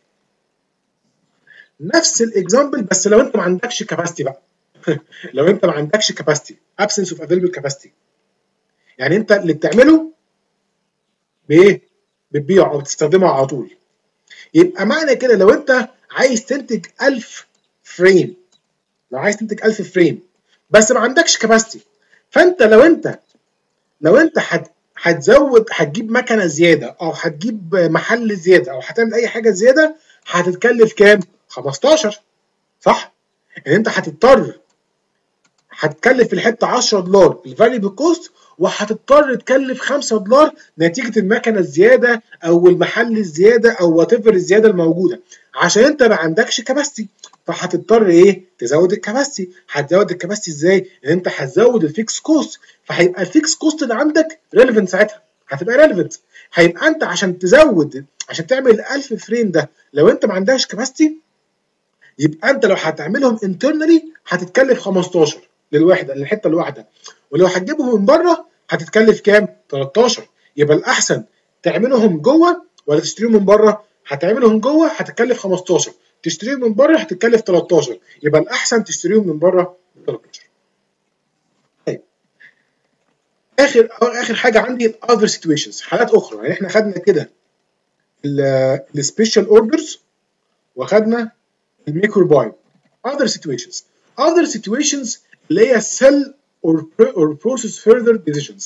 نفس الاكزامبل بس لو انت ما عندكش كاباسيتي بقى. لو انت ما عندكش كاباسيتي absence of available capacity، يعني انت اللي بتعمله بايه؟ بتبيعه او بتستخدمه على طول. يبقى معنى كده لو انت عايز تنتج ألف فريم، لو عايز تنتج ألف فريم بس ما عندكش كاباسيتي، فانت لو انت لو انت هت هتزود هتجيب مكنه زياده او هتجيب محل زياده او هتعمل اي حاجه زياده هتتكلف كام؟ خمستاشر، صح؟ يعني انت هتضطر هتكلف في الحته عشرة دولار الفاريبل كوست، وهتضطر تكلف خمسة دولار نتيجه المكنه الزياده او المحل الزياده او وات ايفر الزياده الموجوده، عشان انت ما عندكش كاباسيتي، فهتضطر ايه؟ تزود الكاباسيتي. هتزود الكاباسيتي ازاي؟ ان انت هتزود الفيكس كوست، فهيبقى الفيكس كوست اللي عندك ريليفنت، ساعتها هتبقى ريليفنت. هيبقى انت عشان تزود عشان تعمل ألف فريم ده لو انت ما عندكش كاباسيتي، يبقى انت لو هتعملهم انترنالي هتتكلف خمستاشر للوحده للحته الواحده، ولو هتجيبهم من بره هتتكلف كام؟ تلتاشر. يبقى الاحسن تعملهم جوه ولا تشتريهم من بره؟ هتعملهم جوه هتتكلف خمستاشر، تشتريهم من بره هتتكلف تلتاشر، يبقى الاحسن تشتريهم من بره تلتاشر. طيب اخر اخر حاجه عندي الاذر سيتويشنز، حالات اخرى. يعني احنا خدنا كده السبيشال اوردرز وخدنا الميك اور باي. other situations other situations اللي هي sell or or process further decisions.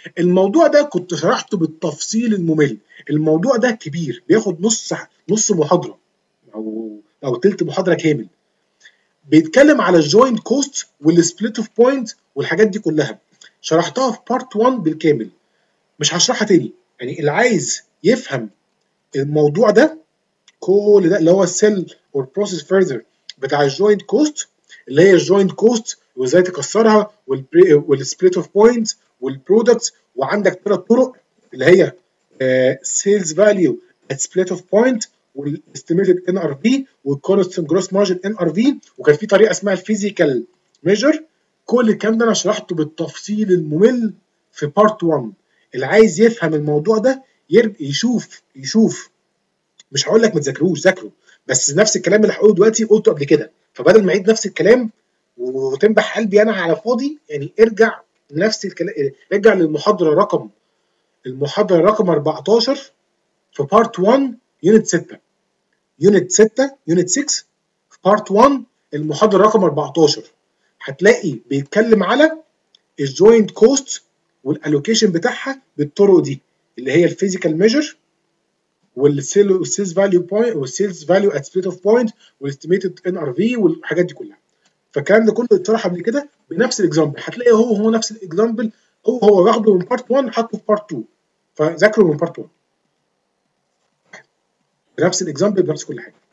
الموضوع ده كنت شرحته بالتفصيل الممل، الموضوع ده كبير بياخد نص نص محاضره او او تلت محاضره كامل، بيتكلم على الجوينت كوست والسبليت اوف بوينت والحاجات دي كلها، شرحتها في بارت واحد بالكامل، مش هشرحها تاني. يعني اللي عايز يفهم الموضوع ده كل ده اللي هو السيل اور بروسيس فيرذر بتاع الجوينت كوست، اللي هي الجوينت كوست وازاي تكسرها والسبليت اوف بوينت والبرودكتس، وعندك ثلاث طرق اللي هي سيلز فاليو ات سبليت اوف بوينت والاستيميتد ان ار في والكونستنت جروس مارجن ان ار في، وكان في طريقه اسمها الفيزيكال ميجر. كل الكلام ده انا شرحته بالتفصيل الممل في بارت واحد. اللي عايز يفهم الموضوع ده يشوف يشوف مش هقول لك ما تذاكروش، ذاكروا، بس نفس الكلام اللي هقوله دلوقتي قلته قبل كده، فبدل ما اعيد نفس الكلام وتنبح قلبي انا على فاضي، يعني ارجع نفس الكلام، ارجع للمحاضره رقم المحاضره رقم أربعتاشر في بارت واحد يونت ستة، يونت ستة يونت ستة في بارت واحد المحاضره رقم أربعتاشر، هتلاقي بيتكلم على الجوينت كوست والالوكيشن بتاعها بالطرق دي اللي هي الفيزيكال ميجر والسيلز فاليو بوينت والسيلز فاليو ات سبليت اوف بوينت والاستيميتد ان ار في والحاجات دي كلها. فالكلام ده كله اتشرح قبل كده بنفس الاكزامبل، هتلاقي هو هو نفس الاكزامبل، هو هو واخده من بارت واحد حطه في بارت اتنين، فذاكره من بارت واحد بنفس الاكزامبل بنفس كل حاجه.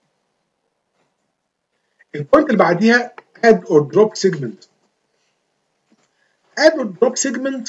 البوينت اللي بعديها اد اور دروب سيجمنت. اد اور دروب سيجمنت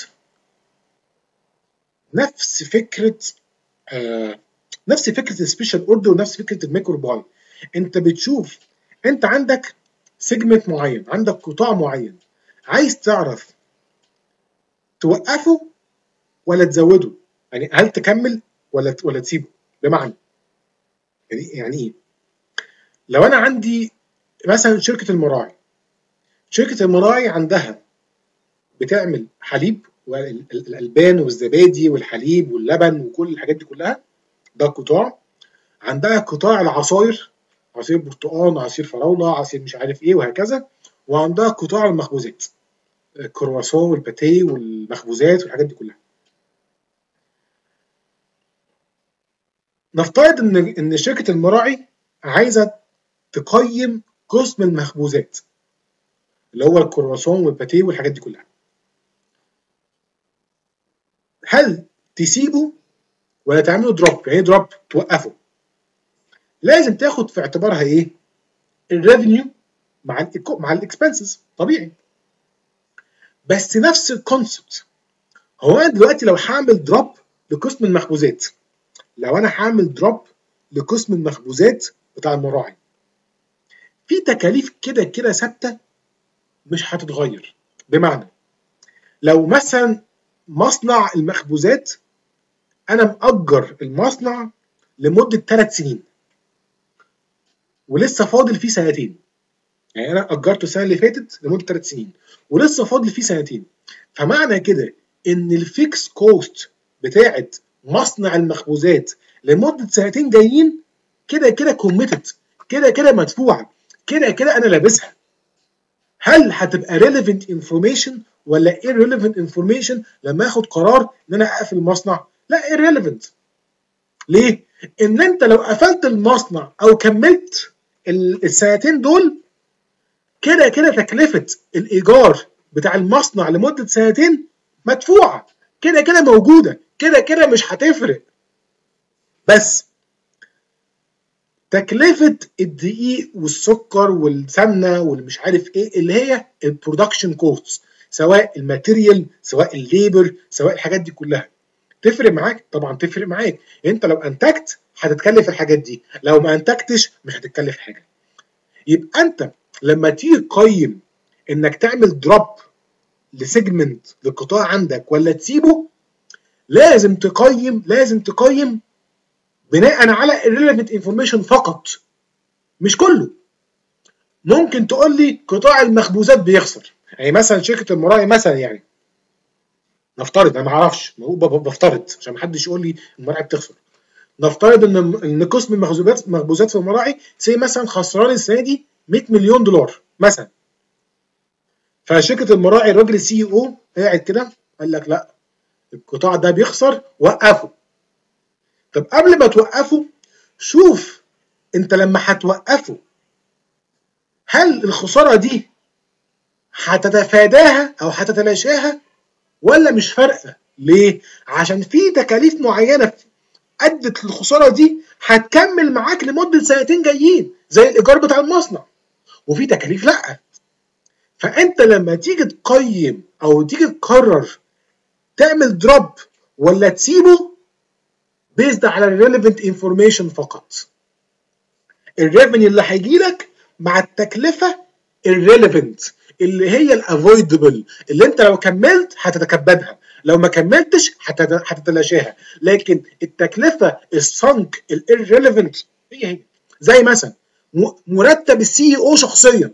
نفس فكره آه نفس فكره السبيشال اوردر ونفس فكره الميكرو باي. انت بتشوف انت عندك سيجمنت معين، عندك قطاع معين، عايز تعرف توقفه ولا تزوده، يعني هل تكمل ولا ولا تسيبه. بمعنى يعني يعني ايه؟ لو انا عندي مثلا شركه المراعي، شركه المراعي عندها بتعمل حليب والالبان والزبادي والحليب واللبن وكل الحاجات دي كلها، ده قطاع. عندها قطاع العصاير، عصير برتقال، عصير فراوله، عصير مش عارف ايه وهكذا. وعندها قطاع المخبوزات، الكرواسون والباتيه والمخبوزات والحاجات دي كلها. نفترض ان ان شركه المراعي عايزه تقيم قسم المخبوزات اللي هو الكرواسون والباتيه والحاجات دي كلها. هل تسيبه ولا تعمله دروب؟ يعني دروب توقفه. لازم تاخد في اعتبارها ايه؟ الريفينيو مع ال مع الاكسبنسز، طبيعي. بس نفس الكونسبت. هو انا دلوقتي لو هعمل دروب لقسم المخبوزات، لو انا هعمل دروب لقسم المخبوزات بتاع المراعي، في تكاليف كده كده ثابته مش هتتغير. بمعنى لو مثلا مصنع المخبوزات انا مأجر المصنع لمده ثلاث سنين ولسه فاضل فيه سنتين، يعني انا اجرته السنه اللي فاتت لمده ثلاث سنين ولسه فاضل فيه سنتين، فمعنى كده ان الفيكس كوست بتاعه مصنع المخبوزات لمده سنتين جايين كده كده كوميتد، كده كده مدفوعه، كده كده انا لابسها. هل هتبقى relevant information ولا irrelevant information لما اخد قرار ان انا اقفل المصنع؟ لا irrelevant. ليه؟ ان انت لو قفلت المصنع او كملت السنتين دول، كده كده تكلفه الايجار بتاع المصنع لمده سنتين مدفوعه، كده كده موجوده، كده كده مش هتفرق. بس تكلفه الدقيق والسكر والسمنه والمش عارف ايه اللي هي البرودكشن كوست، سواء الماتيريال سواء الليبر سواء الحاجات دي كلها، تفرق معاك؟ طبعا تفرق معاك. انت لو انتجت هتتكلف الحاجات دي، لو ما انتجتش مش هتتكلف حاجه. يبقى انت لما تيجي تقيم انك تعمل دروب لسيجمنت للقطاع عندك ولا تسيبه، لازم تقيم لازم تقيم بناء على irrelevant information فقط، مش كله. ممكن تقول لي قطاع المخبوزات بيخسر، يعني مثلا شركه المراعي مثلا، يعني نفترض، انا ما اعرفش، بفترض عشان ما حدش يقول لي المراعي بتخسر. نفترض ان ان قسم المخبوزات المخبوزات في المراعي سي مثلا خسران السنه دي مية مليون دولار مثلا. فشركه المراعي الراجل السي او قاعد كده قال لك لا، القطاع ده بيخسر، وقفه. طب قبل ما توقفه شوف انت لما هتوقفه هل الخساره دي هتتفاداها او هتتلاشاها ولا مش فارقه؟ ليه؟ عشان في تكاليف معينه ادت للخساره دي هتكمل معاك لمده سنتين جايين زي الايجار بتاع المصنع، وفي تكاليف لا. فانت لما تيجي تقيم او تيجي تقرر تعمل دروب ولا تسيبه بيزد على الريليفنت انفورميشن فقط. الريفينيو اللي هيجي لك مع التكلفه الريليفنت اللي هي الافويدبل اللي انت لو كملت هتتكبدها، لو ما كملتش هتتلاشاها. لكن التكلفه السنك الريليفنت هي هي. زي مثلا مرتب السي او شخصيا،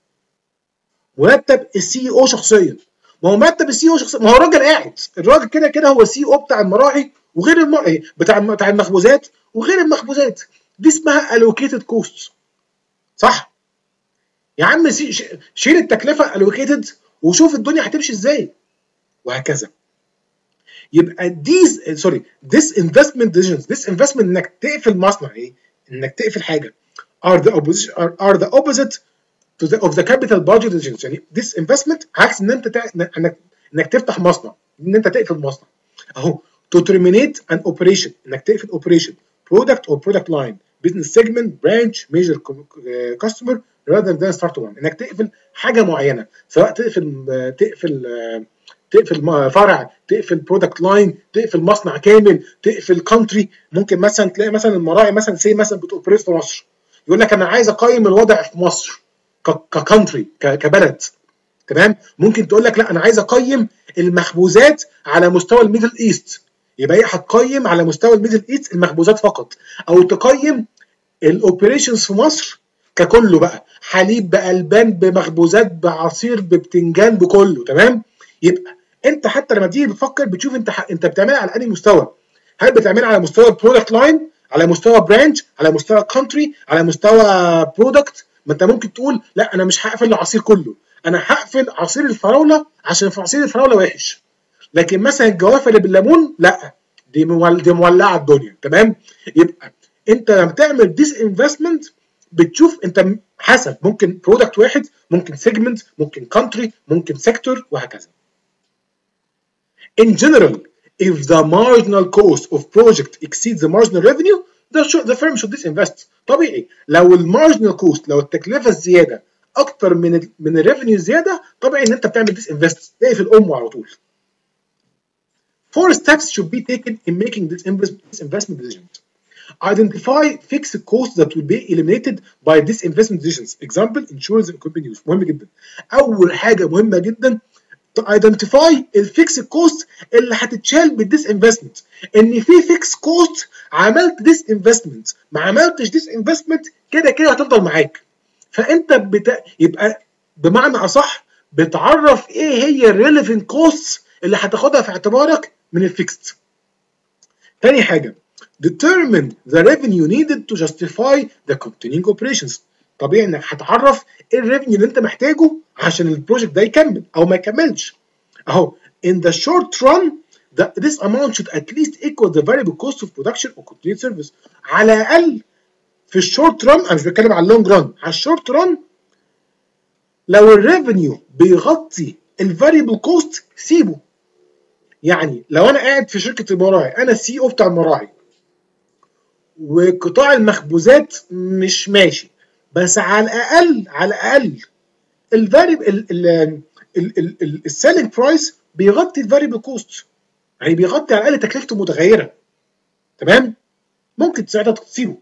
مرتب السي او شخصيا، ما هو مرتب السي او شخصيا، ما هو الراجل قاعد، الراجل كده كده هو السي او بتاع المراعي وغير المراعي بتاع بتاع المخبوزات وغير المخبوزات، دي اسمها allocated costs. صح؟ يا عم شيل التكلفه allocated وشوف الدنيا هتمشي ازاي، وهكذا. يبقى ديز سوري this investment decisions this investment انك تقفل مصنع ايه؟ انك تقفل حاجه are the opposite are, are the opposite to the of the capital budget decisions. يعني this investment عكس ان انت تع... انك انك تفتح مصنع، ان انت تقفل مصنع. اهو to terminate an operation انك تقفل operation product or product line business segment branch major customer rather than start one. انك تقفل حاجه معينه، سواء تقفل تقفل تقفل فرع، تقفل برودكت لاين، تقفل مصنع كامل، تقفل كونتري. ممكن مثلا تلاقي مثلا المراعي مثلا سي مثلا بتوبريت في مصر، يقول لك انا عايز اقيم الوضع في مصر ككونتري كبلد، تمام؟ ممكن تقول لك لا انا عايز اقيم المخبوزات على مستوى الميدل ايست، يبقى هي هتقيم على مستوى الميدل ايست المخبوزات فقط، او تقيم الاوبريشنز في مصر ككله بقى، حليب بالبان بمخبوزات بعصير ببتنجان بكله، تمام؟ يبقى انت حتى لما تيجي بتفكر بتشوف انت ح... انت بتعملها على انهي مستوى. هل بتعملها على مستوى برودكت لاين، على مستوى برانش، على مستوى كونتري، على مستوى برودكت؟ ما انت ممكن تقول لا انا مش هقفل العصير كله، انا هقفل عصير الفراوله عشان في عصير الفراوله وحش، لكن مثلا الجوافه اللي بالليمون لا، دي مول... دي مولعه الدنيا، تمام؟ يبقى انت لما تعمل ديس انفستمنت بتشوف انت حسب، ممكن برودكت واحد، ممكن سيجمنت، ممكن كونتري، ممكن سيكتور، وهكذا. In general, if the marginal cost of project exceeds the marginal revenue, the, should, the firm should disinvest. طبيعي لو المارجنال كوست، لو التكلفه الزياده اكتر من ال من الريفينيو الزياده، طبيعي ان انت بتعمل disinvest، تقفل الام على طول. Four steps should be taken in making this investment decisions. Identify fixed costs that will be eliminated by this investment decisions. Example, insurance and equipment use. مهم جدا. أول حاجة مهمة جدا ايدنتيفاي الفيكس كوست اللي هتتشال بالديس انفستمنت. ان في فيكس كوست عملت ديس انفستمنت ما عملتش ديس انفستمنت كده كده هتفضل معاك. فانت بت... يبقى بمعنى اصح بتعرف ايه هي الريليفنت كوست اللي هتاخدها في اعتبارك من الفيكست. تاني حاجه determine the revenue needed to justify the continuing operations. طبيعي انك هتعرف ايه الريفنيو اللي انت محتاجه عشان البروجكت ده يكمل او ما يكملش. اهو in the short run the, this amount should at least equal the variable cost of production or continued service. على الاقل في الشورت ران، انا مش بتكلم على اللونج ران، على الشورت ران لو الريفنيو بيغطي الفاريبل كوست سيبه. يعني لو انا قاعد في شركه المراعي، انا السي او بتاع المراعي وقطاع المخبوزات مش ماشي، بس على الاقل على الاقل الفاريبل السيلينج برايس بيغطي الفاريبل كوست، يعني بيغطي على الاقل تكلفته متغيره، تمام؟ ممكن ساعتها تسيبه.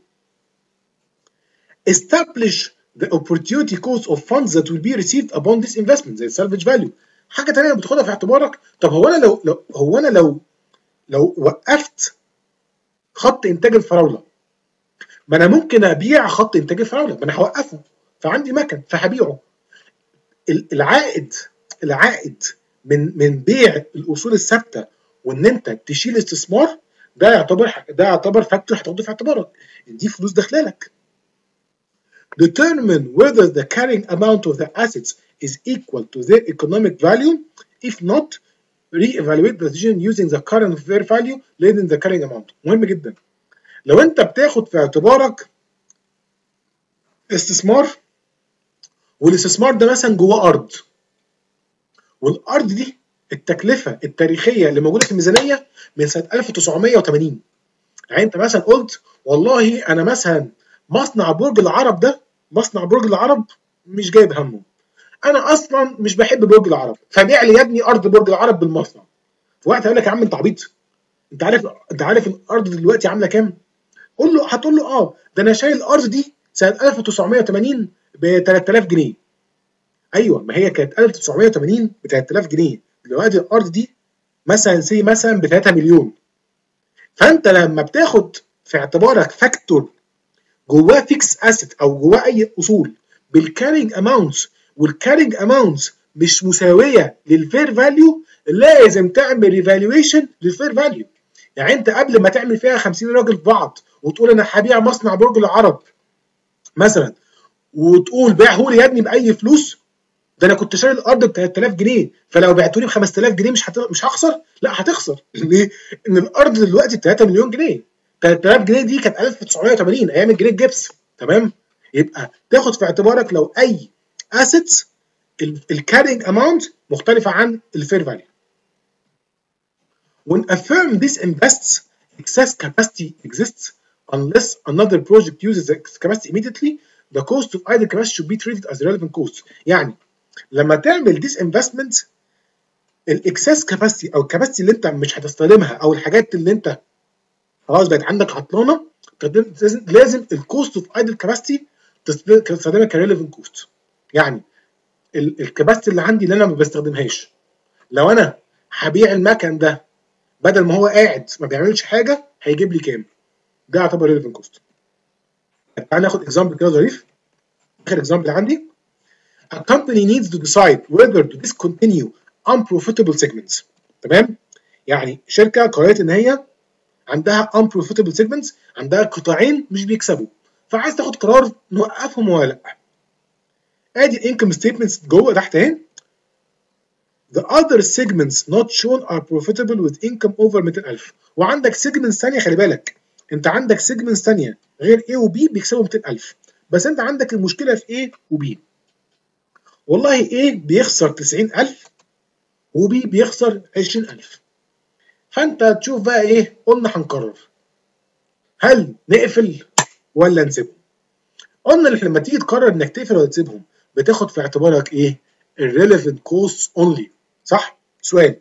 establish the opportunity cost of funds that will be received upon this investment زي salvage value. حاجه ثانيه بتاخدها في اعتبارك، طب هو انا لو, لو هو انا لو لو وقفت خط انتاج الفراوله، ما انا ممكن ابيع خط انتاج الفراوله، ما انا هوقفه فعندي مكن فهبيعه. العائد العائد من من بيع الاصول الثابته وان انت تشيل استثمار، ده يعتبر ده يعتبر فاكتور هتاخده في اعتبارك، دي فلوس داخله لك. Determine whether the carrying amount of the assets is equal to their economic value. If not, re-evaluate the decision using the current fair value less than the carrying amount. مهم جدا. لو انت بتاخد في اعتبارك استثمار، والاستثمار ده مثلا جواه ارض، والارض دي التكلفه التاريخيه اللي موجوده في الميزانيه من سنه ألف وتسعمية وتمانين. يعني انت مثلا قلت والله انا مثلا مصنع برج العرب ده، مصنع برج العرب مش جايب همه، انا اصلا مش بحب برج العرب، فبيع لي يا ابني ارض برج العرب بالمصنع. في وقت هيقول لك يا عم انت عبيط، انت عارف انت عارف الارض دلوقتي عامله كام؟ قول له هتقول له اه ده انا شايل الارض دي سنه ألف وتسعمية وتمانين ب تلات آلاف جنيه. ايوه ما هي كانت ألف وتسعمية وتمانين ب تلات آلاف جنيه، دلوقتي الارض دي مثلا سي مثلا ب تلاتة مليون. فانت لما بتاخد في اعتبارك فاكتور جواه فيكس اسيت او جواه اي اصول بالكارينج اماونتس، والكارينج اماونتس مش مساويه للفير فاليو، لازم تعمل ريفالويشن للفير فاليو. يعني انت قبل ما تعمل فيها خمسين راجل في بعض وتقول انا هبيع مصنع برج العرب مثلا، وتقول بيعه لي يا ابني باي فلوس، ده انا كنت شاري الارض ب تلات آلاف جنيه، فلو بعته لي ب خمسة آلاف جنيه مش هت... مش هخسر؟ لا هتخسر. ليه؟ ان الارض دلوقتي ب تلاتة مليون جنيه، تلات آلاف جنيه دي كانت ألف وتسعمية وتمانين ايام الجنيه الجبس. تمام؟ يبقى تاخد في اعتبارك لو اي اسيتس الكارينج اماونت مختلفه عن الفير فاليو. When a firm disinvests, excess capacity exists unless another project uses the capacity immediately. The cost of idle capacity should be treated as relevant cost. يعني لما تعمل disinvestment الاكسس كاباسيتي او الكاباسيتي اللي انت مش هتستخدمها او الحاجات اللي انت خلاص بقت عندك عطلانه، لازم الكوست اوف ايدل كاباسيتي تستخدمها كريليفنت كوست. يعني الكاباسيتي اللي عندي اللي انا ما بستخدمهاش، لو انا هبيع المكن ده بدل ما هو قاعد ما بيعملش حاجه هيجيب لي كام؟ ده يعتبر ريليفنت كوست. تعال ناخد اكزامبل كده ظريف. اخر اكزامبل عندي: A company needs to decide whether to discontinue unprofitable segments. تمام؟ يعني شركه قررت ان هي عندها unprofitable segments، عندها قطاعين مش بيكسبوا، فعايز تاخد قرار نوقفهم ولا لا. ادي الانكم ستيتمنتس جوه تحت اهي. The other segments not shown are profitable with income over ميتين ألف. وعندك segments ثانيه، خلي بالك انت عندك segments ثانيه غير A و B بيكسبوا ميتين ألف، بس انت عندك المشكله في A و B. والله A بيخسر تسعين ألف و B بيخسر عشرين ألف. فانت تشوف بقى ايه، قلنا هنقرر هل نقفل ولا نسيبهم. قلنا لما تيجي تقرر انك تقفل ولا تسيبهم بتاخد في اعتبارك ايه؟ الريليفنت كوست اونلي، صح؟ سؤال: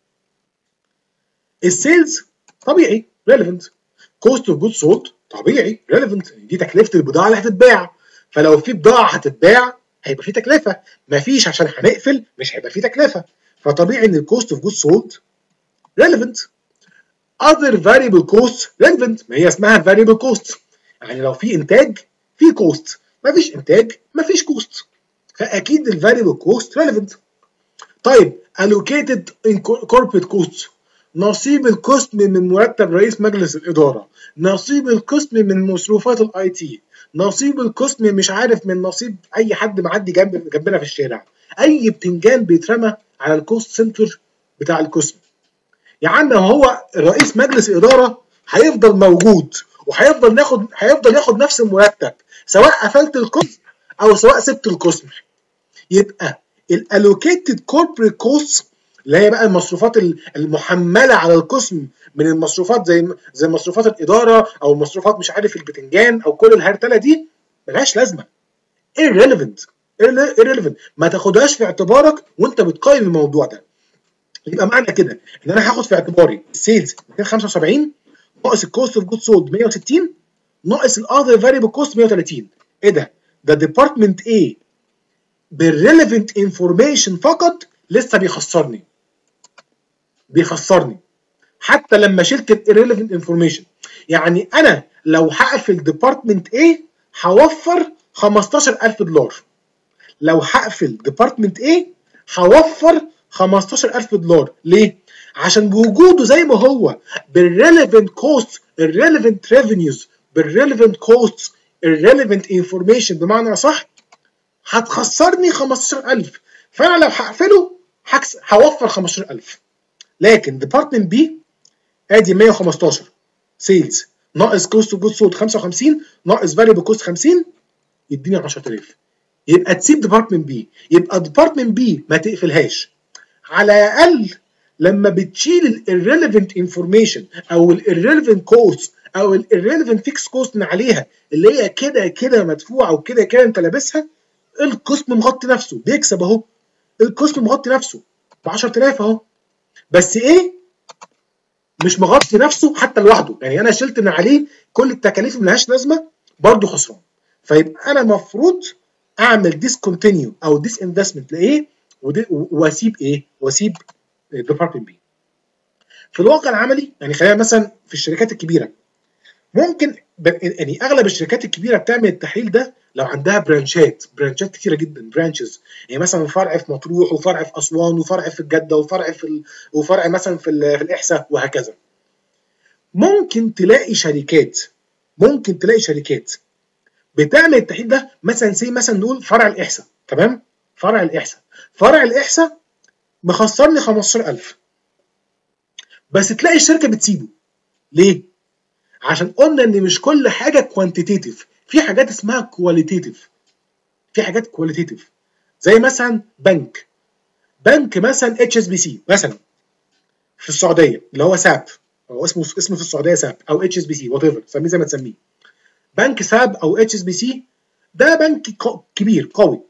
السيلز طبيعي ريليفنت، كوست اوف جود سولد طبيعي ريليفنت، دي تكلفه البضاعه اللي هتتباع، فلو في بضاعه هتتباع هيبقى في تكلفه، مفيش عشان هنقفل مش هيبقى في تكلفه، فطبيعي ان الكوست اوف جود سولد ريليفنت. other variable costs relevant، ما هي اسمها variable cost، يعني لو في انتاج في كوست، ما فيش انتاج ما فيش كوست، فاكيد الفاريبل كوست relevant. طيب allocated in corporate costs، نصيب القسم من مرتب رئيس مجلس الاداره، نصيب القسم من مصروفات الاي تي، نصيب القسم مش عارف من نصيب اي حد معدي جنب جنبنا في الشارع، اي بتنجان بيترمى على الكوست سنتر بتاع القسم. يا عم هو رئيس مجلس الاداره هيفضل موجود وهيفضل ياخد هيفضل ياخد نفس المرتب سواء قفلت القسم او سواء سبت القسم. يبقى الالوكيتد كوربريت كوست اللي هي بقى المصروفات المحمله على القسم من المصروفات زي زي مصروفات الاداره او مصروفات مش عارف البتنجان او كل الهرتله دي ملهاش لازمه. irrelevant irrelevant ما تاخدهاش في اعتبارك وانت بتقيم الموضوع ده. يبقى معنى كده ان انا هاخد في اعتباري السيلز ميتين وخمسة وسبعين ناقص الكوست اوف جود سولد مية وستين ناقص الاذر فاريبل كوست مية وتلاتين. ايه ده؟ ده ديبارتمنت A بالريليفنت انفورميشن فقط لسه بيخسرني بيخسرني حتى لما شلت الريليفنت انفورميشن. يعني انا لو هقفل ديبارتمنت A هوفر خمستاشر ألف دولار، لو هقفل ديبارتمنت A هوفر خمستاشر ألف دولار. ليه؟ عشان بوجوده زي ما هو بالريليفنت كوست، الريليفنت ريفينيوز بالريليفنت كوست، الريليفنت انفورميشن بمعنى صح هتخسرني خمستاشر ألف، فانا لو هقفله هوفر خمستاشر ألف. لكن ديبارتمنت بي ادي مية وخمستاشر سيلز ناقص كوست اوف جود سولد خمسة وخمسين ناقص فاريبل كوست خمسين يديني عشرة آلاف. يبقى تسيب ديبارتمنت بي، يبقى ديبارتمنت بي ما تقفلهاش. على الاقل لما بتشيل الirrelevant انفورميشن او الirrelevant كوست او الirrelevant فيكس كوست من عليها اللي هي كده كده مدفوعه وكده كده انت لابسها، القسم مغطي نفسه بيكسب اهو. القسم مغطي نفسه ب عشرة آلاف اهو. بس ايه؟ مش مغطي نفسه حتى لوحده، يعني انا شلت من عليه كل التكاليف اللي ملهاش لازمه برضه خسران. فيبقى انا المفروض اعمل ديسكونتينيو او ديس انفستمنت لايه؟ واسيب ايه؟ واسيب ديبارتمنت بي. في الواقع العملي يعني خلينا مثلا في الشركات الكبيره ممكن يعني اغلب الشركات الكبيره بتعمل التحليل ده لو عندها برانشات برانشات كتيره جدا برانشز، يعني مثلا فرع في مطروح وفرع في اسوان وفرع في الجده وفرع في ال... وفرع مثلا في, ال... في الاحساء وهكذا. ممكن تلاقي شركات ممكن تلاقي شركات بتعمل التحليل ده مثلا زي مثلا نقول فرع الاحساء، تمام؟ فرع الاحساء فرع الاحساء مخسرني خمستاشر ألف، بس تلاقي الشركه بتسيبه. ليه؟ عشان قلنا ان مش كل حاجه كوانتيتيف، في حاجات اسمها كواليتيف. في حاجات كواليتيف زي مثلا بنك بنك مثلا اتش اس بي سي مثلا في السعوديه اللي هو ساب، هو اسمه اسمه في السعوديه ساب او اتش اس بي سي وات ايفر سميه زي ما تسميه. بنك ساب او اتش اس بي سي ده بنك كبير قوي،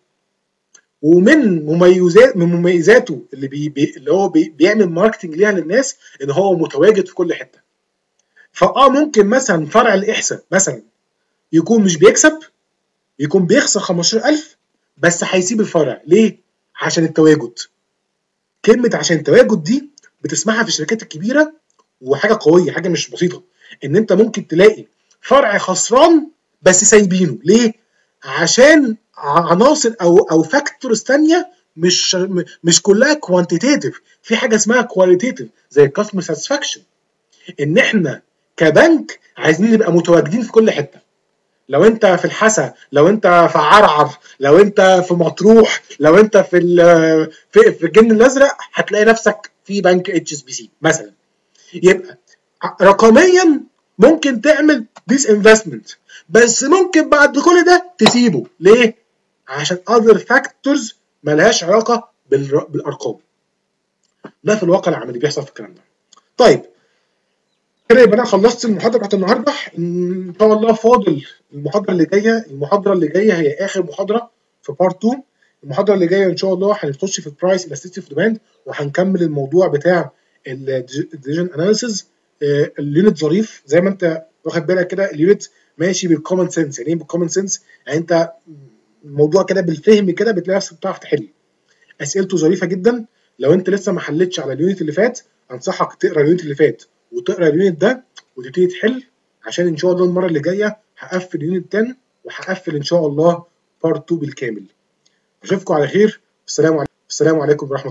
ومن مميزات من مميزاته اللي بي بي اللي هو بي بيعمل ماركتنج ليها للناس ان هو متواجد في كل حته. فاه ممكن مثلا فرع الاحساء مثلا يكون مش بيكسب، يكون بيخسر خمستاشر ألف، بس هيسيب الفرع. ليه؟ عشان التواجد. كلمه عشان التواجد دي بتسمعها في الشركات الكبيره، وحاجه قويه، حاجه مش بسيطه، ان انت ممكن تلاقي فرع خسران بس سايبينه. ليه؟ عشان عناصر او او فاكتورز ثانيه مش مش كلها كوانتيتيف، في حاجه اسمها كواليتيف زي الكاستمر ساتسفاكشن، ان احنا كبنك عايزين نبقى متواجدين في كل حته. لو انت في الحسا، لو انت في عرعر، لو انت في مطروح، لو انت في في, في الجن الازرق، هتلاقي نفسك في بنك اتش اس بي سي مثلا. يبقى رقميا ممكن تعمل ديس انفستمنت، بس ممكن بعد كل ده تسيبه. ليه؟ عشان other factors ملهاش علاقه بالارقام. ده في الواقع العملي بيحصل في الكلام ده. طيب كده يبقى انا خلصت المحاضره بتاعت النهارده. ان شاء الله فاضل المحاضره اللي جايه. المحاضره اللي جايه هي اخر محاضره في بارت اتنين. المحاضره اللي جايه ان شاء الله هنخش في البرايس الاستيتيف ديماند، وهنكمل الموضوع بتاع الديسيجن اناليسيز. اليونت ظريف زي ما انت واخد بالك كده، اليونت ماشي بالكومن سنس. يعني ايه بالكومن سنس؟ يعني انت الموضوع كده بالفهم كده بتلاقي نفسك بتعرف تحل. اسئلته ظريفه جدا. لو انت لسه ما حلتش على اليونت اللي فات، انصحك تقرا اليونت اللي فات وتقرا اليونت ده وتبتدي تحل، عشان ان شاء الله المره اللي جايه هقفل يونت عشرة وهقفل ان شاء الله بارت اتنين بالكامل. اشوفكم على خير. السلام عليكم. السلام عليكم ورحمه الله.